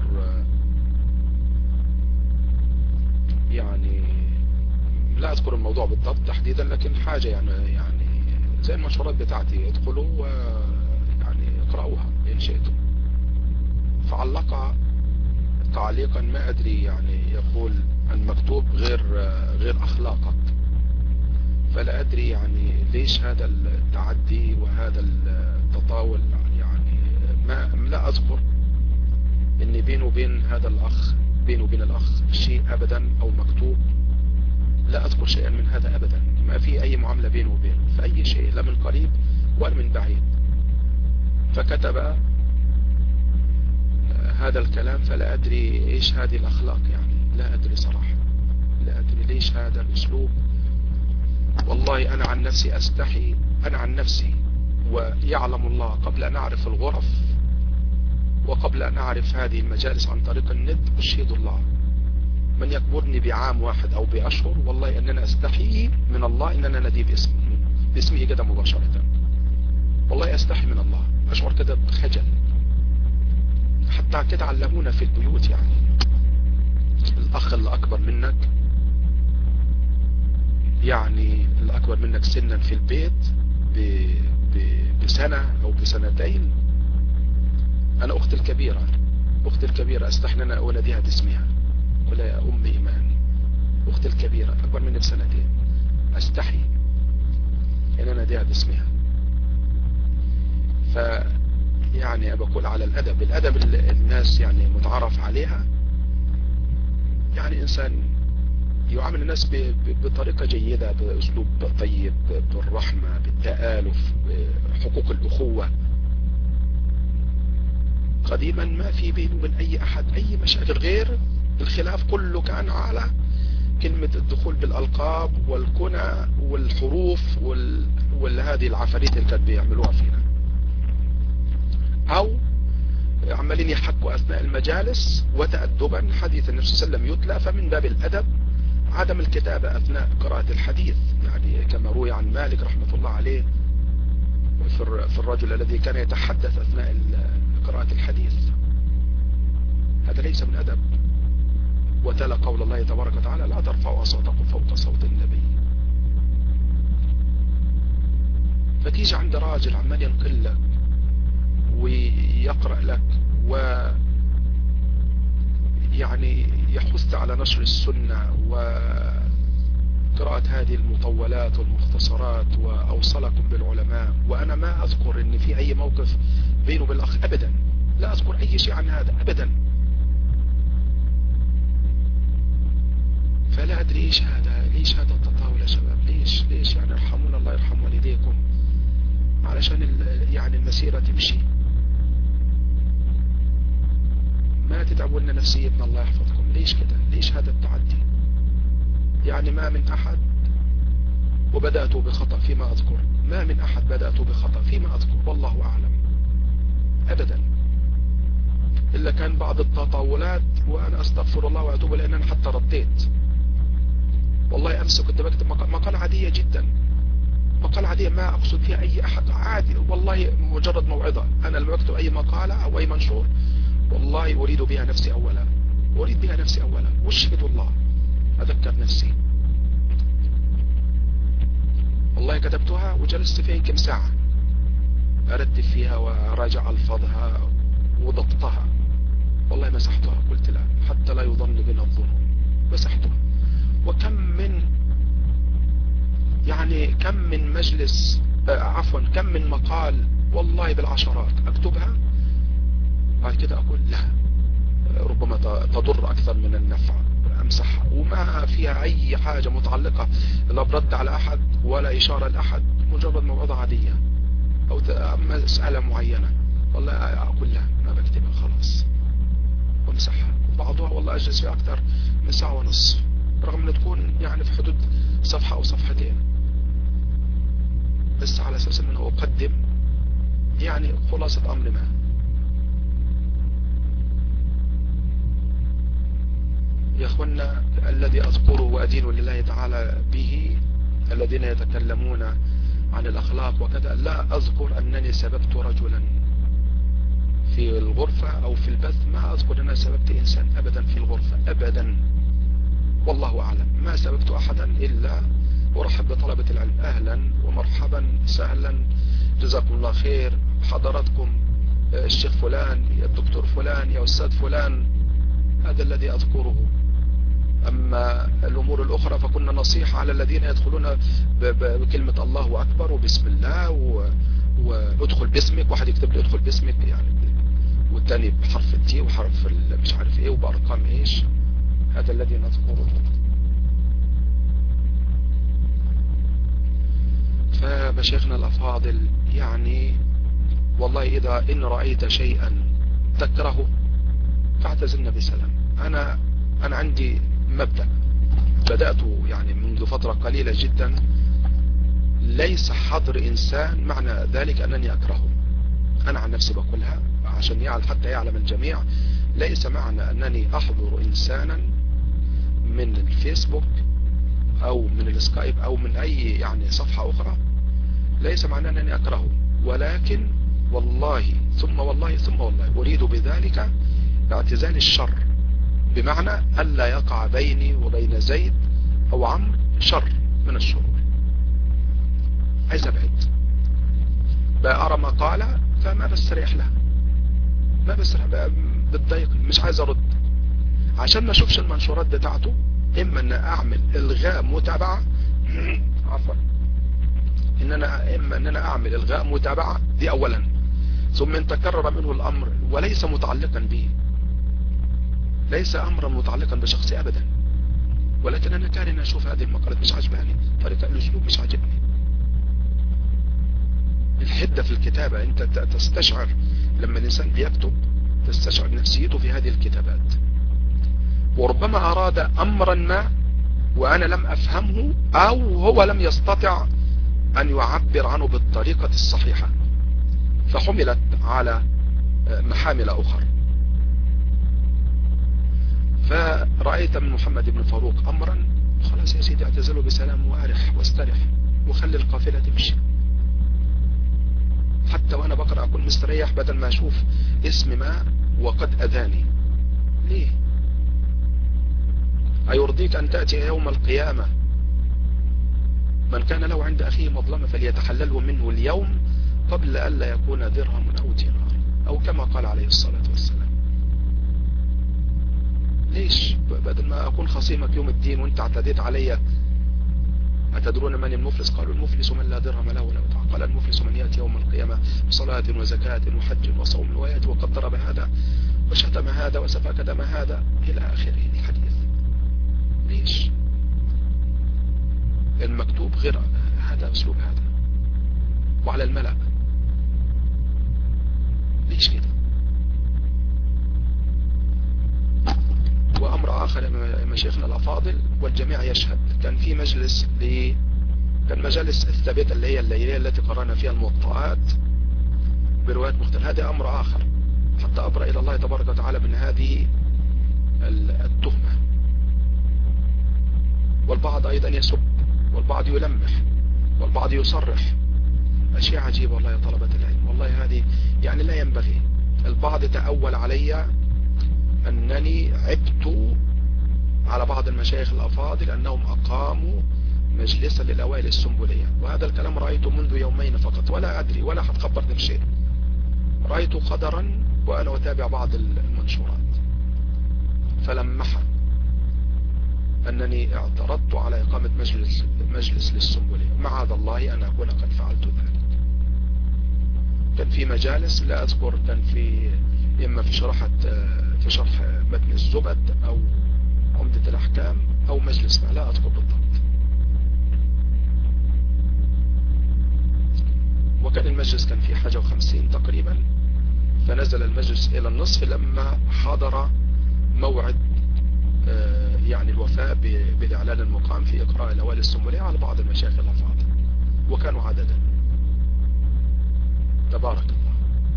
يعني لا أذكر الموضوع بالضبط تحديدا، لكن حاجة يعني يعني زي المنشورات بتاعتي، ادخلوا ويعني اقرأوها إن شئتم. فعلق تعليقا ما أدري يعني يقول المكتوب غير غير أخلاقك، فلا أدري يعني ليش هذا التعدي وهذا التطاول. يعني ما لا أذكر إن بينه وبين هذا الأخ بينه وبين الأخ شيء أبدا أو مكتوب، لا أذكر شيئا من هذا أبدا، ما في أي معاملة بينه وبينه في أي شيء، لا من قريب ولا من بعيد. فكتب هذا الكلام، فلا أدري إيش هذه الأخلاق، يعني لا أدري صراحة، لا أدري ليش هذا الأسلوب. والله أنا عن نفسي أستحي، أنا عن نفسي، ويعلم الله قبل أن أعرف الغرف وقبل أن أعرف هذه المجالس عن طريق النت، أشهد الله من يكبرني بعام واحد أو بأشهر، والله أننا أستحي من الله أننا ندي باسمه باسمه كده مباشرة. والله أستحي من الله، أشعر كده بخجل. حتى كده علمونا في البيوت، يعني الأخ اللي أكبر منك، يعني اللي أكبر منك سنا في البيت ب... ب... بسنة أو بسنتين. أنا أختي الكبيرة أختي الكبيرة أستحي أن أنا أناديها باسمها، قل يا أم إيمان. أختي الكبيرة أكبر مني بسنتين، أستحي أن أنا أناديها باسمها. ف يعني بقول على الأدب، الأدب اللي الناس يعني متعارف عليها، يعني إنسان يعامل الناس بطريقة جيدة، بأسلوب طيب، بالرحمة، بالتآلف، بحقوق الأخوة. قديما ما في بينه وبين أي أحد أي مشاكل، غير الخلاف كله كان على كلمة الدخول بالألقاب والكنى والحروف وال... والهذه العفاريت اللي كانت بيعملوها فينا، أو عمالين يحكوا أثناء المجالس وتأدبا حديث النبي صلى الله عليه وسلم يتلى، فمن باب الأدب عدم الكتابة أثناء قراءة الحديث، يعني كما روي عن مالك رحمة الله عليه في الرجل الذي كان يتحدث أثناء قراءة الحديث، هذا ليس من أدب. وتلا قول الله تبارك وتعالى لا ترفعوا أصواتكم فوق صوت النبي. فتيجي عند راجل عمال ينقل لك ويقرأ لك و يعني يحث على نشر السنة وقراءة هذه المطولات والمختصرات وأوصلكم بالعلماء، وأنا ما أذكر أن في أي موقف بينه وبين الأخ أبدا، لا أذكر أي شيء عن هذا أبدا. فلا أدري إيش هذا، ليش هذا التطاول يا شباب، ليش ليش يعني ارحمونا، الله يرحم والديكم علشان يعني المسيرة تمشي، ما تتعبوا لنا نفسيتنا الله يحفظكم. ليش كده، ليش هذا التعدي؟ يعني ما من أحد، وبدأت بخطأ فيما أذكر، ما من أحد بدأت بخطأ فيما أذكر والله أعلم أبدا، إلا كان بعض التطاولات، وأنا أستغفر الله وأتوب لأن أنا حتى رديت. والله أمس كنت بكتب مقالة عادية جدا، مقالة عادية ما أقصد فيها أي أحد، عادي والله، مجرد موعظة. أنا لما أكتب أي مقالة أو أي منشور والله أريد بها نفسي أولا، أريد بها نفسي أولا، واشهد الله أذكر نفسي. والله كتبتها وجلست فيها كم ساعة أرتب فيها وراجع ألفاظها وضبطها، والله مسحتها، قلت لا حتى لا يظن بنا الظنون، مسحتها. وكم من يعني كم من مجلس آه عفوا كم من مقال والله بالعشرات أكتبها، بعد كده أقول لا ربما تضر أكثر من النفع، أمسحها وما فيها أي حاجة متعلقة لا برد على أحد ولا إشارة لأحد، مجرد موعظة عادية أو مسألة معينة والله أقول لا ما بكتبها خلاص وامسحها. بعضها والله أجلس فيها أكثر من ساعة ونص، رغم أن تكون يعني في حدود صفحة أو صفحتين، بس على أساس أنه أقدم يعني خلاصة أمر ما. يا أخوانا، الذي أذكره وأدين لله تعالى به الذين يتكلمون عن الأخلاق وكذا، لا أذكر أنني سببت رجلا في الغرفة أو في البث، ما أذكر أنني سببت إنسان أبدا في الغرفة أبدا، والله أعلم. ما سببت أحدا إلا أرحب بطلبة العلم، أهلا ومرحبا سهلا، جزاكم الله خير حضراتكم، الشيخ فلان، يا الدكتور فلان، يا أستاذ فلان، هذا الذي أذكره. أما الأمور الأخرى فكنا نصيحة على الذين يدخلون بكلمة الله أكبر وبسم الله و... وادخل باسمك، واحد يكتب لي ادخل باسمك يعني، والتاني بحرف التي وحرف مش عارف ايه وبأرقام ايش، هذا الذي نذكره. فمشايخنا الأفاضل يعني والله إذا إن رأيت شيئا تكرهه فاعتزلنا بسلام. أنا أنا عندي مبدأ بدأت يعني منذ فترة قليلة جدا، ليس حضر إنسان معنى ذلك أنني أكرهه. أنا عن نفسي بقولها عشان يعلم حتى يعلم الجميع، ليس معنى أنني أحضر إنسانا من الفيسبوك أو من السكايب أو من أي يعني صفحة أخرى، ليس معنى أنني أكرهه، ولكن والله ثم والله ثم والله أريد بذلك اعتزال الشر، بمعنى ألا يقع بيني وبين زيد أو عمرو شر من الشرور. عايز أبعد، بأرى مقالة فما بستريح لها، ما بستريح بالضيق، مش عايز أرد عشان ما أشوفش المنشورات بتاعته. إما أن أعمل إلغاء متابعة عفوا إن أنا إما أن أنا أعمل إلغاء متابعة دي أولا، ثم إن تكرر منه الأمر وليس متعلقا به، ليس أمرا متعلقا بشخصي أبدا، ولكن أنا كاره أن أشوف هذه المقالات مش عجباني، طريقة الأسلوب مش عجبني، الحدة في الكتابة. أنت تستشعر لما الإنسان بيكتب تستشعر نفسيته في هذه الكتابات، وربما أراد أمرا ما وأنا لم أفهمه أو هو لم يستطع أن يعبر عنه بالطريقة الصحيحة، فحملت على محامل أخر. فرأيت من محمد بن فاروق أمرا، خلاص يا سيدي اعتزله بسلام وارح واسترح وخلي القافلة تمشي، حتى وأنا بقرأ أكون مستريح بدل ما أشوف اسم ما وقد أذاني. ليه؟ أيرضيك أن تأتي يوم القيامة من كان له عند أخيه مظلمة فليتحلله منه اليوم قبل ألا يكون درهم أو دينار، أو كما قال عليه الصلاة والسلام. ليش؟ بدل ما أكون خصيمك يوم الدين وانت اعتديت علي. أتدرون من المفلس؟ قالوا المفلس من لا درهم له ولا متاع. قال المفلس من يأتي يوم القيامة بصلاة وزكاة وحج وصوم ويأتي وقد ضرب هذا وشتم هذا وسفك دم هذا إلى آخره الحديث. ليش؟ المكتوب غير هذا أسلوب هذا وعلى الملأ. ليش كده؟ وأمر آخر مشايخنا الأفاضل والجميع يشهد، كان في مجلس ل كان مجالس الثابتة اللي هي الليلية التي قرأنا فيها الموطئات بروايات مختلفة. هذا أمر آخر حتى أبرأ إلى الله تبارك وتعالى من هذه التهمة. والبعض أيضا يسب، والبعض يلمح، والبعض يصرح، أشياء عجيبة والله يا طلبة العلم. والله هذه يعني لا ينبغي. البعض تأول علي أنني عبت على بعض المشايخ الأفاضل أنهم أقاموا مجلسا للأوائل السنبلية، وهذا الكلام رأيته منذ يومين فقط، ولا أدري ولا حد خبرني بشيء. رأيت قدرا وأنا أتابع بعض المنشورات فلمح أنني اعترضت على إقامة مجلس مجلس للسنبلية. معاذ الله أن أكون قد فعلت ذلك. كان في مجالس لا أذكر، كان في إما في شرحة في شرح متن الزبد أو عمدة الأحكام أو مجلس ما لا أذكر بالضبط. وكان المجلس كان فيه حاجة وخمسين تقريبا، فنزل المجلس إلى النصف لما حضر موعد يعني الوفاء بالإعلان المقام في إقراء الأوائل السمولية على بعض المشايخ الأفاضل، وكانوا عددا. تبارك الله.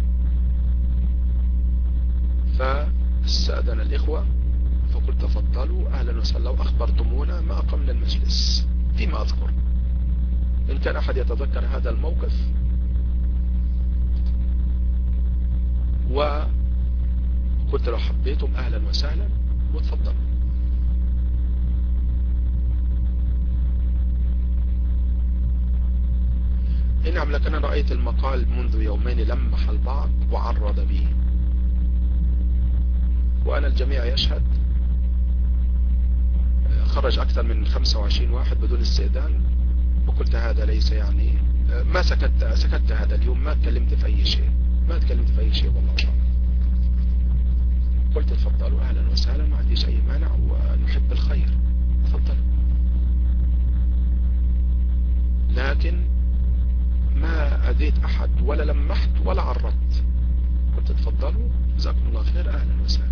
فاستأذن الإخوة فقلت تفضلوا أهلا وسهلا، لو أخبرتمونا ما أقمنا المجلس فيما أذكر. إن كان أحد يتذكر هذا الموقف. وقلت لو حبيتم أهلا وسهلا وتفضلوا. نعم، لكن أنا رأيت المقال منذ يومين لمح البعض وعرض به، وأنا الجميع يشهد خرج أكثر من خمسة وعشرين واحد بدون استئذان، وقلت هذا ليس يعني ما سكت سكت هذا اليوم، ما تكلمت في أي شيء، ما تكلمت في أي شيء والله. قلت تفضلوا أهلا وسهلا، ما عنديش أي مانع ونحب الخير، تفضلوا. لكن ما أذيت أحد ولا لمحت ولا عرضت. قلت تفضلوا جزاكم الله خير أهلا وسهلا.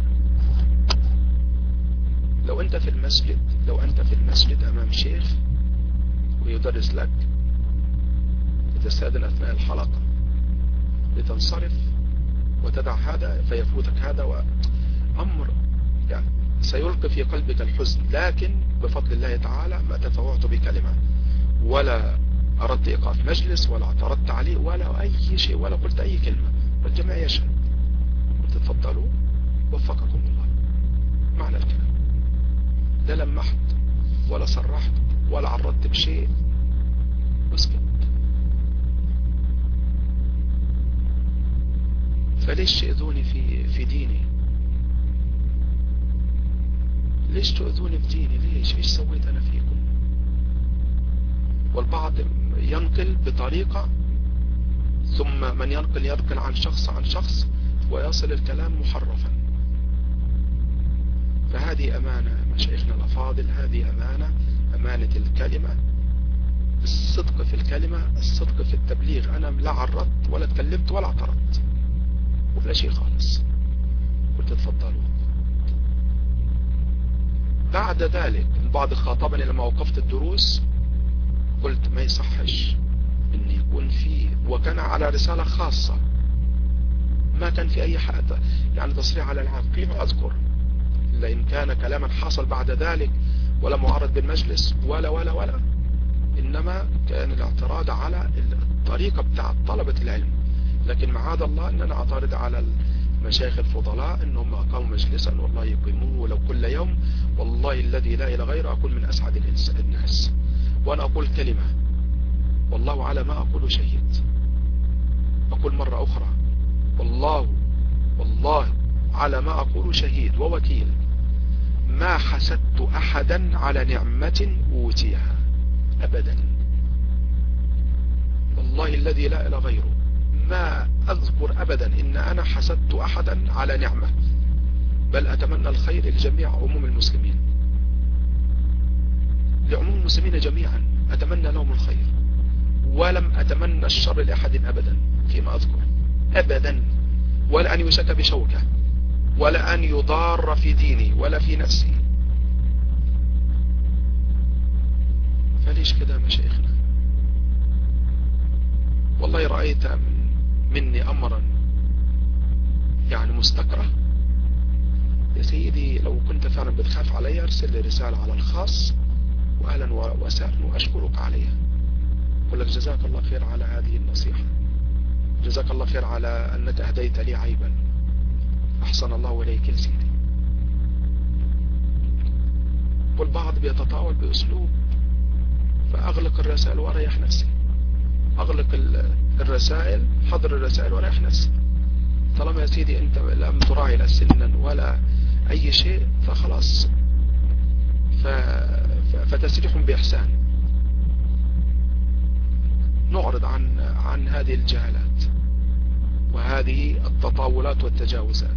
لو أنت في المسجد لو أنت في المسجد أمام شيخ ويدرس لك، لتستأذن أثناء الحلقة لتنصرف وتدع هذا فيفوتك هذا، وأمر يعني سيلقي في قلبك الحزن. لكن بفضل الله تعالى ما تفوعت بكلمة، ولا أردت إيقاف مجلس، ولا اعترضت عليه، ولا أي شيء، ولا قلت أي كلمة، والجميع يشهد. قلت تفضلوا وفقكم الله. معنى الكلام لا لمحت ولا صرحت ولا عرضت بشيء وسكت. فليش تؤذوني في في ديني؟ ليش تؤذوني في ديني؟ ليش؟ ايش سويت انا فيكم؟ والبعض ينقل بطريقة، ثم من ينقل ينقل عن شخص عن شخص ويصل الكلام محرفا. فهذه أمانة مشايخنا الأفاضل، هذه أمانة، أمانة الكلمة، الصدق في الكلمة، الصدق في التبليغ. أنا لا عرضت ولا تكلمت ولا اعترضت ولا شيء خالص. قلت تفضلوا. بعد ذلك البعض خاطبني لما وقفت الدروس، قلت ما يصحش ان يكون في، وكان على رسالة خاصة، ما كان في اي حاجة يعني تصريح على العام فيما اذكر، الا ان كان كلاما حصل بعد ذلك ولا معرض بالمجلس ولا ولا ولا انما كان الاعتراض على الطريقة بتاع طلبة العلم. لكن معاذ الله ان انا اعترض على المشايخ الفضلاء انهم اقاموا مجلسا والله يقيموه ولو كل يوم، والله الذي لا اله غيره اكون من اسعد الناس. وانا اقول كلمة، والله على ما اقول شهيد. اقول مرة اخرى، والله والله على ما اقول شهيد ووكيل، ما حسدت احدا على نعمة اوتيها ابدا، والله الذي لا اله غيره ما اذكر ابدا ان انا حسدت احدا على نعمة، بل اتمنى الخير لجميع عموم المسلمين، لعموم المسلمين جميعا اتمنى لهم الخير، ولم اتمنى الشر لاحد ابدا فيما اذكر ابدا، ولا ان يشك بشوكة، ولا ان يضار في ديني ولا في نفسي. فليش كده مشايخنا؟ والله رأيت من مني امرا يعني مستكره. يا سيدي لو كنت فعلا بتخاف علي ارسل لي رسالة على الخاص واهلا وسهلا واشكرك عليها. اقول لك جزاك الله خير على هذه النصيحة، جزاك الله خير على انك اهديت لي عيبا، احسن الله اليك يا سيدي. والبعض بيتطاول باسلوب، فاغلق الرسائل واريح نفسي، اغلق الرسائل، حضر الرسائل واريح نفسي. طالما يا سيدي انت لم تراعي لا سنا ولا اي شيء فخلاص، ف... فتسريح باحسان. نعرض عن عن هذه الجهالات وهذه التطاولات والتجاوزات.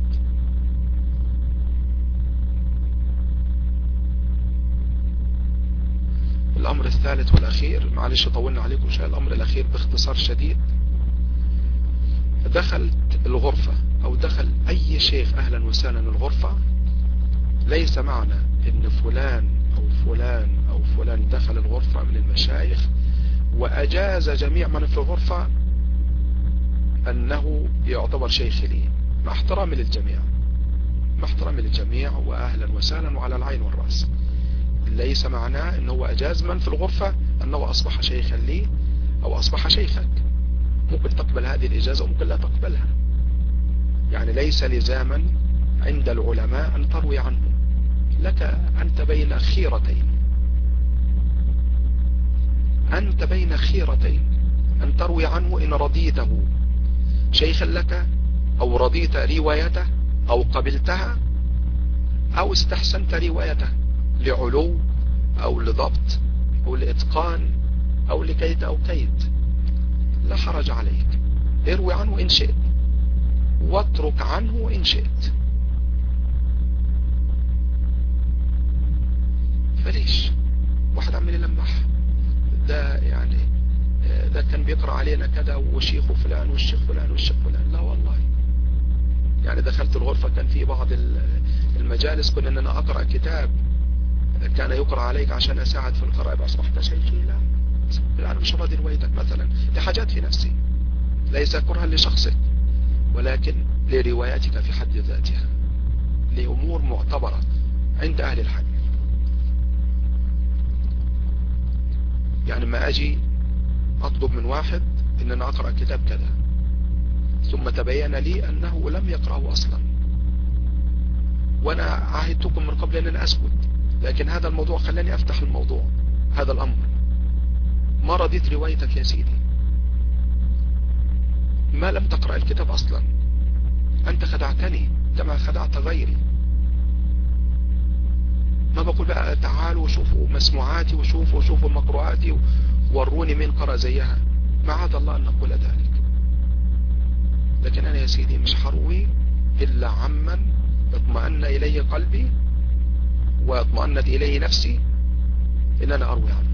الامر الثالث والاخير، معلش طولنا عليكم شويه، الامر الاخير باختصار شديد. دخلت الغرفة او دخل اي شيخ اهلا وسهلا الغرفة، ليس معنى ان فلان او فلان او فلان دخل الغرفة من المشايخ واجاز جميع من في الغرفة انه يعتبر شيخ لي، مع احترامي للجميع، مع احترامي للجميع واهلا وسهلا وعلى العين والرأس. ليس معناه انه هو اجاز من في الغرفة انه اصبح شيخا لي او اصبح شيخك. ممكن تقبل هذه الاجازة وممكن لا تقبلها. يعني ليس لزاما عند العلماء ان تروي عنه، لك انت بين خيرتين، انت بين خيرتين، ان تروي عنه ان رضيته شيخا لك او رضيت روايته او قبلتها او استحسنت روايته لعلو او لضبط او لاتقان او لكيد او كيد، لا حرج عليك. اروي عنه ان شئت واترك عنه ان شئت. فليش واحد عمال يلمح ده يعني ده كان بيقرأ علينا كده وشيخه فلان والشيخ فلان والشيخ فلان؟ لا والله. يعني دخلت الغرفة كان في بعض المجالس كنا ان انا اقرأ كتاب كان يقرأ عليك عشان اساعد في القراءة يبقى اصبحت شيخي؟ لا لا، انا مش راضي روايتك مثلا لحاجات في نفسي، ليس كرها لشخصك ولكن لروايتك في حد ذاتها، لأمور معتبرة عند اهل الحديث. يعني ما اجي اطلب من واحد ان انا اقرأ كتاب كذا ثم تبين لي انه لم يقرأه اصلا، وانا عاهدتكم من قبل ان انا اسكت، لكن هذا الموضوع خلاني افتح الموضوع، هذا الامر ما رضيت روايتك يا سيدي، ما لم تقرأ الكتاب اصلا، انت خدعتني كما خدعت غيري. ما بقول بقى تعالوا شوفوا مسموعاتي وشوفوا شوفوا مقروءاتي وروني مين قرأ زيها، معاذ الله ان نقول ذلك. لكن انا يا سيدي مش حروي الا عمن اطمأن اليه قلبي واطمأنت اليه نفسي ان انا اروي عنه،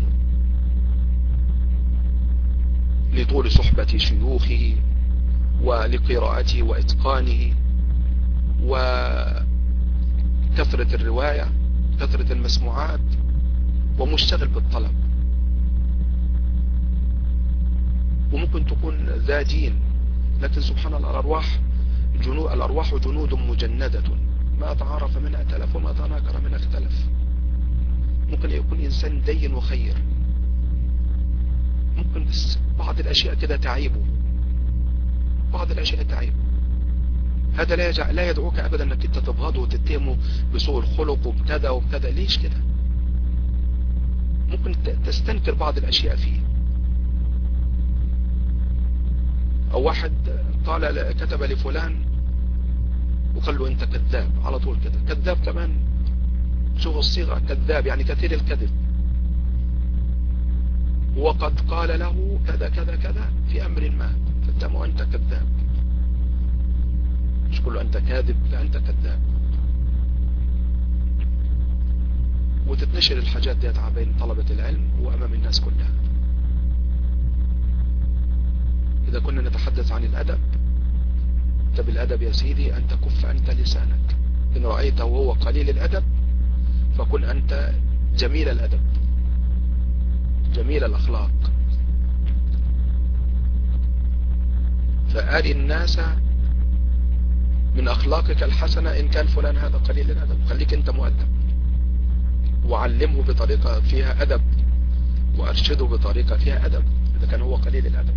لطول صحبة شيوخه ولقراءته واتقانه وكثرة الرواية كثرة المسموعات ومشتغل بالطلب. وممكن تكون ذا دين، لكن سبحان الله الأرواح جنود، الأرواح جنود مجندة ما تعارف منها ائتلف وما تناكر منها اختلف. ممكن يكون إنسان دين وخير، ممكن بس بعض الأشياء كده تعيبه، بعض الأشياء تعيبه. هذا لا يجع... لا يدعوك أبدا أنك أنت تبغضه وتتهمه بسوء الخلق وبكذا وبكذا. ليش كده؟ ممكن تستنكر بعض الأشياء فيه. أو واحد قال كتب لفلان وقال له أنت كذاب على طول كده، كذاب كمان، شوف الصيغة، كذاب يعني كثير الكذب، وقد قال له كذا كذا كذا في أمر ما، فتم وأنت كذاب. مش كله أنت كاذب، لا أنت كذاب. وتتنشر الحاجات دي بين طلبة العلم وأمام الناس كلها. إذا كنا نتحدث عن الأدب، طب الأدب يا سيدي أن تكف أنت لسانك، إن رأيته وهو قليل الأدب فكن أنت جميل الأدب جميل الأخلاق. فأري الناس من أخلاقك الحسنة إن كان فلان هذا قليل الأدب، خليك أنت مؤدب، وعلمه بطريقة فيها أدب، وأرشده بطريقة فيها أدب إذا كان هو قليل الأدب.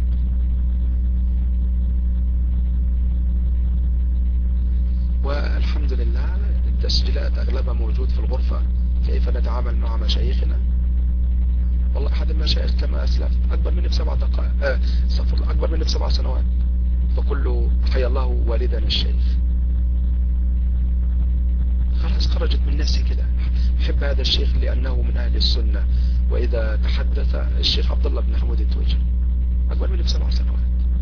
والحمد لله التسجيلات أغلبها موجود في الغرفة، كيف نتعامل مع مشايخنا. والله أحد المشايخ كما أسلف أكبر مني بسبع دقائق آه صفر أكبر مني بسبع سنوات، فقل له حيا الله والدنا الشيخ. خلاص خرجت من نفسي كده، أحب هذا الشيخ لأنه من أهل السنة. وإذا تحدث الشيخ عبد الله بن حمود التويجري أكبر مني بسبع سنوات.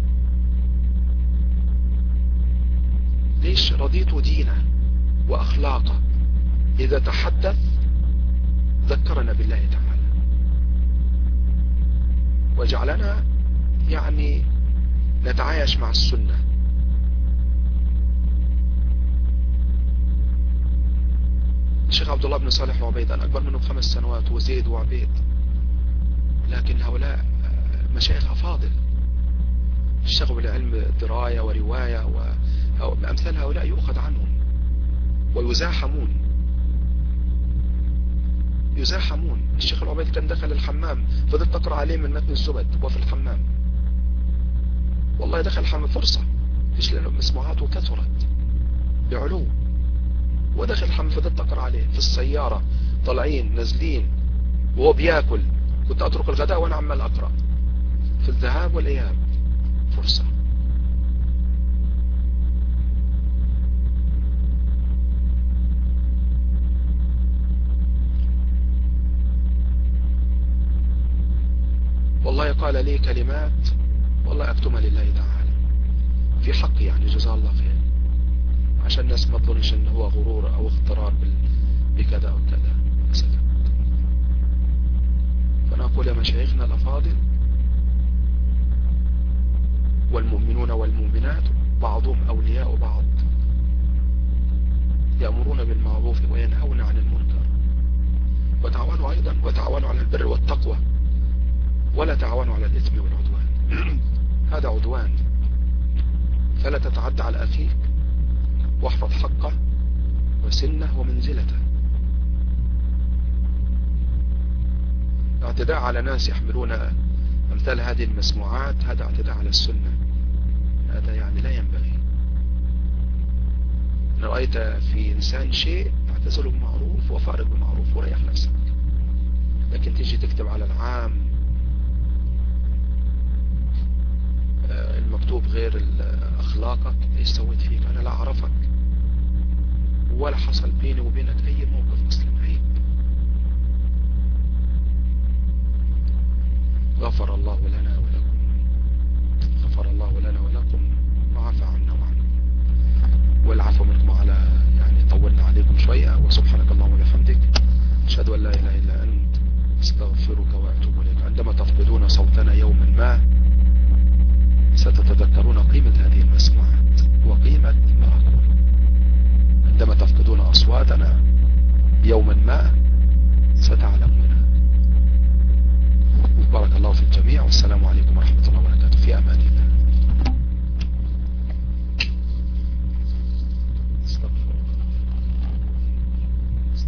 ليش؟ رضيت دينه وأخلاقه، إذا تحدث ذكرنا بالله تعالى وجعلنا يعني نتعايش مع السنة الشيخ عبد الله بن صالح وعبيد أنا أكبر منه بخمس سنوات، وزيد وعبيد، لكن هؤلاء مشايخ أفاضل اشتغلوا بالعلم دراية ورواية، وأمثال هؤلاء يؤخذ عنهم ويزاحمون يزاحمون. الشيخ العبيد كان دخل الحمام فضلت أقرأ عليه من متن الزبد وفي الحمام، والله دخل الحمام فرصة إيش لأنه مسموعاته كثرت بعلو، ودخل الحمام فضلت أقرأ عليه في السيارة، طالعين نازلين وهو بياكل، كنت أترك الغداء وأنا عمال أقرأ في الذهاب والإياب، فرصة. والله قال لي كلمات والله أكتمها لله تعالى في حق، يعني جزاه الله خير، عشان الناس ما تظنش إن هو غرور أو اغترار بكذا أو كذا. سكت. فأنا أقول يا مشايخنا الأفاضل والمؤمنون والمؤمنات بعضهم أولياء بعض، يأمرون بالمعروف وينهون عن المنكر، وتعاونوا أيضا وتعاونوا على البر والتقوى، ولا تعاونوا على الإثم والعدوان. هذا عدوان، فلا تتعدى على أخيك، واحفظ حقه وسنه ومنزلته. اعتداء على ناس يحملون أمثال هذه المسموعات هذا اعتداء على السنة، هذا يعني لا ينبغي. إن رأيت في إنسان شيء اعتزله بمعروف وفارق بمعروف وريح نفسك، لكن تيجي تكتب على العام المكتوب غير أخلاقك، ايش سويت فيك؟ أنا لا أعرفك ولا حصل بيني وبينك أي موقف أصلا، عيب. غفر الله لنا ولكم، غفر الله لنا ولكم وعفى عنا وعنكم، والعفو منكم على يعني طولنا عليكم شوية. وسبحانك اللهم وبحمدك أشهد أن لا إله إلا أنت استغفرك وأتوب إليك. عندما تفقدون صوتنا يوما ما ستتذكرون قيمة هذه المسموعات وقيمة ما أقول. عندما تفقدون أصواتنا يوما ما ستعلمون. بارك الله في الجميع، والسلام عليكم ورحمة الله وبركاته، في أمان الله.